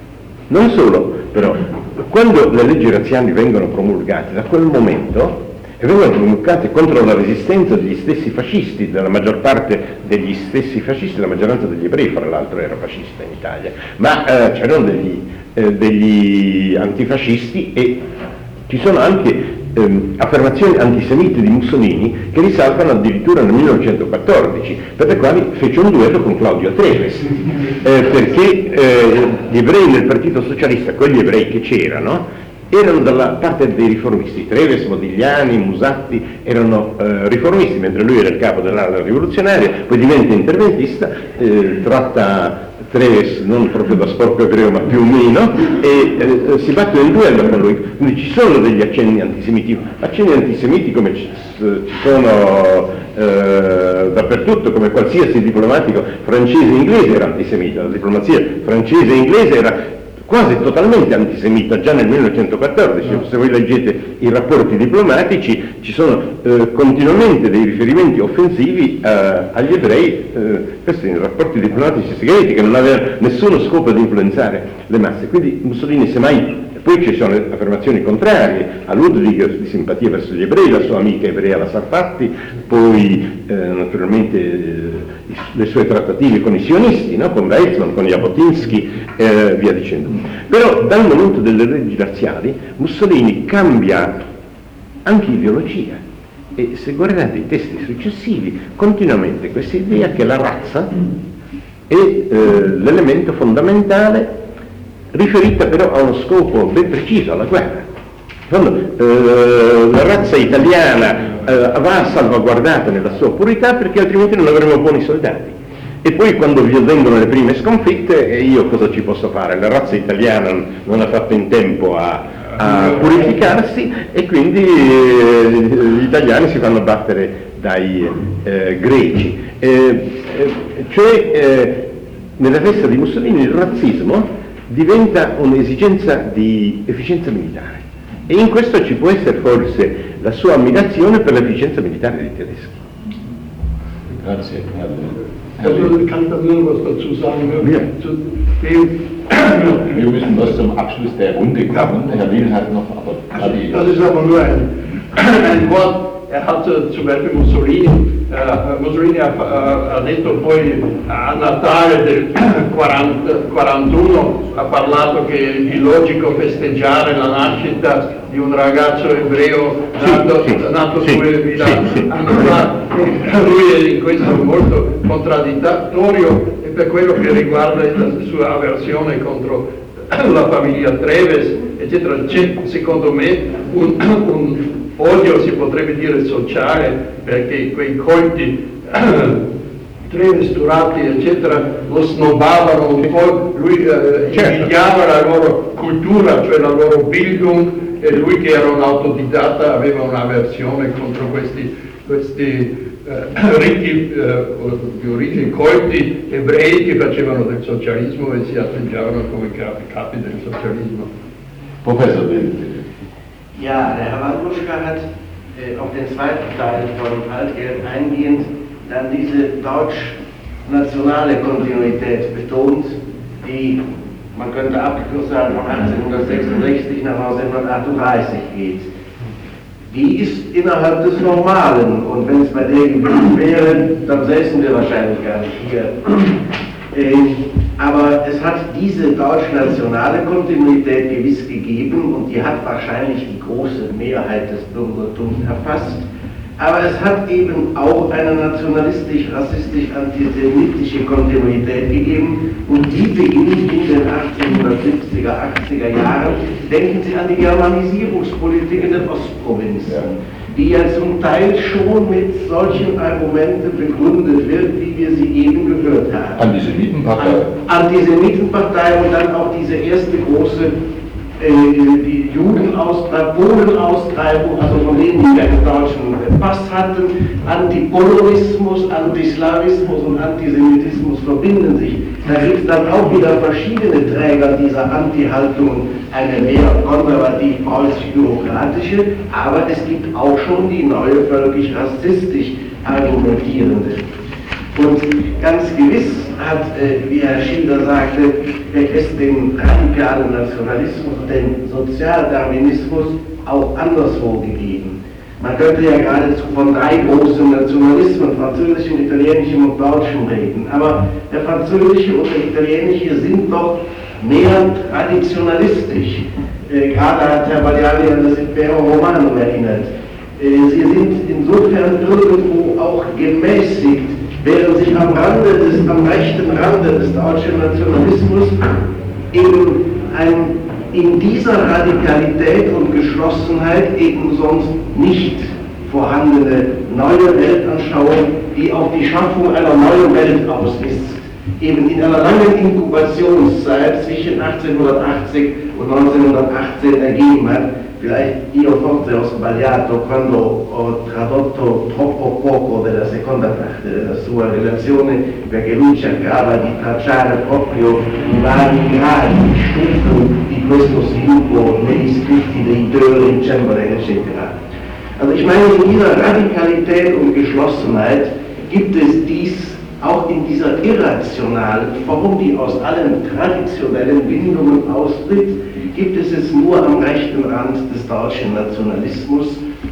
Non solo, però, quando le leggi razziali vengono promulgate, da quel momento, e vengono promulgate contro la resistenza degli stessi fascisti, della maggior parte degli stessi fascisti, la maggioranza degli ebrei, fra l'altro, era fascista in Italia, ma c'erano degli antifascisti e ci sono anche affermazioni antisemite di Mussolini che risaltano addirittura nel 1914, per le quali fece un duello con Claudio Treves, perché gli ebrei nel Partito Socialista, quegli ebrei che c'erano, erano dalla parte dei riformisti. Treves, Modigliani, Musatti erano riformisti, mentre lui era il capo dell'ala rivoluzionaria, poi diventa interventista, tratta Treves non proprio da sporco ebreo ma più o meno, e si batte nel duello con lui. Quindi ci sono degli accenni antisemiti come ci sono dappertutto, come qualsiasi diplomatico francese e inglese era antisemita. La diplomazia francese e inglese era quasi totalmente antisemita già nel 1914, se voi leggete i rapporti diplomatici ci sono continuamente dei riferimenti offensivi agli ebrei, questi sono rapporti diplomatici segreti che non avevano nessuno scopo di influenzare le masse, quindi Mussolini semmai. Poi ci sono affermazioni contrarie a Ludwig di simpatia verso gli ebrei, la sua amica ebrea la Sarfatti, poi naturalmente le sue trattative con i sionisti, no? Con Weizmann, con Jabotinsky, via dicendo. Però dal momento delle leggi razziali Mussolini cambia anche ideologia e se guardate i testi successivi continuamente questa idea che la razza è l'elemento fondamentale riferita però a uno scopo ben preciso, alla guerra. La razza italiana va salvaguardata nella sua purità perché altrimenti non avremo buoni soldati. E poi quando vi avvengono le prime sconfitte, io cosa ci posso fare? La razza italiana non ha fatto in tempo a purificarsi e quindi gli italiani si fanno battere dai greci. Nella testa di Mussolini il razzismo diventa un'esigenza di efficienza militare e in questo ci può essere forse la sua ammirazione per l'efficienza militare dei tedeschi. Grazie. Kann ich da nur was dazu sagen? Ja. Zu dem, Wir müssen was zum Abschluss der Runde kommen. Herr Will hat noch, aber das ist aber nur ein Wort. Er hat zum Beispiel Mussolini ha detto poi a Natale del 41, ha parlato che è illogico festeggiare la nascita di un ragazzo ebreo nato 2000 anni fa. Lui è in questo molto contraddittorio e per quello che riguarda la sua avversione contro la famiglia Treves, eccetera. C'è secondo me un odio, si potrebbe dire sociale, perché quei colti Treves, Turati, eccetera, lo snobbavano un po', lui invidiava la loro cultura, cioè la loro Bildung, e lui che era un autodidatta aveva un'avversione contro questi ricchi di origine colti ebrei che facevano del socialismo e si atteggiavano come capi del socialismo. Professor Will. Ja, der Herr Wandruschka hat auf den zweiten Teil von Altgeld eingehend dann diese deutsch-nationale Kontinuität betont, die, man könnte abgekürzt sagen, von 1866 nach 1938 geht. Die ist innerhalb des Normalen und wenn es bei der geblieben wäre, dann säßen wir wahrscheinlich gar nicht hier. Aber es hat diese deutsch-nationale Kontinuität gewiss gegeben und die hat wahrscheinlich die große Mehrheit des Bürgertums erfasst. Aber es hat eben auch eine nationalistisch-rassistisch-antisemitische Kontinuität gegeben und die beginnt in den 1870er, 80er Jahren. Denken Sie an die Germanisierungspolitik in den Ostprovinzen, die ja zum Teil schon mit solchen Argumenten begründet wird, wie wir sie eben gehört haben. Antisemitenpartei. Antisemitenpartei und dann auch diese erste große die Polenaustreibung, also von denen, die einen deutschen Pass hatten, Antipolonismus, Antislawismus und Antisemitismus verbinden sich. Da gibt es dann auch wieder verschiedene Träger dieser Anti-Haltung, eine mehr konservativ-preußisch-bürokratische, aber es gibt auch schon die neue völkisch-rassistisch argumentierende. Und ganz gewiss hat, wie Herr Schilder sagte, es den radikalen Nationalismus, den Sozialdarwinismus auch anderswo gegeben. Man könnte ja geradezu von 3 großen Nationalismen, französischem, italienischem und deutschem, reden. Aber der französische und der italienische sind doch mehr traditionalistisch. Gerade hat Herr Bagliani an das Impero Romano erinnert. Sie sind insofern irgendwo auch gemäßigt, während sich am rechten Rande des deutschen Nationalismus eben in dieser Radikalität und Geschlossenheit eben sonst nicht vorhandene neue Weltanschauung, die auf die Schaffung einer neuen Welt aus ist, eben in einer langen Inkubationszeit zwischen 1880 und 1918 ergeben hat. Vielleicht io forse ho sbagliato quando ho tradotto troppo poco della seconda parte della sua relazione, perché lui cercava di tracciare proprio i vari gradi, Stufen di questo sviluppo negli scritti dei Döring, Chamberlain eccetera. Also ich meine, in dieser Radikalität und Geschlossenheit gibt es dies auch in dieser irrationalen Form, die aus allen traditionellen Bindungen austritt, gibt es nur am rechten Rand des deutschen Nationalismus,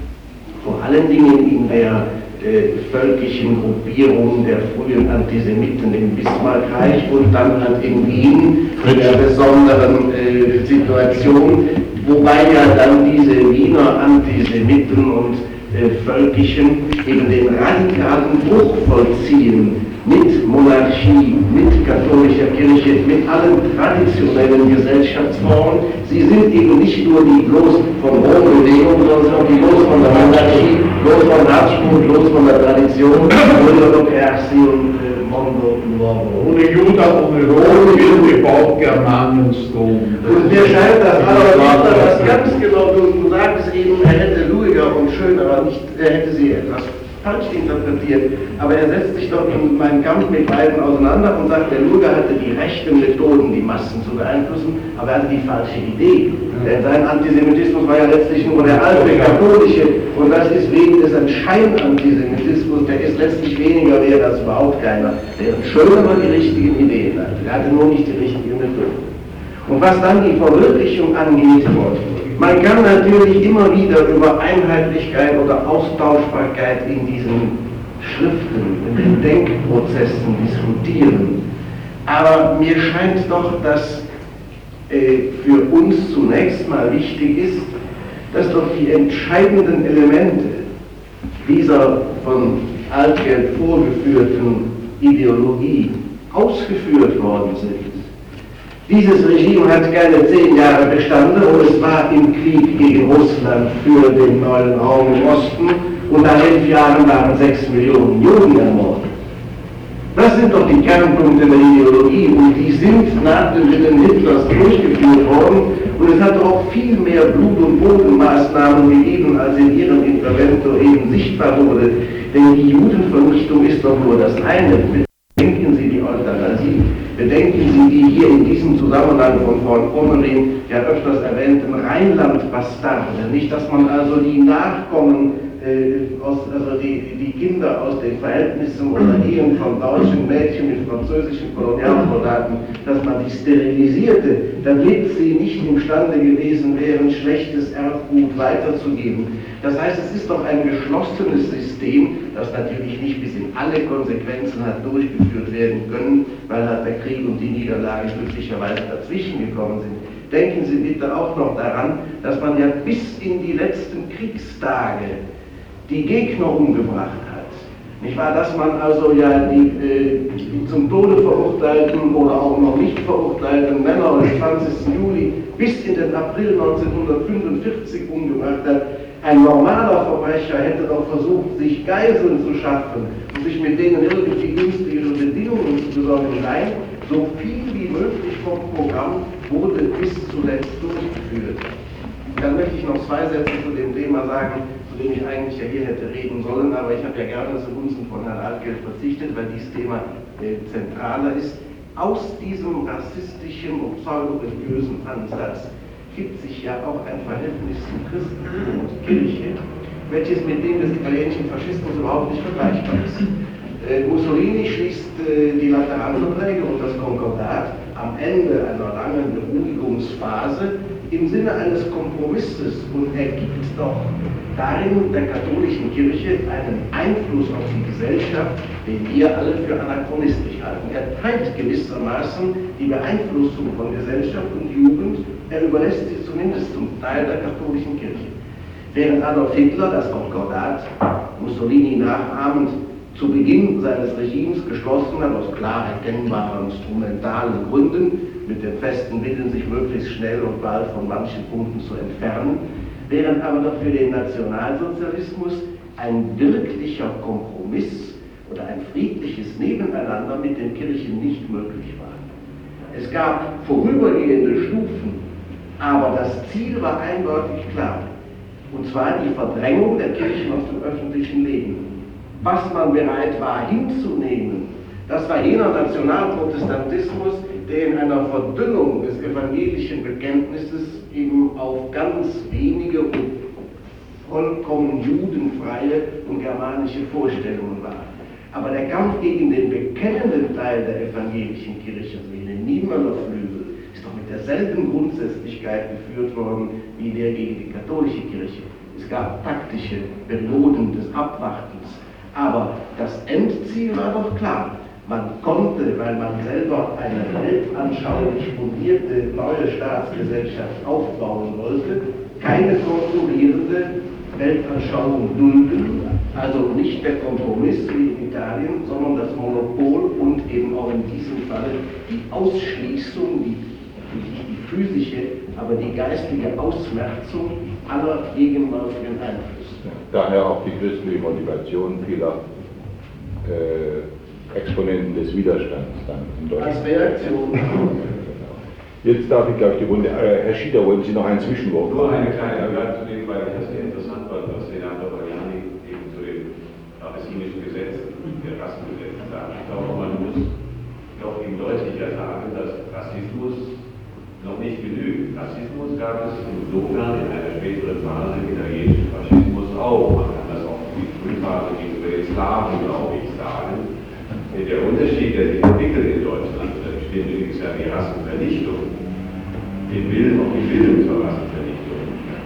vor allen Dingen in der völkischen Gruppierung der frühen Antisemiten im Bismarckreich und dann halt in Wien in der besonderen Situation, wobei ja dann diese Wiener Antisemiten und Völkischen eben den radikalen Bruch vollziehen mit Monarchie, mit katholischer Kirche, mit allen traditionellen Gesellschaftsformen. Sie sind eben nicht nur die bloß von Rom Bewegung, sondern auch die bloß von der Monarchie, bloß von Habsburg, bloß von der Tradition, Mondo Persi und Mondo Nuovo. Ohne Juda, ohne Rom wird gebaut Germanensdom. Und mir scheint das aber das ganz genau, du sagst eben, er hätte ruhiger und schöner, aber nicht, er hätte sie etwas falsch interpretiert, aber er setzt sich doch in meinem Kampf mit beiden auseinander und sagt, der Luger hatte die rechten Methoden, die Massen zu beeinflussen, aber er hatte die falsche Idee. Sein Antisemitismus war ja letztlich nur der alte katholische und das ist wegen des Scheinantisemitismus, der ist letztlich weniger wert als überhaupt keiner. Der schön aber die richtigen Ideen hatte, er hatte nur nicht die richtigen Methoden. Und was dann die Verwirklichung angeht, man kann natürlich immer wieder über Einheitlichkeit oder Austauschbarkeit in diesen Schriften, in den Denkprozessen diskutieren. Aber mir scheint doch, dass für uns zunächst mal wichtig ist, dass doch die entscheidenden Elemente dieser von Altgeld vorgeführten Ideologie ausgeführt worden sind. Dieses Regime hat keine 10 Jahre bestanden und es war im Krieg gegen Russland für den neuen Raum im Osten und nach 11 Jahren waren 6 Millionen Juden ermordet. Das sind doch die Kernpunkte der Ideologie und die sind nach dem Willen Hitlers durchgeführt worden und es hat auch viel mehr Blut- und Bodenmaßnahmen gegeben, als in ihrem Intervento eben sichtbar wurde. Denn die Judenvernichtung ist doch nur das eine. Bedenken Sie die Euthanasie. Bedenken Sie die hier in diesem Zusammenhang von Pommerin ja öfters erwähnten Rheinland-Bastarde. Nicht, dass man also die Nachkommen, also die Kinder aus den Verhältnissen oder Ehen von deutschen Mädchen mit französischen Kolonialsoldaten, dass man die sterilisierte, damit sie nicht imstande gewesen wären, schlechtes Erbgut weiterzugeben. Das heißt, es ist doch ein geschlossenes System, das natürlich nicht bis in alle Konsequenzen hat durchgeführt werden können, weil halt der Krieg und die Niederlage glücklicherweise dazwischen gekommen sind. Denken Sie bitte auch noch daran, dass man ja bis in die letzten Kriegstage die Gegner umgebracht hat. Nicht wahr, dass man also ja die zum Tode verurteilten oder auch noch nicht verurteilten Männer des 20. Juli bis in den April 1945 umgebracht hat. Ein normaler Verbrecher hätte doch versucht, sich Geiseln zu schaffen und sich mit denen irgendwie günstigere Bedingungen zu besorgen. Nein, so viel wie möglich vom Programm wurde bis zuletzt durchgeführt. Dann möchte ich noch 2 Sätze zu dem Thema sagen, zu dem ich eigentlich ja hier hätte reden sollen, aber ich habe ja gerne zugunsten von Herrn Altgeld verzichtet, weil dieses Thema zentraler ist. Aus diesem rassistischen und pseudoreligiösen Ansatz gibt sich ja auch ein Verhältnis zu Christentum und Kirche, welches mit dem des italienischen Faschismus überhaupt nicht vergleichbar ist. Mussolini schließt die Lateranverträge und das Konkordat am Ende einer langen Beruhigungsphase im Sinne eines Kompromisses und ergibt doch darin der katholischen Kirche einen Einfluss auf die Gesellschaft, den wir alle für anachronistisch halten. Er teilt gewissermaßen die Beeinflussung von Gesellschaft und Jugend, er überlässt sie zumindest zum Teil der katholischen Kirche. Während Adolf Hitler das Konkordat Mussolini nachahmend zu Beginn seines Regimes geschlossen hat, aus klar erkennbaren instrumentalen Gründen, mit dem festen Willen, sich möglichst schnell und bald von manchen Punkten zu entfernen, während aber doch für den Nationalsozialismus ein wirklicher Kompromiss oder ein friedliches Nebeneinander mit den Kirchen nicht möglich war. Es gab vorübergehende Stufen, aber das Ziel war eindeutig klar, und zwar die Verdrängung der Kirchen aus dem öffentlichen Leben. Was man bereit war hinzunehmen, das war jener Nationalprotestantismus, der in einer Verdünnung des evangelischen Bekenntnisses eben auf ganz wenige und vollkommen judenfreie und germanische Vorstellungen war. Aber der Kampf gegen den bekennenden Teil der evangelischen Kirche, also den Niemöller Flügel, ist doch mit derselben Grundsätzlichkeit geführt worden wie der gegen die katholische Kirche. Es gab taktische Perioden des Abwartens, aber das Endziel war doch klar. Man konnte, weil man selber eine weltanschaulich fundierte neue Staatsgesellschaft aufbauen wollte, keine konkurrierende Weltanschauung dulden, also nicht der Kompromiss wie in Italien, sondern das Monopol und eben auch in diesem Falle die Ausschließung, nicht die physische, aber die geistige Ausmerzung aller gegenwärtigen Einflüsse. Daher auch die christliche Motivation vieler Exponenten des Widerstands dann in Deutschland. Als Reaktion. Jetzt darf ich, glaube ich, die Runde. Herr Schieder, wollen Sie noch ein Zwischenwort? Nur eine kleine Anmerkung zu dem, weil das sehr interessant war, was Senator Baliani eben zu den abessinischen Gesetzen, den Rassengesetzen sagt. Ich glaube, man muss doch eben deutlicher sagen, dass Rassismus noch nicht genügt. Rassismus gab es insofern in einer späteren Phase, italienischen Faschismus auch. Man kann das auch in die Frühphase gegenüber den Slawen, glaube ich, sagen. Der Unterschied, der sich entwickelt in Deutschland, da steht übrigens ja die Rassenvernichtung, den Willen auf die Bildung zur Rassenvernichtung,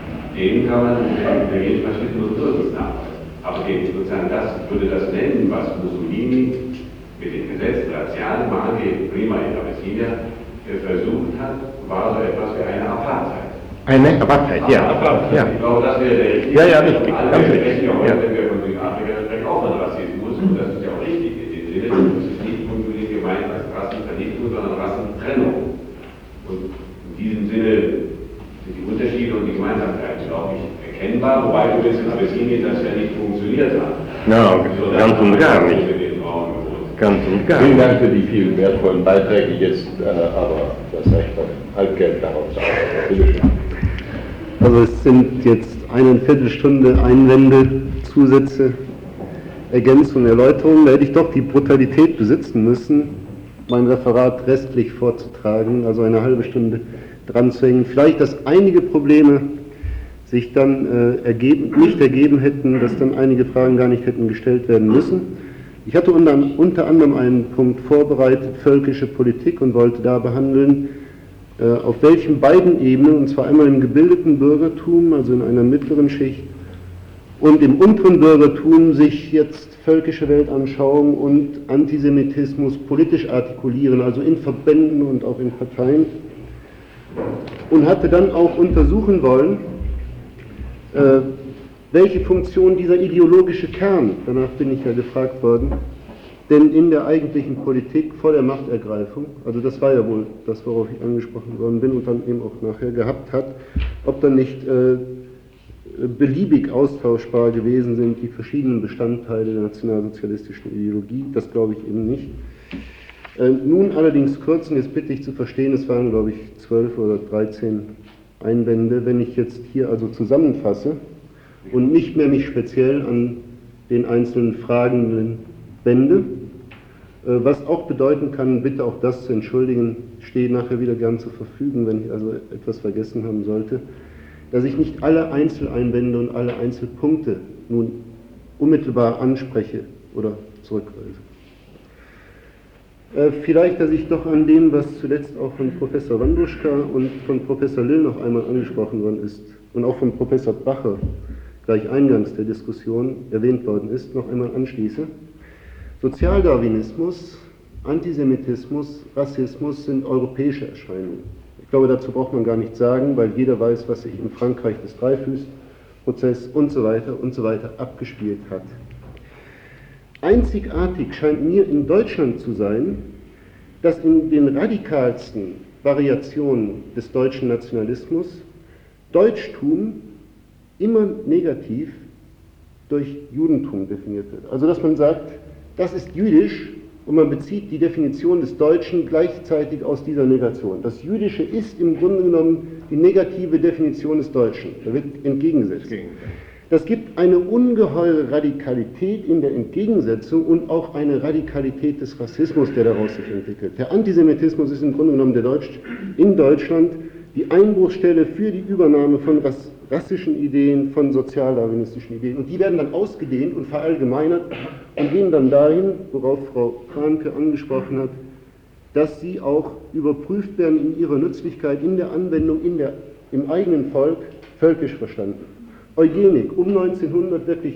den kann man im italienischen Faschismus nirgends nachweisen. Aber sozusagen das würde das nennen, was Mussolini mit den Gesetzen Razziale Magi prima in Abyssinia versucht hat, war so etwas wie eine Apartheid. Eine Apartheid, ja. Ja. Ich glaube, das wäre der richtige. Ja, richtig. Alle sprechen ja heute, wenn wir von Südafrika sprechen, auch von Rassismus, und das ist ja auch richtig. Das ist nicht unbedingt gemeint als Rassenvernichtung, sondern Rassentrennung. Und in diesem Sinne sind die Unterschiede und die Gemeinsamkeiten, glaube ich, erkennbar, wobei übrigens in Abessinien das ja nicht funktioniert hat. Ja, ganz und gar nicht. Ganz und gar nicht. Vielen Dank für die vielen wertvollen Beiträge. Jetzt aber das Recht auf Halbgeld darauf zu arbeiten. Bitte schön. Also es sind jetzt 1/4 Stunde Einwände, Zusätze, Ergänzungen, Erläuterungen. Da hätte ich doch die Brutalität besitzen müssen, mein Referat restlich vorzutragen, also eine halbe Stunde dran zu hängen. Vielleicht, dass einige Probleme sich dann nicht ergeben hätten, dass dann einige Fragen gar nicht hätten gestellt werden müssen. Ich hatte unter anderem einen Punkt vorbereitet, völkische Politik, und wollte da behandeln, auf welchen beiden Ebenen, und zwar einmal im gebildeten Bürgertum, also in einer mittleren Schicht, und im unteren Bürgertum sich jetzt völkische Weltanschauung und Antisemitismus politisch artikulieren, also in Verbänden und auch in Parteien, und hatte dann auch untersuchen wollen, welche Funktion dieser ideologische Kern, danach bin ich ja gefragt worden, denn in der eigentlichen Politik vor der Machtergreifung, also das war ja wohl das, worauf ich angesprochen worden bin und dann eben auch nachher gehabt hat, ob dann nicht beliebig austauschbar gewesen sind die verschiedenen Bestandteile der nationalsozialistischen Ideologie, das glaube ich eben nicht. Nun allerdings kurz, und jetzt bitte ich zu verstehen, es waren glaube ich 12 oder 13 Einwände, wenn ich jetzt hier also zusammenfasse und nicht mehr mich speziell an den einzelnen Fragenden wende, was auch bedeuten kann, bitte auch das zu entschuldigen, stehe nachher wieder gern zur Verfügung, wenn ich also etwas vergessen haben sollte, dass ich nicht alle Einzeleinwände und alle Einzelpunkte nun unmittelbar anspreche oder zurückweise. Vielleicht, dass ich doch an dem, was zuletzt auch von Professor Wandruschka und von Professor Lill noch einmal angesprochen worden ist und auch von Professor Bacher gleich eingangs der Diskussion erwähnt worden ist, noch einmal anschließe. Sozialdarwinismus, Antisemitismus, Rassismus sind europäische Erscheinungen. Ich glaube, dazu braucht man gar nichts sagen, weil jeder weiß, was sich in Frankreich des Dreyfus-Prozess und so weiter abgespielt hat. Einzigartig scheint mir in Deutschland zu sein, dass in den radikalsten Variationen des deutschen Nationalismus Deutschtum immer negativ durch Judentum definiert wird. Also dass man sagt, das ist jüdisch und man bezieht die Definition des Deutschen gleichzeitig aus dieser Negation. Das Jüdische ist im Grunde genommen die negative Definition des Deutschen. Da wird entgegengesetzt. Das gibt eine ungeheure Radikalität in der Entgegensetzung und auch eine Radikalität des Rassismus, der daraus sich entwickelt. Der Antisemitismus ist im Grunde genommen in Deutschland die Einbruchsstelle für die Übernahme von rassischen Ideen, von sozialdarwinistischen Ideen. Und die werden dann ausgedehnt und verallgemeinert und gehen dann dahin, worauf Frau Krahnke angesprochen hat, dass sie auch überprüft werden in ihrer Nützlichkeit, in der Anwendung, im eigenen Volk, völkisch verstanden. Eugenik um 1900 wirklich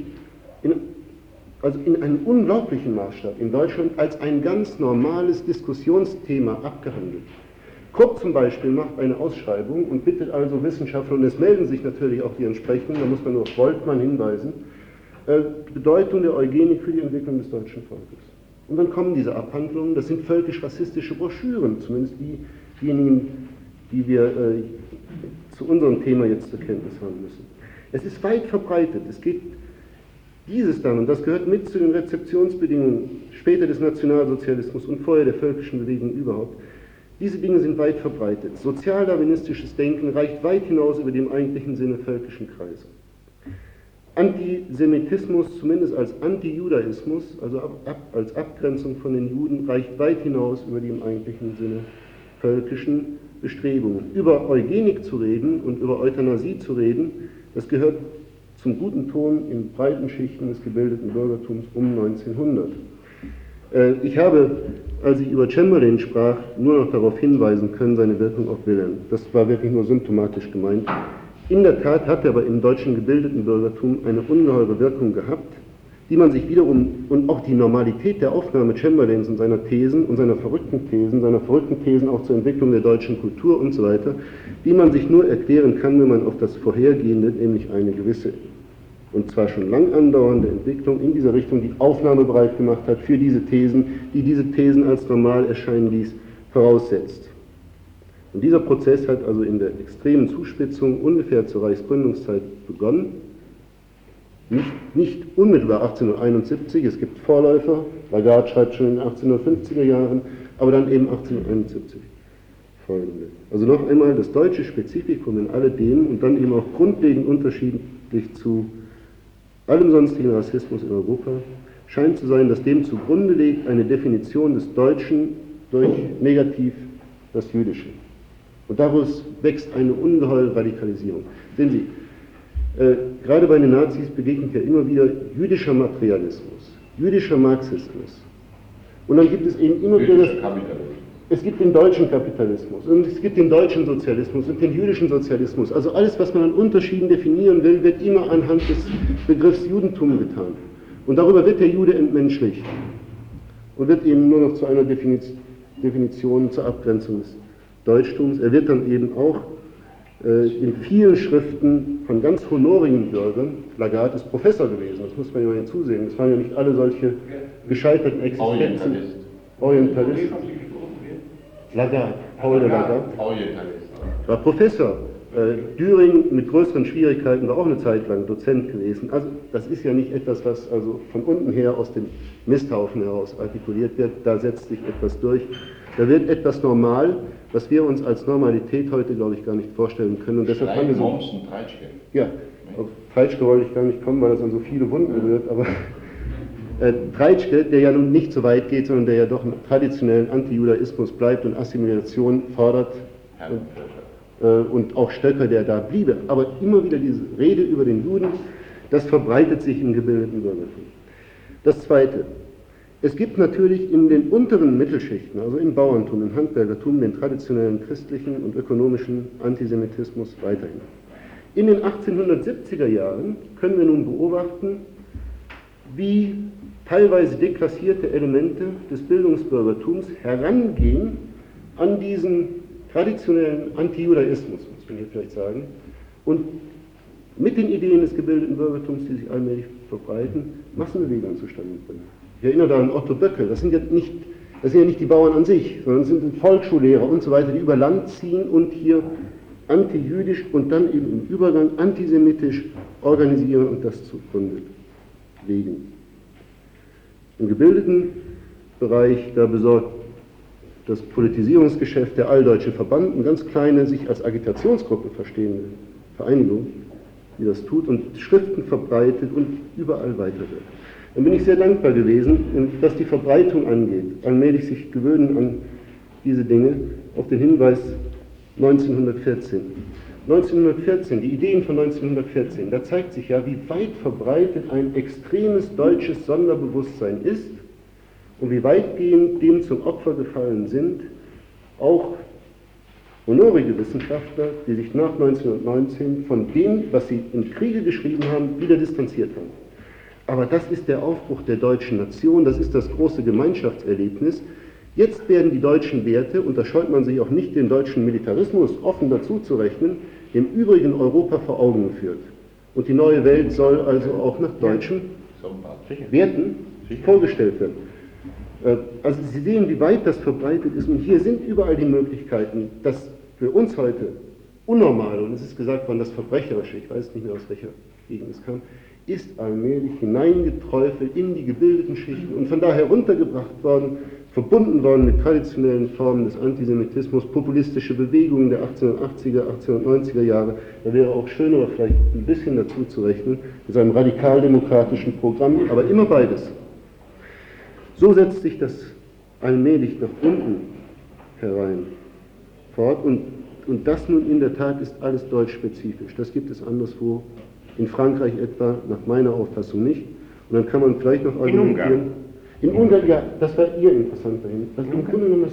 in einem unglaublichen Maßstab in Deutschland als ein ganz normales Diskussionsthema abgehandelt. Krupp zum Beispiel macht eine Ausschreibung und bittet also Wissenschaftler, und es melden sich natürlich auch die entsprechenden, da muss man nur auf Woltmann hinweisen, Bedeutung der Eugenik für die Entwicklung des deutschen Volkes. Und dann kommen diese Abhandlungen, das sind völkisch-rassistische Broschüren, zumindest diejenigen, die wir zu unserem Thema jetzt zur Kenntnis haben müssen. Es ist weit verbreitet, es geht dieses dann, und das gehört mit zu den Rezeptionsbedingungen später des Nationalsozialismus und vorher der völkischen Bewegung überhaupt. Diese Dinge sind weit verbreitet. Sozialdarwinistisches Denken reicht weit hinaus über dem eigentlichen Sinne völkischen Kreise. Antisemitismus, zumindest als Antijudaismus, also als Abgrenzung von den Juden, reicht weit hinaus über die im eigentlichen Sinne völkischen Bestrebungen. Über Eugenik zu reden und über Euthanasie zu reden, das gehört zum guten Ton in breiten Schichten des gebildeten Bürgertums um 1900. Ich habe, als ich über Chamberlain sprach, nur noch darauf hinweisen können, seine Wirkung auf Wilhelm. Das war wirklich nur symptomatisch gemeint. In der Tat hat er aber im deutschen gebildeten Bürgertum eine ungeheure Wirkung gehabt, die man sich wiederum, und auch die Normalität der Aufnahme Chamberlains und seiner Thesen und seiner verrückten Thesen auch zur Entwicklung der deutschen Kultur und so weiter, die man sich nur erklären kann, wenn man auf das Vorhergehende, nämlich eine gewisse, und zwar schon lang andauernde Entwicklung in dieser Richtung, die Aufnahme bereit gemacht hat für diese Thesen, die diese Thesen als normal erscheinen ließ, voraussetzt. Und dieser Prozess hat also in der extremen Zuspitzung ungefähr zur Reichsgründungszeit begonnen. Nicht unmittelbar 1871, es gibt Vorläufer, Lagarde schreibt schon in den 1850er Jahren, aber dann eben 1871 folgende. Also noch einmal das deutsche Spezifikum in alledem und dann eben auch grundlegend unterschiedlich zu allem sonstigen Rassismus in Europa scheint zu sein, dass dem zugrunde liegt eine Definition des Deutschen durch negativ das Jüdische. Und daraus wächst eine ungeheure Radikalisierung. Sehen Sie, gerade bei den Nazis begegnet ja immer wieder jüdischer Materialismus, jüdischer Marxismus. Und dann gibt es eben immer wieder es gibt den deutschen Kapitalismus und es gibt den deutschen Sozialismus und den jüdischen Sozialismus. Also alles, was man an Unterschieden definieren will, wird immer anhand des Begriffs Judentum getan. Und darüber wird der Jude entmenschlicht und wird eben nur noch zu einer Definition zur Abgrenzung des Deutschtums. Er wird dann eben auch in vielen Schriften von ganz honorigen Bürgern, Lagarde ist Professor gewesen, das muss man ja mal hinzusehen, es waren ja nicht alle solche gescheiterten Existenzen. Orientalist. Lagarde, Paul de Lagarde. War Professor. Düring mit größeren Schwierigkeiten war auch eine Zeit lang Dozent gewesen. Also das ist ja nicht etwas, was also von unten her aus dem Misthaufen heraus artikuliert wird, da setzt sich etwas durch. Da wird etwas normal, was wir uns als Normalität heute, glaube ich, gar nicht vorstellen können. Und deshalb haben wir so, ja, auf Treitschke wollte ich gar nicht kommen, weil das an so viele Wunden rührt, aber Treitschke, der ja nun nicht so weit geht, sondern der ja doch im traditionellen Antijudaismus bleibt und Assimilation fordert, und auch Stöcker, der da bliebe. Aber immer wieder diese Rede über den Juden, das verbreitet sich im gebildeten Bürgertum. Das Zweite, Es gibt natürlich in den unteren Mittelschichten, also im Bauerntum, im Handwerkertum, den traditionellen christlichen und ökonomischen Antisemitismus weiterhin. In den 1870er Jahren können wir nun beobachten, wie teilweise deklassierte Elemente des Bildungsbürgertums herangehen an diesen traditionellen Antijudaismus, muss man hier vielleicht sagen, und mit den Ideen des gebildeten Bürgertums, die sich allmählich verbreiten, Massenbewegungen zustande bringen. Ich erinnere da an Otto Böckel, das sind ja nicht die Bauern an sich, sondern es sind Volksschullehrer und so weiter, die über Land ziehen und hier antijüdisch und dann eben im Übergang antisemitisch organisieren und das zugrunde legen. Im gebildeten Bereich, da besorgt das Politisierungsgeschäft der Alldeutsche Verband, eine ganz kleine, sich als Agitationsgruppe verstehende Vereinigung, die das tut und Schriften verbreitet und überall weiterwirkt. Dann bin ich sehr dankbar gewesen, was die Verbreitung angeht, allmählich sich gewöhnen an diese Dinge, auf den Hinweis 1914. 1914, die Ideen von 1914, da zeigt sich ja, wie weit verbreitet ein extremes deutsches Sonderbewusstsein ist und wie weitgehend dem zum Opfer gefallen sind, auch honorige Wissenschaftler, die sich nach 1919 von dem, was sie im Kriege geschrieben haben, wieder distanziert haben. Aber das ist der Aufbruch der deutschen Nation, das ist das große Gemeinschaftserlebnis. Jetzt werden die deutschen Werte, und da scheut man sich auch nicht, den deutschen Militarismus offen dazu zu rechnen, dem übrigen Europa vor Augen geführt. Und die neue Welt soll also auch nach deutschen Werten vorgestellt werden. Also Sie sehen, wie weit das verbreitet ist, und hier sind überall die Möglichkeiten, das für uns heute Unnormale, und es ist gesagt worden, das Verbrecherische, ich weiß nicht mehr, aus welcher Gegend es kam, ist allmählich hineingeträufelt in die gebildeten Schichten und von daher runtergebracht worden, verbunden worden mit traditionellen Formen des Antisemitismus, populistische Bewegungen der 1880er, 1890er Jahre. Da wäre auch schön, oder vielleicht ein bisschen dazu zu rechnen, mit seinem radikaldemokratischen Programm, aber immer beides. So setzt sich das allmählich nach unten herein fort und das nun in der Tat ist alles deutschspezifisch. Das gibt es anderswo, in Frankreich etwa, nach meiner Auffassung nicht. Und dann kann man vielleicht noch argumentieren. In Ungarn, ja, das war Ihr interessanter Hinweis. Also im Grunde genommen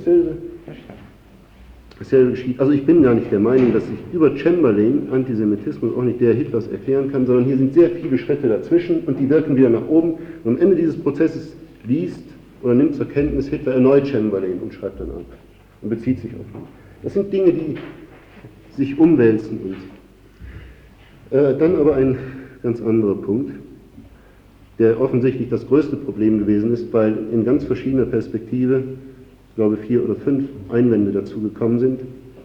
dasselbe geschieht. Also ich bin gar nicht der Meinung, dass ich über Chamberlain Antisemitismus auch nicht der Hitlers erklären kann, sondern hier sind sehr viele Schritte dazwischen und die wirken wieder nach oben. Und am Ende dieses Prozesses liest oder nimmt zur Kenntnis Hitler erneut Chamberlain und schreibt dann ab und bezieht sich auf ihn. Das sind Dinge, die sich umwälzen. Und dann aber ein ganz anderer Punkt, der offensichtlich das größte Problem gewesen ist, weil in ganz verschiedener Perspektive, ich glaube 4 oder 5 Einwände dazu gekommen sind.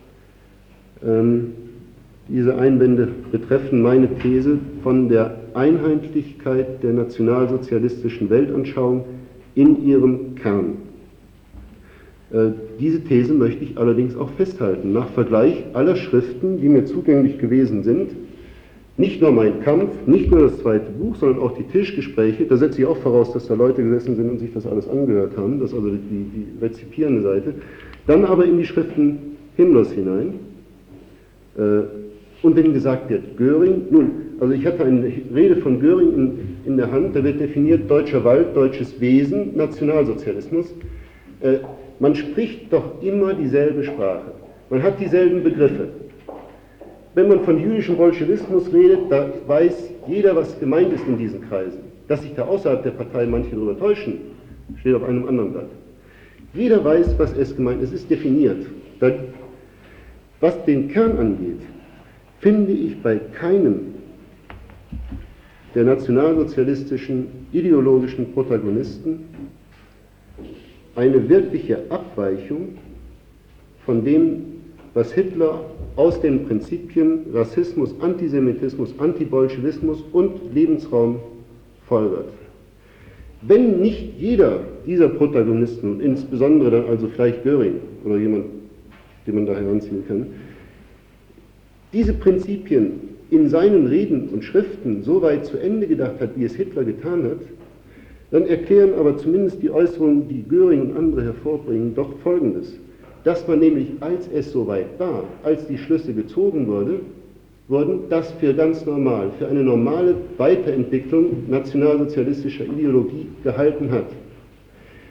Diese Einwände betreffen meine These von der Einheitlichkeit der nationalsozialistischen Weltanschauung in ihrem Kern. Diese These möchte ich allerdings auch festhalten, nach Vergleich aller Schriften, die mir zugänglich gewesen sind. Nicht nur Mein Kampf, nicht nur das zweite Buch, sondern auch die Tischgespräche. Da setze ich auch voraus, dass da Leute gesessen sind und sich das alles angehört haben. Das ist also die rezipierende Seite. Dann aber in die Schriften Himmlers hinein. Und wenn gesagt wird, Göring, nun, also ich hatte eine Rede von Göring in der Hand, da wird definiert deutscher Wald, deutsches Wesen, Nationalsozialismus. Man spricht doch immer dieselbe Sprache. Man hat dieselben Begriffe. Wenn man von jüdischem Bolschewismus redet, da weiß jeder, was gemeint ist in diesen Kreisen. Dass sich da außerhalb der Partei manche darüber täuschen, steht auf einem anderen Blatt. Jeder weiß, was es gemeint ist, es ist definiert. Was den Kern angeht, finde ich bei keinem der nationalsozialistischen ideologischen Protagonisten eine wirkliche Abweichung von dem, was Hitler aus den Prinzipien Rassismus, Antisemitismus, Antibolschewismus und Lebensraum folgert. Wenn nicht jeder dieser Protagonisten, und insbesondere dann also vielleicht Göring oder jemand, den man da heranziehen kann, diese Prinzipien in seinen Reden und Schriften so weit zu Ende gedacht hat, wie es Hitler getan hat, dann erklären aber zumindest die Äußerungen, die Göring und andere hervorbringen, doch Folgendes. Dass man nämlich, als es soweit war, als die Schlüsse gezogen wurden, das für ganz normal, für eine normale Weiterentwicklung nationalsozialistischer Ideologie gehalten hat.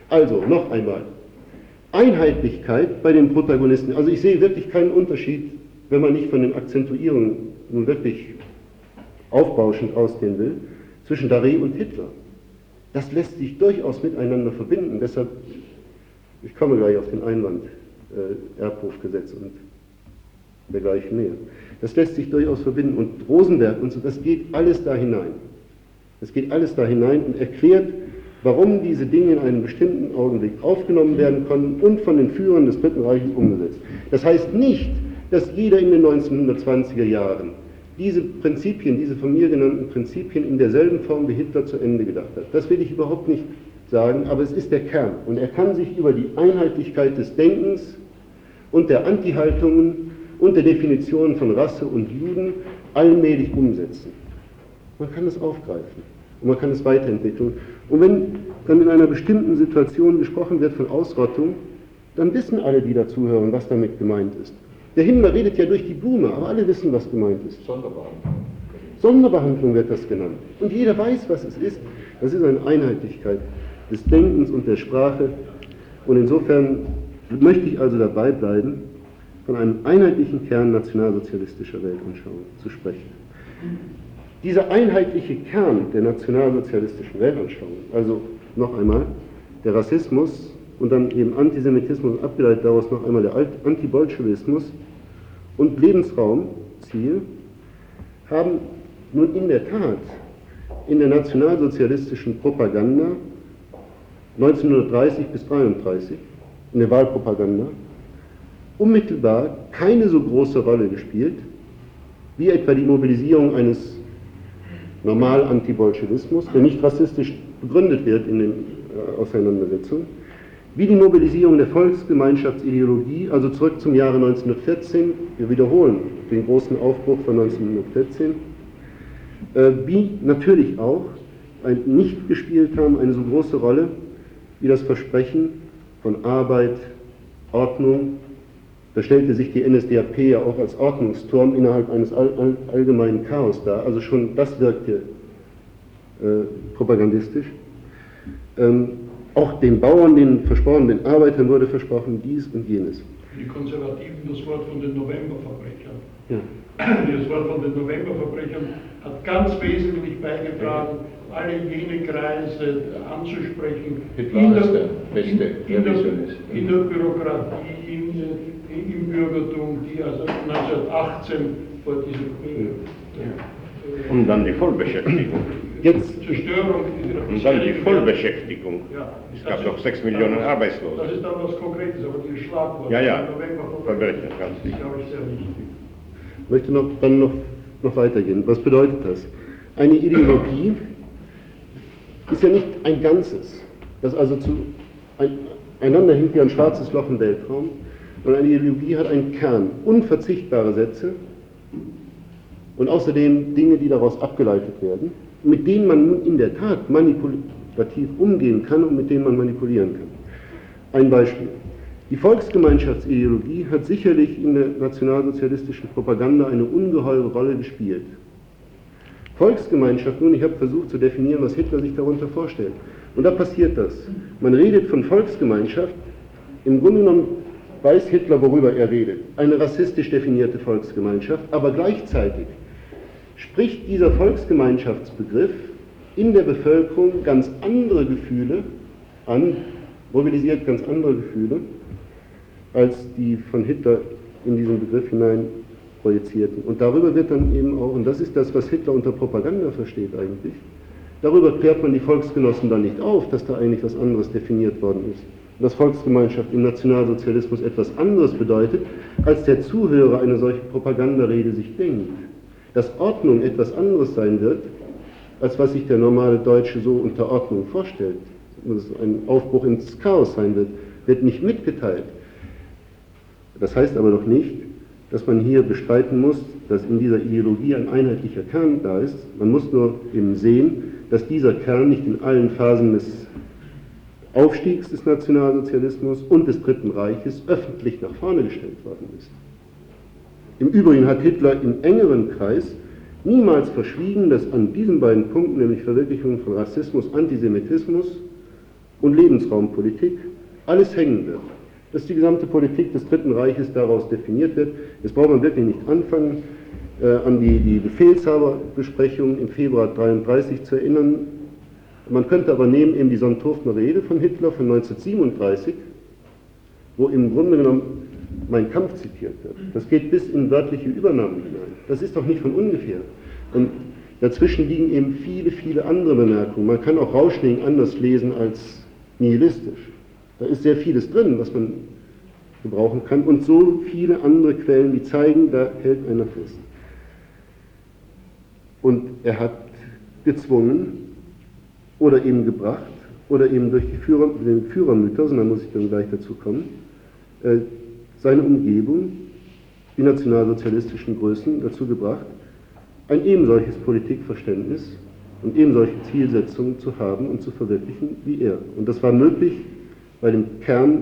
Also, noch einmal, Einheitlichkeit bei den Protagonisten. Also ich sehe wirklich keinen Unterschied, wenn man nicht von den Akzentuierungen nun wirklich aufbauschend ausgehen will, zwischen Daré und Hitler. Das lässt sich durchaus miteinander verbinden. Deshalb, ich komme gleich auf den Einwand, Erbhofgesetz und dergleichen mehr. Das lässt sich durchaus verbinden. Und Rosenberg und so, das geht alles da hinein. Das geht alles da hinein und erklärt, warum diese Dinge in einem bestimmten Augenblick aufgenommen werden konnten und von den Führern des Dritten Reiches umgesetzt. Das heißt nicht, dass jeder in den 1920er Jahren diese Prinzipien, diese von mir genannten Prinzipien in derselben Form wie Hitler zu Ende gedacht hat. Das will ich überhaupt nicht sagen, aber es ist der Kern. Und er kann sich über die Einheitlichkeit des Denkens und der Antihaltungen und der Definition von Rasse und Juden allmählich umsetzen. Man kann es aufgreifen und man kann es weiterentwickeln. Und wenn dann in einer bestimmten Situation gesprochen wird von Ausrottung, dann wissen alle, die da zuhören, was damit gemeint ist. Der Himmler redet ja durch die Blume, aber alle wissen, was gemeint ist. Sonderbehandlung. Sonderbehandlung wird das genannt. Und jeder weiß, was es ist. Das ist eine Einheitlichkeit des Denkens und der Sprache. Und insofern möchte ich also dabei bleiben, von einem einheitlichen Kern nationalsozialistischer Weltanschauung zu sprechen. Dieser einheitliche Kern der nationalsozialistischen Weltanschauung, also noch einmal der Rassismus und dann eben Antisemitismus und abgeleitet daraus noch einmal der Antibolschewismus und Lebensraumziel, haben nun in der Tat in der nationalsozialistischen Propaganda 1930 bis 1933, in der Wahlpropaganda, unmittelbar keine so große Rolle gespielt, wie etwa die Mobilisierung eines Normal-Antibolschewismus, der nicht rassistisch begründet wird in den Auseinandersetzungen, wie die Mobilisierung der Volksgemeinschaftsideologie, also zurück zum Jahre 1914, wir wiederholen den großen Aufbruch von 1914, wie natürlich auch nicht gespielt haben eine so große Rolle wie das Versprechen von Arbeit, Ordnung. Da stellte sich die NSDAP ja auch als Ordnungsturm innerhalb eines allgemeinen Chaos dar, also schon das wirkte propagandistisch. Auch den Bauern, den versporenen Arbeitern wurde versprochen, dies und jenes. Die Konservativen das Wort von den Novemberverbrechern. Ja. Das Wort von den Novemberverbrechern hat ganz wesentlich beigetragen, alle jene Kreise anzusprechen. Hitler ist der beste Revisionist. In der Bürokratie, im Bürgertum, die also 1918 vor diesem Und dann die Vollbeschäftigung. Jetzt Zerstörung. Und dann die Vollbeschäftigung. Ja, es gab doch 6 Millionen Arbeitslose. Das ist dann was Konkretes, aber die Schlagworte. Ja, Verbrechen, ganz Das ist, glaube ich, sehr wichtig. Ich möchte noch weitergehen. Was bedeutet das? Eine Ideologie ist ja nicht ein Ganzes, das also einander hängt wie ein schwarzes Loch im Weltraum, sondern eine Ideologie hat einen Kern, unverzichtbare Sätze und außerdem Dinge, die daraus abgeleitet werden, mit denen man nun in der Tat manipulativ umgehen kann und mit denen man manipulieren kann. Ein Beispiel. Die Volksgemeinschaftsideologie hat sicherlich in der nationalsozialistischen Propaganda eine ungeheure Rolle gespielt. Volksgemeinschaft, nun, ich habe versucht zu definieren, was Hitler sich darunter vorstellt. Und da passiert das. Man redet von Volksgemeinschaft, im Grunde genommen weiß Hitler, worüber er redet. Eine rassistisch definierte Volksgemeinschaft, aber gleichzeitig spricht dieser Volksgemeinschaftsbegriff in der Bevölkerung ganz andere Gefühle an, mobilisiert ganz andere Gefühle, als die von Hitler in diesen Begriff hinein projizierten. Und darüber wird dann eben auch, und das ist das, was Hitler unter Propaganda versteht eigentlich, darüber klärt man die Volksgenossen dann nicht auf, dass da eigentlich was anderes definiert worden ist. Und dass Volksgemeinschaft im Nationalsozialismus etwas anderes bedeutet, als der Zuhörer eine solche Propagandarede sich denkt. Dass Ordnung etwas anderes sein wird, als was sich der normale Deutsche so unter Ordnung vorstellt. Dass es ein Aufbruch ins Chaos sein wird nicht mitgeteilt. Das heißt aber noch nicht, dass man hier bestreiten muss, dass in dieser Ideologie ein einheitlicher Kern da ist. Man muss nur eben sehen, dass dieser Kern nicht in allen Phasen des Aufstiegs des Nationalsozialismus und des Dritten Reiches öffentlich nach vorne gestellt worden ist. Im Übrigen hat Hitler im engeren Kreis niemals verschwiegen, dass an diesen beiden Punkten, nämlich Verwirklichung von Rassismus, Antisemitismus und Lebensraumpolitik alles hängen wird. Dass die gesamte Politik des Dritten Reiches daraus definiert wird. Jetzt braucht man wirklich nicht anfangen, an die Befehlshaberbesprechung im Februar 1933 zu erinnern. Man könnte aber nehmen eben die Sonntofener Rede von Hitler von 1937, wo im Grunde genommen Mein Kampf zitiert wird. Das geht bis in wörtliche Übernahmen hinein. Das ist doch nicht von ungefähr. Und dazwischen liegen eben viele, viele andere Bemerkungen. Man kann auch Rauschning anders lesen als nihilistisch. Da ist sehr vieles drin, was man gebrauchen kann. Und so viele andere Quellen, die zeigen, da hält einer fest. Und er hat gezwungen oder eben gebracht oder eben durch den Führermythos, und da muss ich dann gleich dazu kommen, seine Umgebung, die nationalsozialistischen Größen, dazu gebracht, ein ebensolches Politikverständnis und ebensolche Zielsetzungen zu haben und zu verwirklichen wie er. Und das war möglich, weil im Kern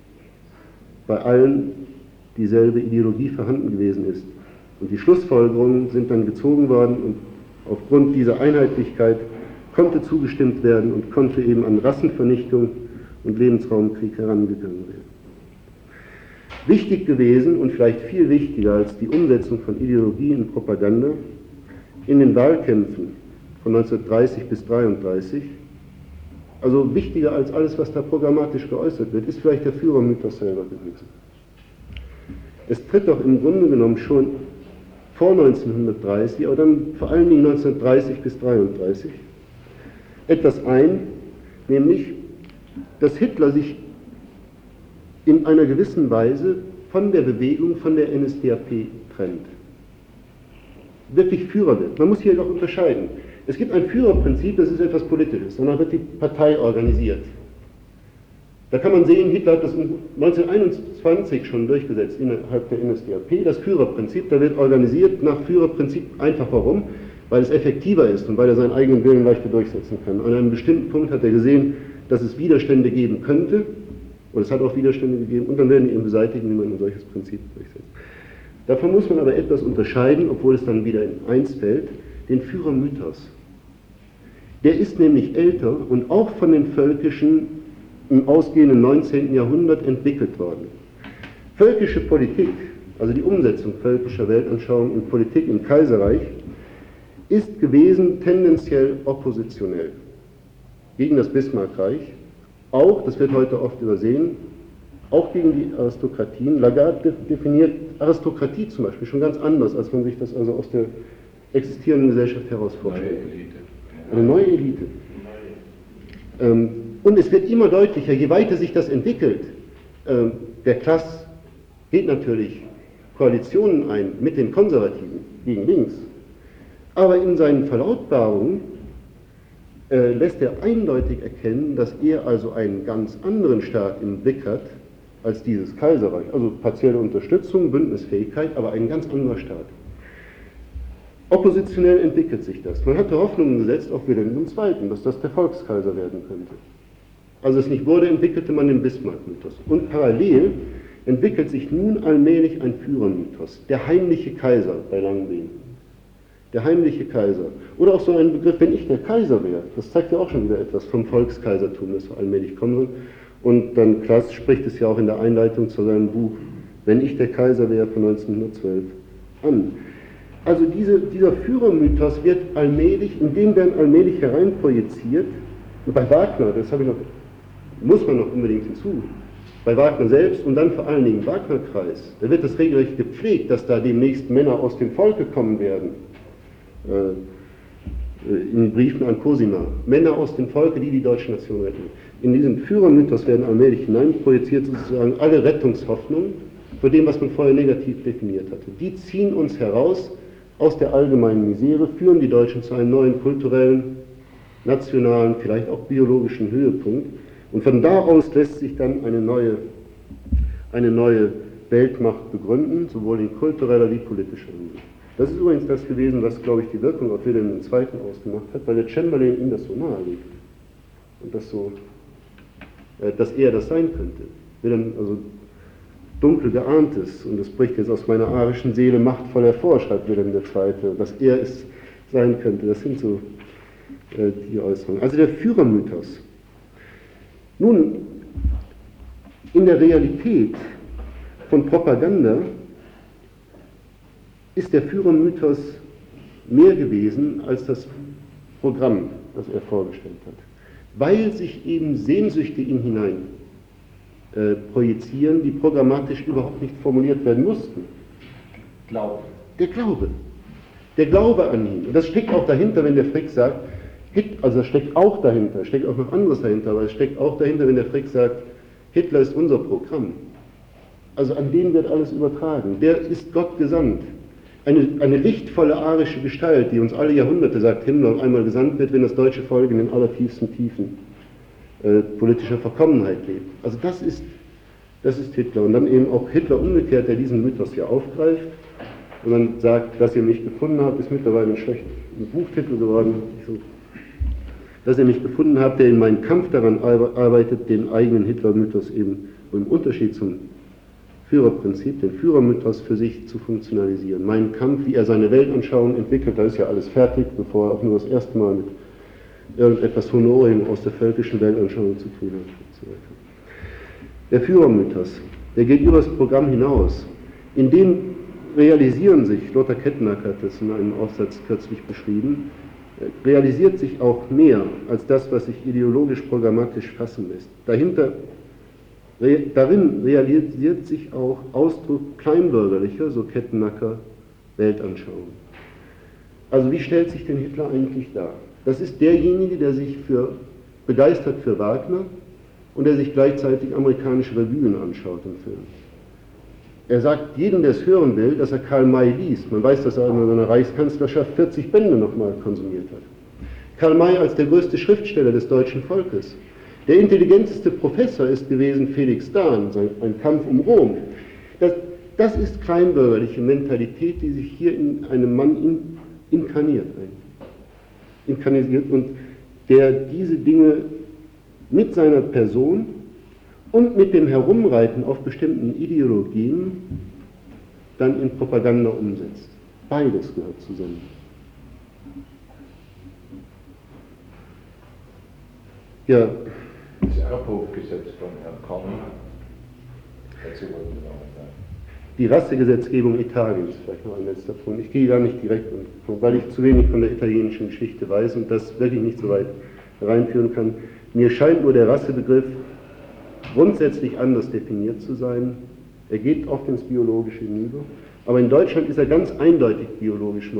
bei allen dieselbe Ideologie vorhanden gewesen ist. Und die Schlussfolgerungen sind dann gezogen worden und aufgrund dieser Einheitlichkeit konnte zugestimmt werden und konnte eben an Rassenvernichtung und Lebensraumkrieg herangegangen werden. Wichtig gewesen und vielleicht viel wichtiger als die Umsetzung von Ideologie und Propaganda in den Wahlkämpfen von 1930 bis 1933, also wichtiger als alles, was da programmatisch geäußert wird, ist vielleicht der Führermythos selber gewesen. Es tritt doch im Grunde genommen schon vor 1930, aber dann vor allen Dingen 1930 bis 1933 etwas ein, nämlich, dass Hitler sich in einer gewissen Weise von der Bewegung, von der NSDAP trennt. Wirklich Führer wird. Man muss hier noch unterscheiden. Es gibt ein Führerprinzip, das ist etwas Politisches, danach wird die Partei organisiert. Da kann man sehen, Hitler hat das 1921 schon durchgesetzt innerhalb der NSDAP, das Führerprinzip, da wird organisiert nach Führerprinzip, einfach warum? Weil es effektiver ist und weil er seinen eigenen Willen leichter durchsetzen kann. An einem bestimmten Punkt hat er gesehen, dass es Widerstände geben könnte, und es hat auch Widerstände gegeben, und dann werden die eben beseitigen, wie man ein solches Prinzip durchsetzt. Davon muss man aber etwas unterscheiden, obwohl es dann wieder in eins fällt, den Führermythos. Der ist nämlich älter und auch von den Völkischen im ausgehenden 19. Jahrhundert entwickelt worden. Völkische Politik, also die Umsetzung völkischer Weltanschauung in Politik im Kaiserreich, ist gewesen tendenziell oppositionell gegen das Bismarckreich, auch, das wird heute oft übersehen, auch gegen die Aristokratien. Lagarde definiert Aristokratie zum Beispiel schon ganz anders, als man sich das also aus der existierenden Gesellschaft heraus vorstellt. Eine neue Elite. Und es wird immer deutlicher, je weiter sich das entwickelt, der Klass geht natürlich Koalitionen ein mit den Konservativen gegen links, aber in seinen Verlautbarungen lässt er eindeutig erkennen, dass er also einen ganz anderen Staat im Blick hat als dieses Kaiserreich. Also partielle Unterstützung, Bündnisfähigkeit, aber ein ganz anderer Staat. Oppositionell entwickelt sich das. Man hatte Hoffnungen gesetzt auf Wilhelm II., dass das der Volkskaiser werden könnte. Als es nicht wurde, entwickelte man den Bismarck-Mythos. Und parallel entwickelt sich nun allmählich ein Führermythos, der heimliche Kaiser bei Langben. Der heimliche Kaiser. Oder auch so ein Begriff, wenn ich der Kaiser wäre, das zeigt ja auch schon wieder etwas vom Volkskaisertum, das so allmählich kommen soll. Und dann Klass spricht es ja auch in der Einleitung zu seinem Buch, Wenn ich der Kaiser wäre, von 1912 an. Also dieser Führermythos wird allmählich, in den werden allmählich hereinprojiziert, und bei Wagner, das muss man noch unbedingt hinzu, bei Wagner selbst und dann vor allen Dingen im Wagner-Kreis, da wird das regelrecht gepflegt, dass da demnächst Männer aus dem Volke kommen werden. In Briefen an Cosima. Männer aus dem Volke, die die deutsche Nation retten. In diesen Führermythos werden allmählich hineinprojiziert sozusagen alle Rettungshoffnungen vor dem, was man vorher negativ definiert hatte. Die ziehen uns heraus aus der allgemeinen Misere, führen die Deutschen zu einem neuen kulturellen, nationalen, vielleicht auch biologischen Höhepunkt. Und von da aus lässt sich dann eine neue Weltmacht begründen, sowohl in kultureller wie politischer Hinsicht. Das ist übrigens das gewesen, was, glaube ich, die Wirkung auf Wilhelm II. Ausgemacht hat, weil der Chamberlain ihm das so nahe liegt. Und das so, dass er das sein könnte. Wilhelm, also dunkel geahntes, und das bricht jetzt aus meiner arischen Seele machtvoll hervor, schreibt Wilhelm II., dass er es sein könnte. Das sind so die Äußerungen. Also der Führermythos. Nun, in der Realität von Propaganda ist der Führermythos mehr gewesen als das Programm, das er vorgestellt hat, weil sich eben Sehnsüchte in hinein projizieren, die programmatisch überhaupt nicht formuliert werden mussten. Glaube. Der Glaube an ihn. Und das steckt auch dahinter, wenn der Frick sagt, also das steckt auch dahinter, steckt auch noch anderes dahinter, aber es steckt auch dahinter, wenn der Frick sagt, Hitler ist unser Programm. Also an den wird alles übertragen. Der ist Gott gesandt. Eine lichtvolle arische Gestalt, die uns alle Jahrhunderte, sagt Himmler, einmal gesandt wird, wenn das deutsche Volk in den allertiefsten Tiefen politischer Verkommenheit lebt. Also das ist Hitler. Und dann eben auch Hitler umgekehrt, der diesen Mythos hier aufgreift und dann sagt, dass ihr mich gefunden habt, ist mittlerweile ein Buchtitel geworden. Dass ihr mich gefunden habt, der in meinem Kampf daran arbeitet, den eigenen Hitler-Mythos eben im Unterschied zum Führerprinzip, den Führermythos für sich zu funktionalisieren. Mein Kampf, wie er seine Weltanschauung entwickelt, da ist ja alles fertig, bevor er auch nur das erste Mal mit irgendetwas Honorem aus der völkischen Weltanschauung zu tun hat. Und so weiter. Der Führermythos, der geht über das Programm hinaus. In dem realisieren sich, Lothar Kettenack hat das in einem Aufsatz kürzlich beschrieben, realisiert sich auch mehr als das, was sich ideologisch programmatisch fassen lässt. Darin realisiert sich auch Ausdruck kleinbürgerlicher, so Kettenacker, Weltanschauung. Also wie stellt sich denn Hitler eigentlich dar? Das ist derjenige, der sich begeistert für Wagner und der sich gleichzeitig amerikanische Revuen anschaut im Film. Er sagt jedem, der es hören will, dass er Karl May liest. Man weiß, dass er in seiner Reichskanzlerschaft 40 Bände nochmal konsumiert hat. Karl May als der größte Schriftsteller des deutschen Volkes. Der intelligenteste Professor ist gewesen Felix Dahn, ein Kampf um Rom. Das ist kleinbürgerliche Mentalität, die sich hier in einem Mann inkarniert und der diese Dinge mit seiner Person und mit dem Herumreiten auf bestimmten Ideologien dann in Propaganda umsetzt. Beides gehört zusammen. Ja. Das Erbhofgesetz von Herrn Korn, dazu wollten wir noch mal sagen. Die Rassegesetzgebung Italiens, vielleicht noch ein letzter Punkt. Ich gehe da nicht direkt, weil ich zu wenig von der italienischen Geschichte weiß und das wirklich nicht so weit reinführen kann. Mir scheint nur der Rassebegriff grundsätzlich anders definiert zu sein. Er geht oft ins Biologische hinüber, aber in Deutschland ist er ganz eindeutig biologisch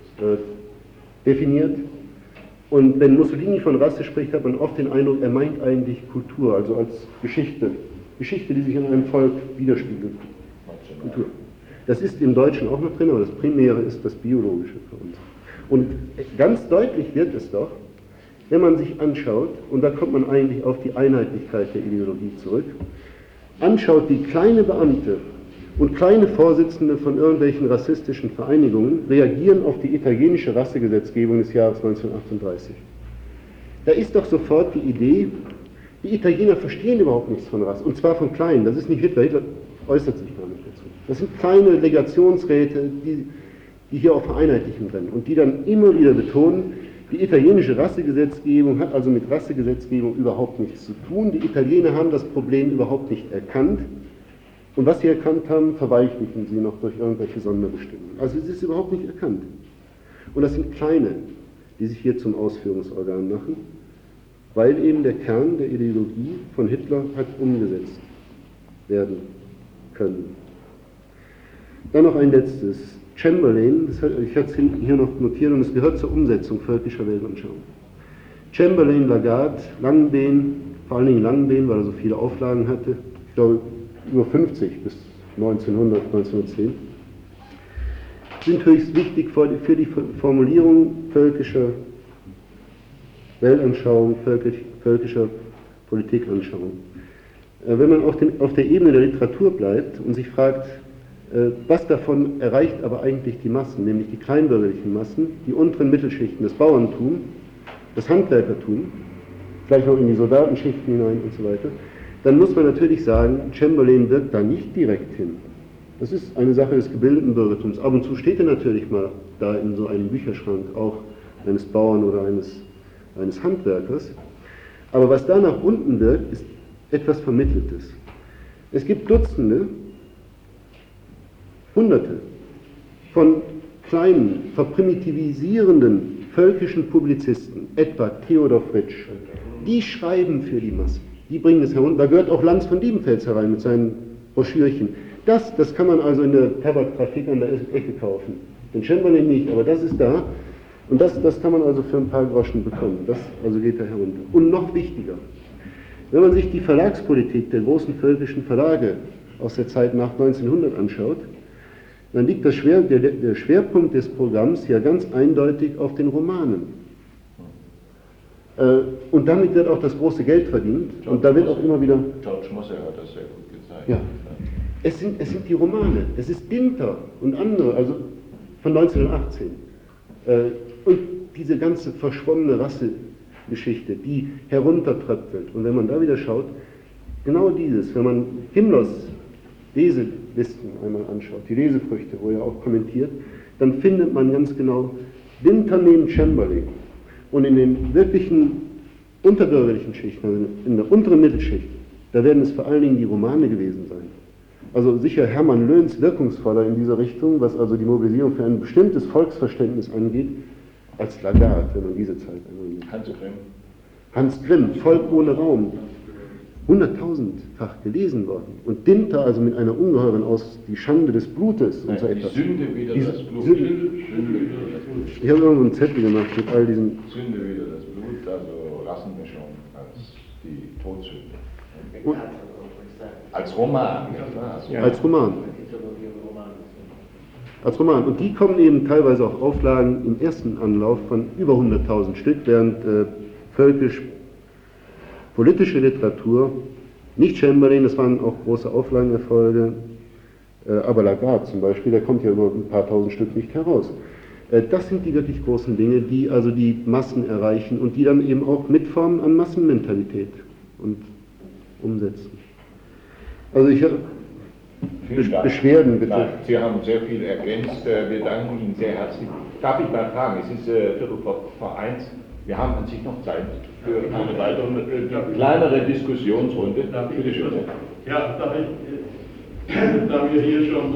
definiert. Und wenn Mussolini von Rasse spricht, hat man oft den Eindruck, er meint eigentlich Kultur, also als Geschichte, die sich in einem Volk widerspiegelt. Kultur. Das ist im Deutschen auch noch drin, aber das Primäre ist das Biologische für uns. Und ganz deutlich wird es doch, wenn man sich anschaut, und da kommt man eigentlich auf die Einheitlichkeit der Ideologie zurück, anschaut, wie kleine Beamte und kleine Vorsitzende von irgendwelchen rassistischen Vereinigungen reagieren auf die italienische Rassegesetzgebung des Jahres 1938. Da ist doch sofort die Idee, die Italiener verstehen überhaupt nichts von Rasse, und zwar von Kleinen, das ist nicht Hitler, Hitler äußert sich gar nicht dazu. Das sind kleine Legationsräte, die hier auf Vereinheitlichung rennen und die dann immer wieder betonen, die italienische Rassegesetzgebung hat also mit Rassegesetzgebung überhaupt nichts zu tun, die Italiener haben das Problem überhaupt nicht erkannt. Und was sie erkannt haben, verweichlichen sie noch durch irgendwelche Sonderbestimmungen. Also es ist überhaupt nicht erkannt. Und das sind Kleine, die sich hier zum Ausführungsorgan machen, weil eben der Kern der Ideologie von Hitler hat umgesetzt werden können. Dann noch ein letztes. Chamberlain, ich hatte es hier noch notiert und es gehört zur Umsetzung völkischer Weltanschauung. Chamberlain, Lagarde, Langenbehn, vor allen Dingen Langenbehn, weil er so viele Auflagen hatte, ich glaube über 50 bis 1910, sind höchst wichtig für die Formulierung völkischer Weltanschauung, völkischer Politikanschauung. Wenn man auf der Ebene der Literatur bleibt und sich fragt, was davon erreicht aber eigentlich die Massen, nämlich die kleinbürgerlichen Massen, die unteren Mittelschichten, das Bauerntum, das Handwerkertum, vielleicht noch in die Soldatenschichten hinein und so weiter, dann muss man natürlich sagen, Chamberlain wirkt da nicht direkt hin. Das ist eine Sache des gebildeten Bürgertums. Ab und zu steht er natürlich mal da in so einem Bücherschrank, auch eines Bauern oder eines Handwerkers. Aber was da nach unten wirkt, ist etwas Vermitteltes. Es gibt Dutzende, Hunderte von kleinen, verprimitivierenden völkischen Publizisten, etwa Theodor Fritsch, die schreiben für die Masse, die bringen es herunter. Da gehört auch Lanz von Diebenfels herein mit seinen Broschürchen. Das kann man also in der Tabaktrafik an der Ecke kaufen. Den Chamberlain nicht, aber das ist da. Und das kann man also für ein paar Groschen bekommen. Das also geht da herunter. Und noch wichtiger, wenn man sich die Verlagspolitik der großen völkischen Verlage aus der Zeit nach 1900 anschaut, dann liegt der Schwerpunkt des Programms ja ganz eindeutig auf den Romanen. Und damit wird auch das große Geld verdient. Und da wird auch immer wieder... George Mosse hat das sehr gut gezeigt. Ja. Es sind die Romane. Es ist Dinter und andere, also von 1918. Und diese ganze verschwommene Rassegeschichte, die heruntertröpfelt. Und wenn man da wieder schaut, genau dieses, wenn man Himmlers Leselisten einmal anschaut, die Lesefrüchte, wo er auch kommentiert, dann findet man ganz genau Dinter neben Chamberlain. Und in den wirklichen unterbürgerlichen Schichten, also in der unteren Mittelschicht, da werden es vor allen Dingen die Romane gewesen sein. Also sicher Hermann Löns wirkungsvoller in dieser Richtung, was also die Mobilisierung für ein bestimmtes Volksverständnis angeht, als Lagarde, wenn man diese Zeit erinnert. Hans Grimm. Hans Grimm, Volk ohne Raum, 100.000-fach gelesen worden. Und Dinter also mit einer ungeheuren die Schande des Blutes und so etwas. Die Sünde wieder das Blut. Sünde. Ich habe irgendwo einen Zettel gemacht mit all diesen... Sünde wieder das Blut, also Rassenmischung als die Todsünde. Und, als Roman, nicht wahr? Als Roman. Als Roman. Und die kommen eben teilweise auch Auflagen im ersten Anlauf von über 100.000 Stück, während völkisch-politische Literatur, nicht Chamberlain, das waren auch große Auflagenerfolge, aber Lagarde zum Beispiel, der kommt ja über ein paar tausend Stück nicht heraus. Das sind die wirklich großen Dinge, die also die Massen erreichen und die dann eben auch mitformen an Massenmentalität und umsetzen. Also ich habe Beschwerden bitte. Nein, Sie haben sehr viel ergänzt. Wir danken Ihnen sehr herzlich. Darf ich mal fragen, es ist Viertel vor 1. Wir haben an sich noch Zeit für eine weitere, kleinere Diskussionsrunde. Bitte schön. Ja, da wir hier schon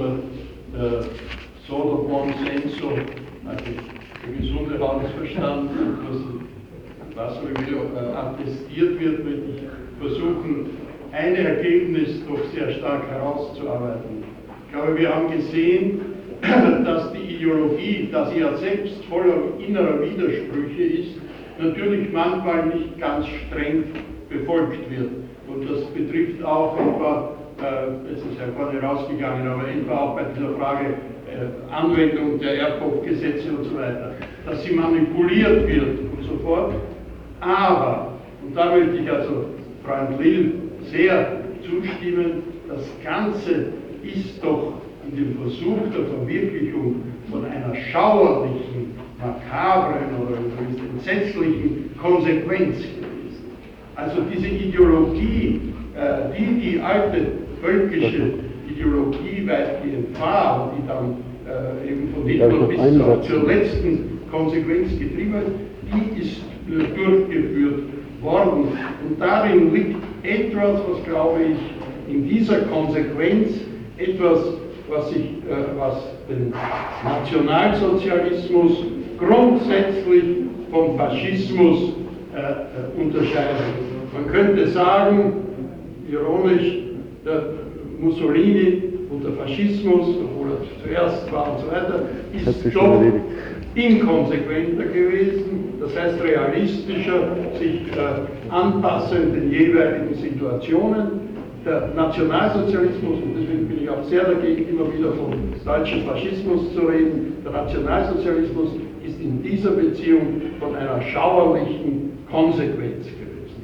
Solo Buon Senso, also der gesunde Hausverstand, was wieder attestiert wird, möchte ich versuchen, ein Ergebnis doch sehr stark herauszuarbeiten. Ich glaube, wir haben gesehen, dass die Ideologie, dass sie ja selbst voller innerer Widersprüche ist, natürlich manchmal nicht ganz streng befolgt wird. Und das betrifft auch etwa, es ist ja vorne rausgegangen, aber etwa auch bei dieser Frage Anwendung der Erbhoffgesetze und so weiter, dass sie manipuliert wird und so fort. Aber, und da möchte ich also Freund Lill sehr zustimmen, das Ganze ist doch in dem Versuch der Verwirklichung von einer schauerlichen, makabren oder entsetzlichen Konsequenz gewesen. Also diese Ideologie, die alte völkische Ideologie weitgehend war, die dann eben von Hitler bis zur letzten Konsequenz getrieben wird, die ist durchgeführt worden. Und darin liegt etwas, was glaube ich in dieser Konsequenz etwas, was den Nationalsozialismus grundsätzlich vom Faschismus unterscheidet. Man könnte sagen, ironisch, der Mussolini und der Faschismus, obwohl er zuerst war und so weiter, ist doch inkonsequenter gewesen, das heißt realistischer, sich anpassend den jeweiligen Situationen. Der Nationalsozialismus, und deswegen bin ich auch sehr dagegen, immer wieder vom deutschen Faschismus zu reden, der Nationalsozialismus ist in dieser Beziehung von einer schauerlichen Konsequenz gewesen.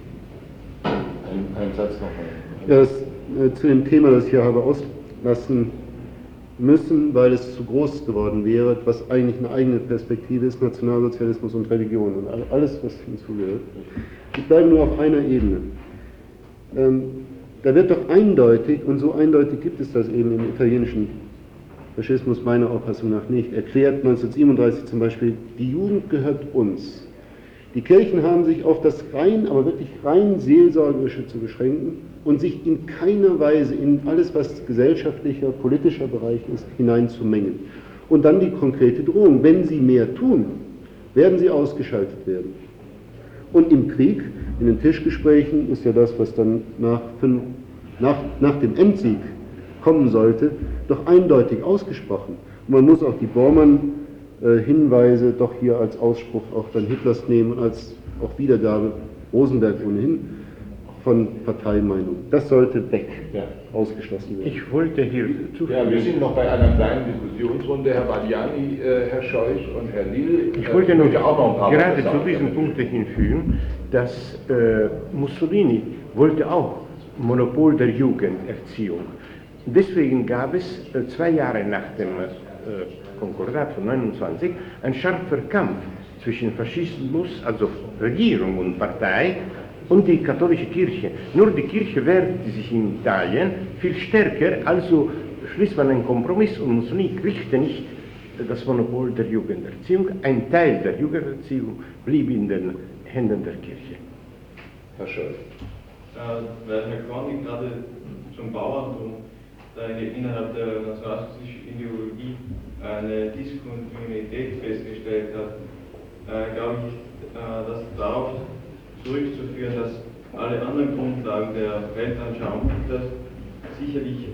Ein Satz noch. Ja, zu dem Thema, das ich hier habe auslassen müssen, weil es zu groß geworden wäre, was eigentlich eine eigene Perspektive ist, Nationalsozialismus und Religion und alles, was hinzugehört. Ich bleibe nur auf einer Ebene. Da wird doch eindeutig, und so eindeutig gibt es das eben im italienischen Faschismus meiner Auffassung nach nicht, erklärt 1937 zum Beispiel, die Jugend gehört uns. Die Kirchen haben sich auf das rein, aber wirklich rein Seelsorgerische zu beschränken und sich in keiner Weise in alles, was gesellschaftlicher, politischer Bereich ist, hineinzumengen. Und dann die konkrete Drohung: Wenn sie mehr tun, werden sie ausgeschaltet werden. Und im Krieg, in den Tischgesprächen, ist ja das, was dann nach dem Endsieg kommen sollte, doch eindeutig ausgesprochen. Und man muss auch die Bormann-Hinweise doch hier als Ausspruch auch dann Hitlers nehmen und als auch Wiedergabe, Rosenberg ohnehin, von Parteimeinung. Das sollte weg, ausgeschlossen werden. Ich wollte hier zufügen. Ja, wir sind noch bei einer kleinen Diskussionsrunde. Herr Badiani, Herr Scheuch und Herr Lill. Ich wollte noch auch noch ein paar gerade Worte zu diesem Punkt hinfügen, dass Mussolini wollte auch Monopol der Jugenderziehung. Deswegen gab es 2 Jahre nach dem Konkordat von 1929 ein scharfer Kampf zwischen Faschismus, also Regierung und Partei, und die katholische Kirche. Nur die Kirche wehrte sich in Italien viel stärker, also schließt man einen Kompromiss und Mussolini kriegte nicht das Monopol der Jugenderziehung. Ein Teil der Jugenderziehung blieb in den Händen der Kirche. Herr Schöll. Weil Herr Kornig gerade zum Bauerntum innerhalb der nationalsozialistischen Ideologie eine Diskontinuität festgestellt hat, glaube ich, dass darauf zurückzuführen, dass alle anderen Grundlagen der Weltanschauung sicherlich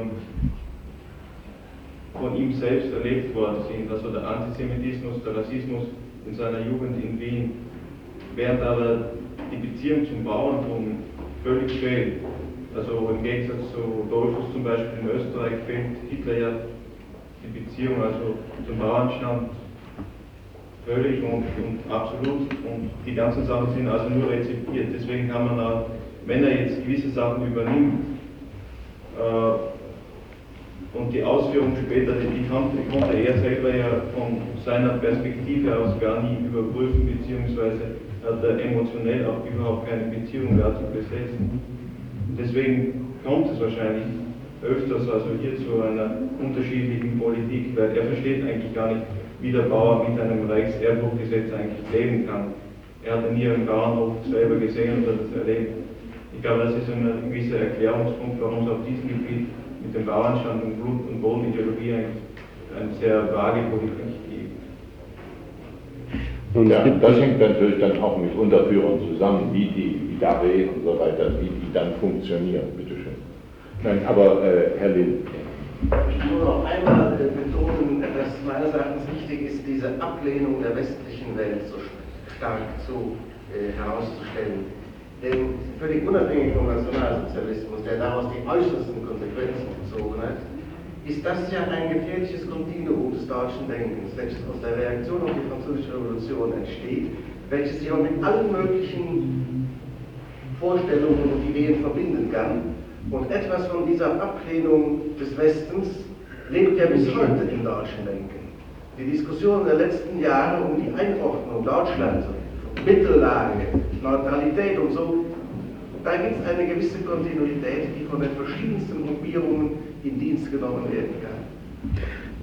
von ihm selbst erlebt worden sind, also der Antisemitismus, der Rassismus in seiner Jugend in Wien, während aber die Beziehung zum Bauerntum völlig fehlt. Also im Gegensatz zu Dollfuss zum Beispiel in Österreich fehlt Hitler ja die Beziehung also zum Bauernstand völlig und absolut, und die ganzen Sachen sind also nur rezipiert. Deswegen kann man auch, wenn er jetzt gewisse Sachen übernimmt und die Ausführung später, die konnte er selber ja von seiner Perspektive aus gar nie überprüfen, beziehungsweise hat er emotionell auch überhaupt keine Beziehung dazu besessen. Deswegen kommt es wahrscheinlich öfters also hier zu einer unterschiedlichen Politik, weil er versteht eigentlich gar nicht, wie der Bauer mit einem Reichserbruchgesetz eigentlich leben kann. Er hat nie einen Bauernhof selber gesehen oder das erlebt. Ich glaube, das ist ein gewisser Erklärungspunkt, warum es auf diesem Gebiet mit dem Bauernstand und Blut- und Bodenideologie eigentlich eine sehr vage Politik gibt. Und ja, das hängt natürlich dann auch mit Unterführern zusammen, wie Daré und so weiter, wie die dann funktionieren, bitteschön. Nein, aber Herr Lill. Ich muss noch einmal betonen, dass meines Erachtens wichtig ist, diese Ablehnung der westlichen Welt so stark herauszustellen. Denn völlig unabhängig vom Nationalsozialismus, der daraus die äußersten Konsequenzen gezogen hat, ist das ja ein gefährliches Kontinuum des deutschen Denkens, welches aus der Reaktion auf die Französische Revolution entsteht, welches sich auch mit allen möglichen Vorstellungen und Ideen verbinden kann. Und etwas von dieser Ablehnung des Westens lebt ja bis heute im deutschen Denken. Die Diskussion der letzten Jahre um die Einordnung Deutschlands, Mittellage, Neutralität und so, da gibt es eine gewisse Kontinuität, die von den verschiedensten Gruppierungen in Dienst genommen werden kann.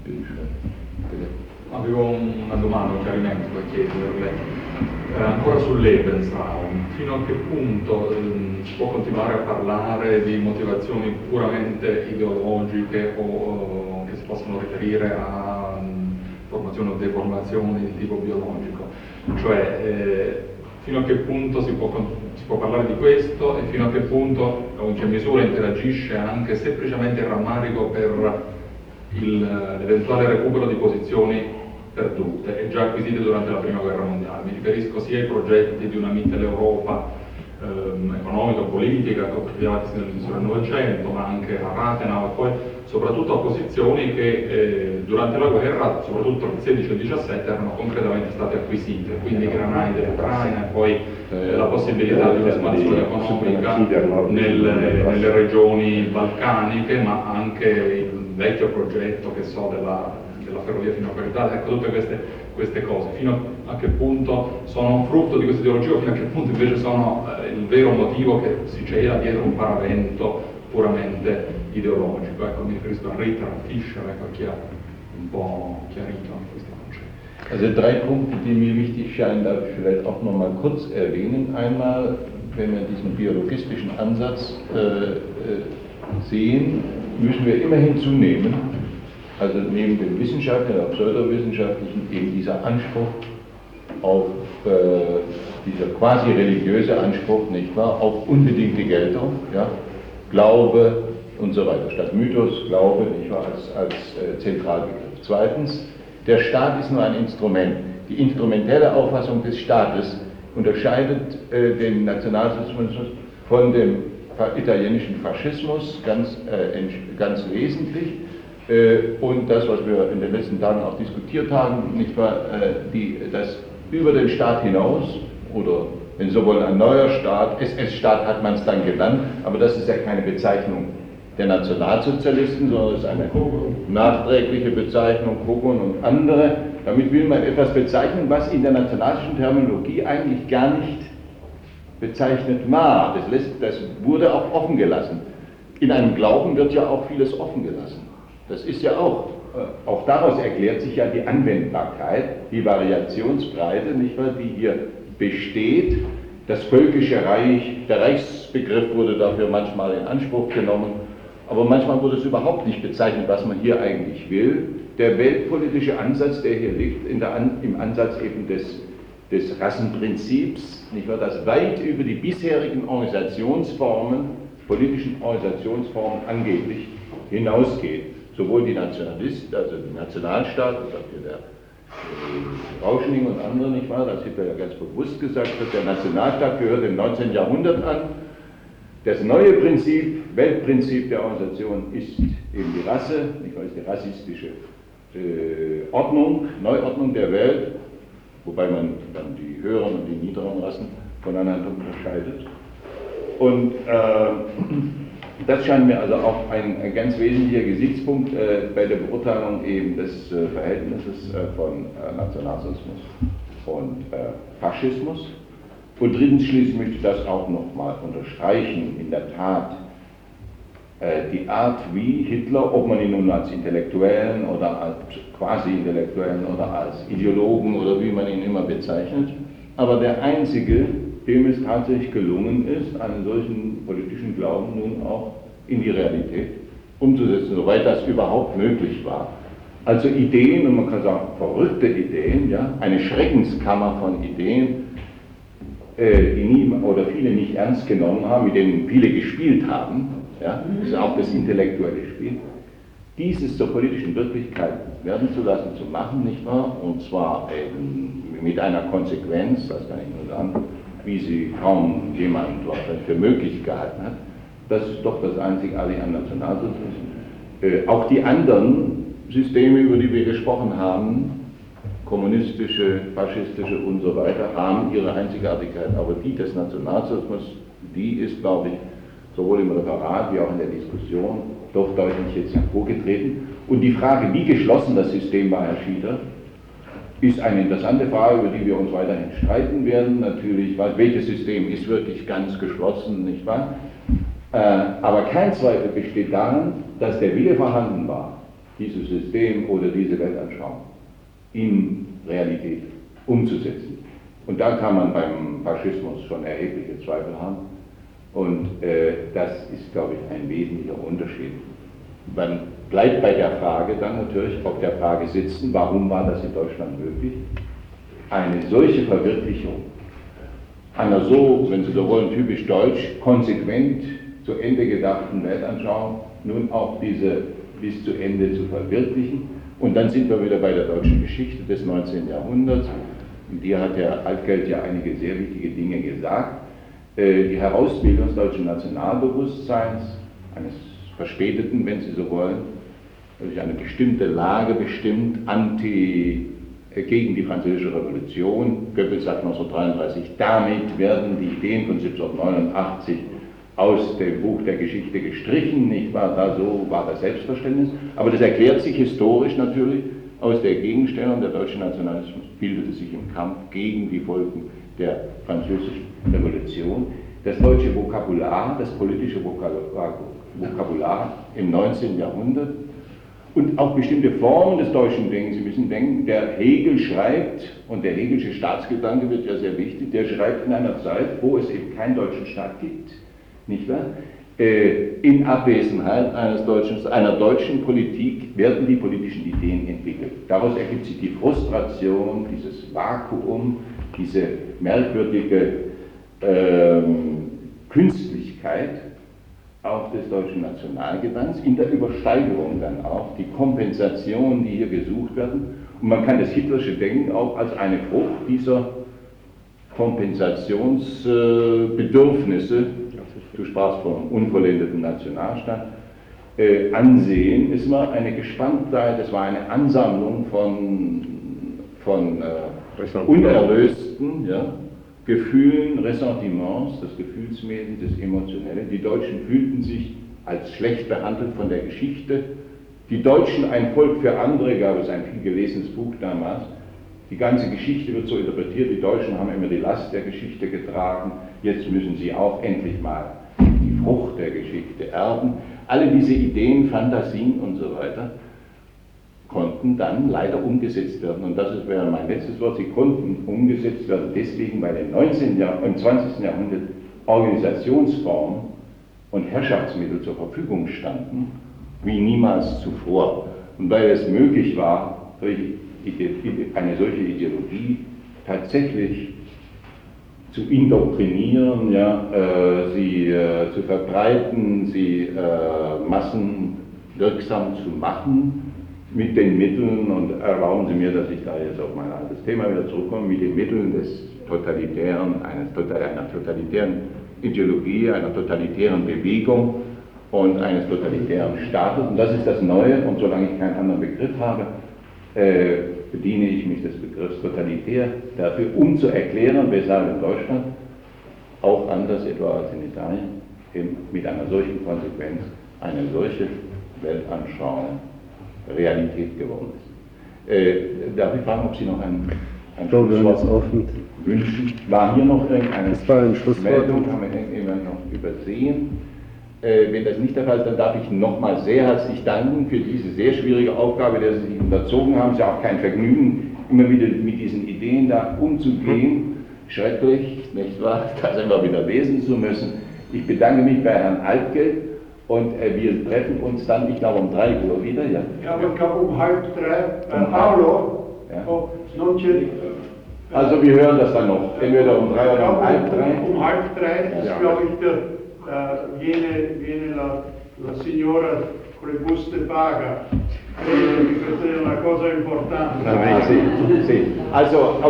Avevo una domanda, un chiarimento da chiederle. Ancora sul Lebensraum, fino a che punto si può continuare a parlare di motivazioni puramente ideologiche o che si possono riferire a formazioni o deformazioni di tipo biologico? Cioè, fino a che punto si può parlare di questo e fino a che punto o in che misura interagisce anche semplicemente il rammarico per l'eventuale recupero di posizioni perdute e già acquisite durante la Prima Guerra Mondiale. Mi riferisco sia ai progetti di una Mitteleuropa economico-politica costruitasi nel Novecento, ma anche a Rathenau e poi soprattutto a posizioni che durante la guerra, soprattutto il 16 e il 17, erano concretamente state acquisite, quindi i granai dell'Ucraina e poi la possibilità di un'espansione economica nelle regioni balcaniche, ma anche il vecchio progetto, che so, della ferrovia fino a Peritale, ecco, tutte queste cose, fino a che punto sono frutto di questa ideologia o fino a che punto invece sono il vero motivo che si cela dietro un paravento puramente ideologico. Ecco, mi riferisco a Ritter, a Fischer, ecco, a chi ha un po' chiarito questi concetti. Also 3 Punkte, die mir wichtig scheinen, darf ich vielleicht auch noch mal kurz erwähnen. Einmal, wenn wir diesen biologistischen Ansatz sehen, müssen wir immer hinzunehmen, also neben dem wissenschaftlichen oder pseudowissenschaftlichen, eben dieser Anspruch auf, dieser quasi religiöse Anspruch, nicht wahr, auf unbedingte Geltung, ja, Glaube und so weiter, statt Mythos, Glaube, nicht wahr, als Zentralbegriff. Zweitens, der Staat ist nur ein Instrument. Die instrumentelle Auffassung des Staates unterscheidet den Nationalsozialismus von dem italienischen Faschismus ganz wesentlich. Und das, was wir in den letzten Tagen auch diskutiert haben, nicht wahr, das über den Staat hinaus, oder wenn Sie so wollen, ein neuer Staat, SS-Staat hat man es dann genannt, aber das ist ja keine Bezeichnung der Nationalsozialisten, sondern es ist eine nachträgliche Bezeichnung, Kogon und andere. Damit will man etwas bezeichnen, was in der nationalistischen Terminologie eigentlich gar nicht bezeichnet war. Das wurde auch offen gelassen. In einem Glauben wird ja auch vieles offen gelassen. Das ist ja auch daraus erklärt sich ja die Anwendbarkeit, die Variationsbreite, nicht wahr, die hier besteht. Das völkische Reich, der Reichsbegriff wurde dafür manchmal in Anspruch genommen, aber manchmal wurde es überhaupt nicht bezeichnet, was man hier eigentlich will. Der weltpolitische Ansatz, der hier liegt, im Ansatz eben des Rassenprinzips, nicht wahr, das weit über die bisherigen Organisationsformen, politischen Organisationsformen angeblich hinausgeht. Sowohl die Nationalisten, also die Nationalstaat, das sagt hier der Rauschning und andere, nicht wahr, das Hitler ja ganz bewusst gesagt hat, der Nationalstaat gehört im 19. Jahrhundert an. Das neue Prinzip, Weltprinzip der Organisation ist eben die Rasse, nicht wahr, ist die rassistische Ordnung, Neuordnung der Welt, wobei man dann die höheren und die niederen Rassen voneinander unterscheidet. Und das scheint mir also auch ein ganz wesentlicher Gesichtspunkt bei der Beurteilung eben des Verhältnisses von Nationalsozialismus und Faschismus. Und drittens schließlich möchte ich das auch nochmal unterstreichen, in der Tat, die Art, wie Hitler, ob man ihn nun als Intellektuellen oder als Quasi-Intellektuellen oder als Ideologen oder wie man ihn immer bezeichnet, aber der einzige, dem es tatsächlich gelungen ist, einen solchen politischen Glauben nun auch in die Realität umzusetzen, soweit das überhaupt möglich war. Also Ideen, und man kann sagen verrückte Ideen, ja, eine Schreckenskammer von Ideen, die viele nicht ernst genommen haben, mit denen viele gespielt haben, ja, das ist auch das intellektuelle Spiel, dieses zur politischen Wirklichkeit werden zu lassen, zu machen, nicht wahr? Und zwar mit einer Konsequenz, das kann ich nur sagen, wie sie kaum jemand dort für möglich gehalten hat. Das ist doch das Einzigartige an Nationalsozialismus. Auch die anderen Systeme, über die wir gesprochen haben, kommunistische, faschistische und so weiter, haben ihre Einzigartigkeit. Aber die des Nationalsozialismus, die ist, glaube ich, sowohl im Referat wie auch in der Diskussion doch deutlich jetzt hervorgetreten. Und die Frage, wie geschlossen das System war, Herr Schieder, ist eine interessante Frage, über die wir uns weiterhin streiten werden. Natürlich, welches System ist wirklich ganz geschlossen, nicht wahr? Aber kein Zweifel besteht daran, dass der Wille vorhanden war, dieses System oder diese Weltanschauung in Realität umzusetzen. Und da kann man beim Faschismus schon erhebliche Zweifel haben. Und das ist, glaube ich, ein wesentlicher Unterschied. Man bleibt bei der Frage dann natürlich auf der Frage sitzen, warum war das in Deutschland möglich? Eine solche Verwirklichung einer so, wenn Sie so wollen, typisch deutsch, konsequent zu Ende gedachten Weltanschauung, nun auch diese bis zu Ende zu verwirklichen. Und dann sind wir wieder bei der deutschen Geschichte des 19. Jahrhunderts. Und hier hat Herr Altgeld ja einige sehr wichtige Dinge gesagt. Die Herausbildung des deutschen Nationalbewusstseins, eines verspäteten, wenn Sie so wollen, durch eine bestimmte Lage bestimmt, gegen die Französische Revolution. Goebbels sagt 1933, damit werden die Ideen von 1789 aus dem Buch der Geschichte gestrichen, nicht wahr? Da so war das Selbstverständnis. Aber das erklärt sich historisch natürlich aus der Gegenstellung. Der deutsche Nationalismus bildete sich im Kampf gegen die Folgen der Französischen Revolution. Das deutsche Vokabular, das politische Vokabular im 19. Jahrhundert und auch bestimmte Formen des deutschen Denkens. Sie müssen denken, der Hegel schreibt, und der Hegelsche Staatsgedanke wird ja sehr wichtig, der schreibt in einer Zeit, wo es eben keinen deutschen Staat gibt, nicht wahr? In Abwesenheit einer deutschen Politik werden die politischen Ideen entwickelt. Daraus ergibt sich die Frustration, dieses Vakuum, diese merkwürdige Künstlichkeit auch des deutschen Nationalgedankens, in der Übersteigerung dann auch, die Kompensation, die hier gesucht werden. Und man kann das Hitlersche Denken auch als eine Frucht dieser Kompensationsbedürfnisse, du sprachst vom unvollendeten Nationalstaat, ansehen. Es war eine Gespanntheit, es war eine Ansammlung von unerlösten Gefühlen, Ressentiments, das Gefühlswesen, das Emotionelle. Die Deutschen fühlten sich als schlecht behandelt von der Geschichte. Die Deutschen, ein Volk für andere, gab es ein viel gelesenes Buch damals. Die ganze Geschichte wird so interpretiert, die Deutschen haben immer die Last der Geschichte getragen, jetzt müssen sie auch endlich mal die Frucht der Geschichte erben. Alle diese Ideen, Fantasien und so weiter konnten dann leider umgesetzt werden. Und das wäre mein letztes Wort. Sie konnten umgesetzt werden deswegen, weil im 20. Jahrhundert Organisationsformen und Herrschaftsmittel zur Verfügung standen, wie niemals zuvor. Und weil es möglich war, eine solche Ideologie tatsächlich zu indoktrinieren, sie zu verbreiten, sie massenwirksam zu machen, mit den Mitteln, und erlauben Sie mir, dass ich da jetzt auf mein altes Thema wieder zurückkomme, mit den Mitteln des totalitären, einer totalitären Ideologie, einer totalitären Bewegung und eines totalitären Staates. Und das ist das Neue, und solange ich keinen anderen Begriff habe, bediene ich mich des Begriffs totalitär dafür, um zu erklären, weshalb in Deutschland, auch anders etwa als in Italien, eben mit einer solchen Konsequenz eine solche Weltanschauung Realität geworden ist. Darf ich fragen, ob Sie noch ein Schlusswort wünschen? War hier noch irgendeine Meldung? Haben wir irgendjemand noch übersehen? Wenn das nicht der Fall ist, dann darf ich nochmal sehr herzlich danken für diese sehr schwierige Aufgabe, der Sie sich unterzogen haben. Es ist ja auch kein Vergnügen, immer wieder mit diesen Ideen da umzugehen. Schrecklich, nicht wahr? Das immer wieder lesen zu müssen. Ich bedanke mich bei Herrn Altgeld. Und wir treffen uns dann, ich glaube, um 3 Uhr wieder, ja? Ja, aber ich glaube um 2:30. Paolo, non c'è... Also wir hören das dann noch, entweder um 3 oder um 2:30. Um 2:30 ist, glaube ich, viene la signora con le buste paga. Questa è una cosa importante. Sì. Also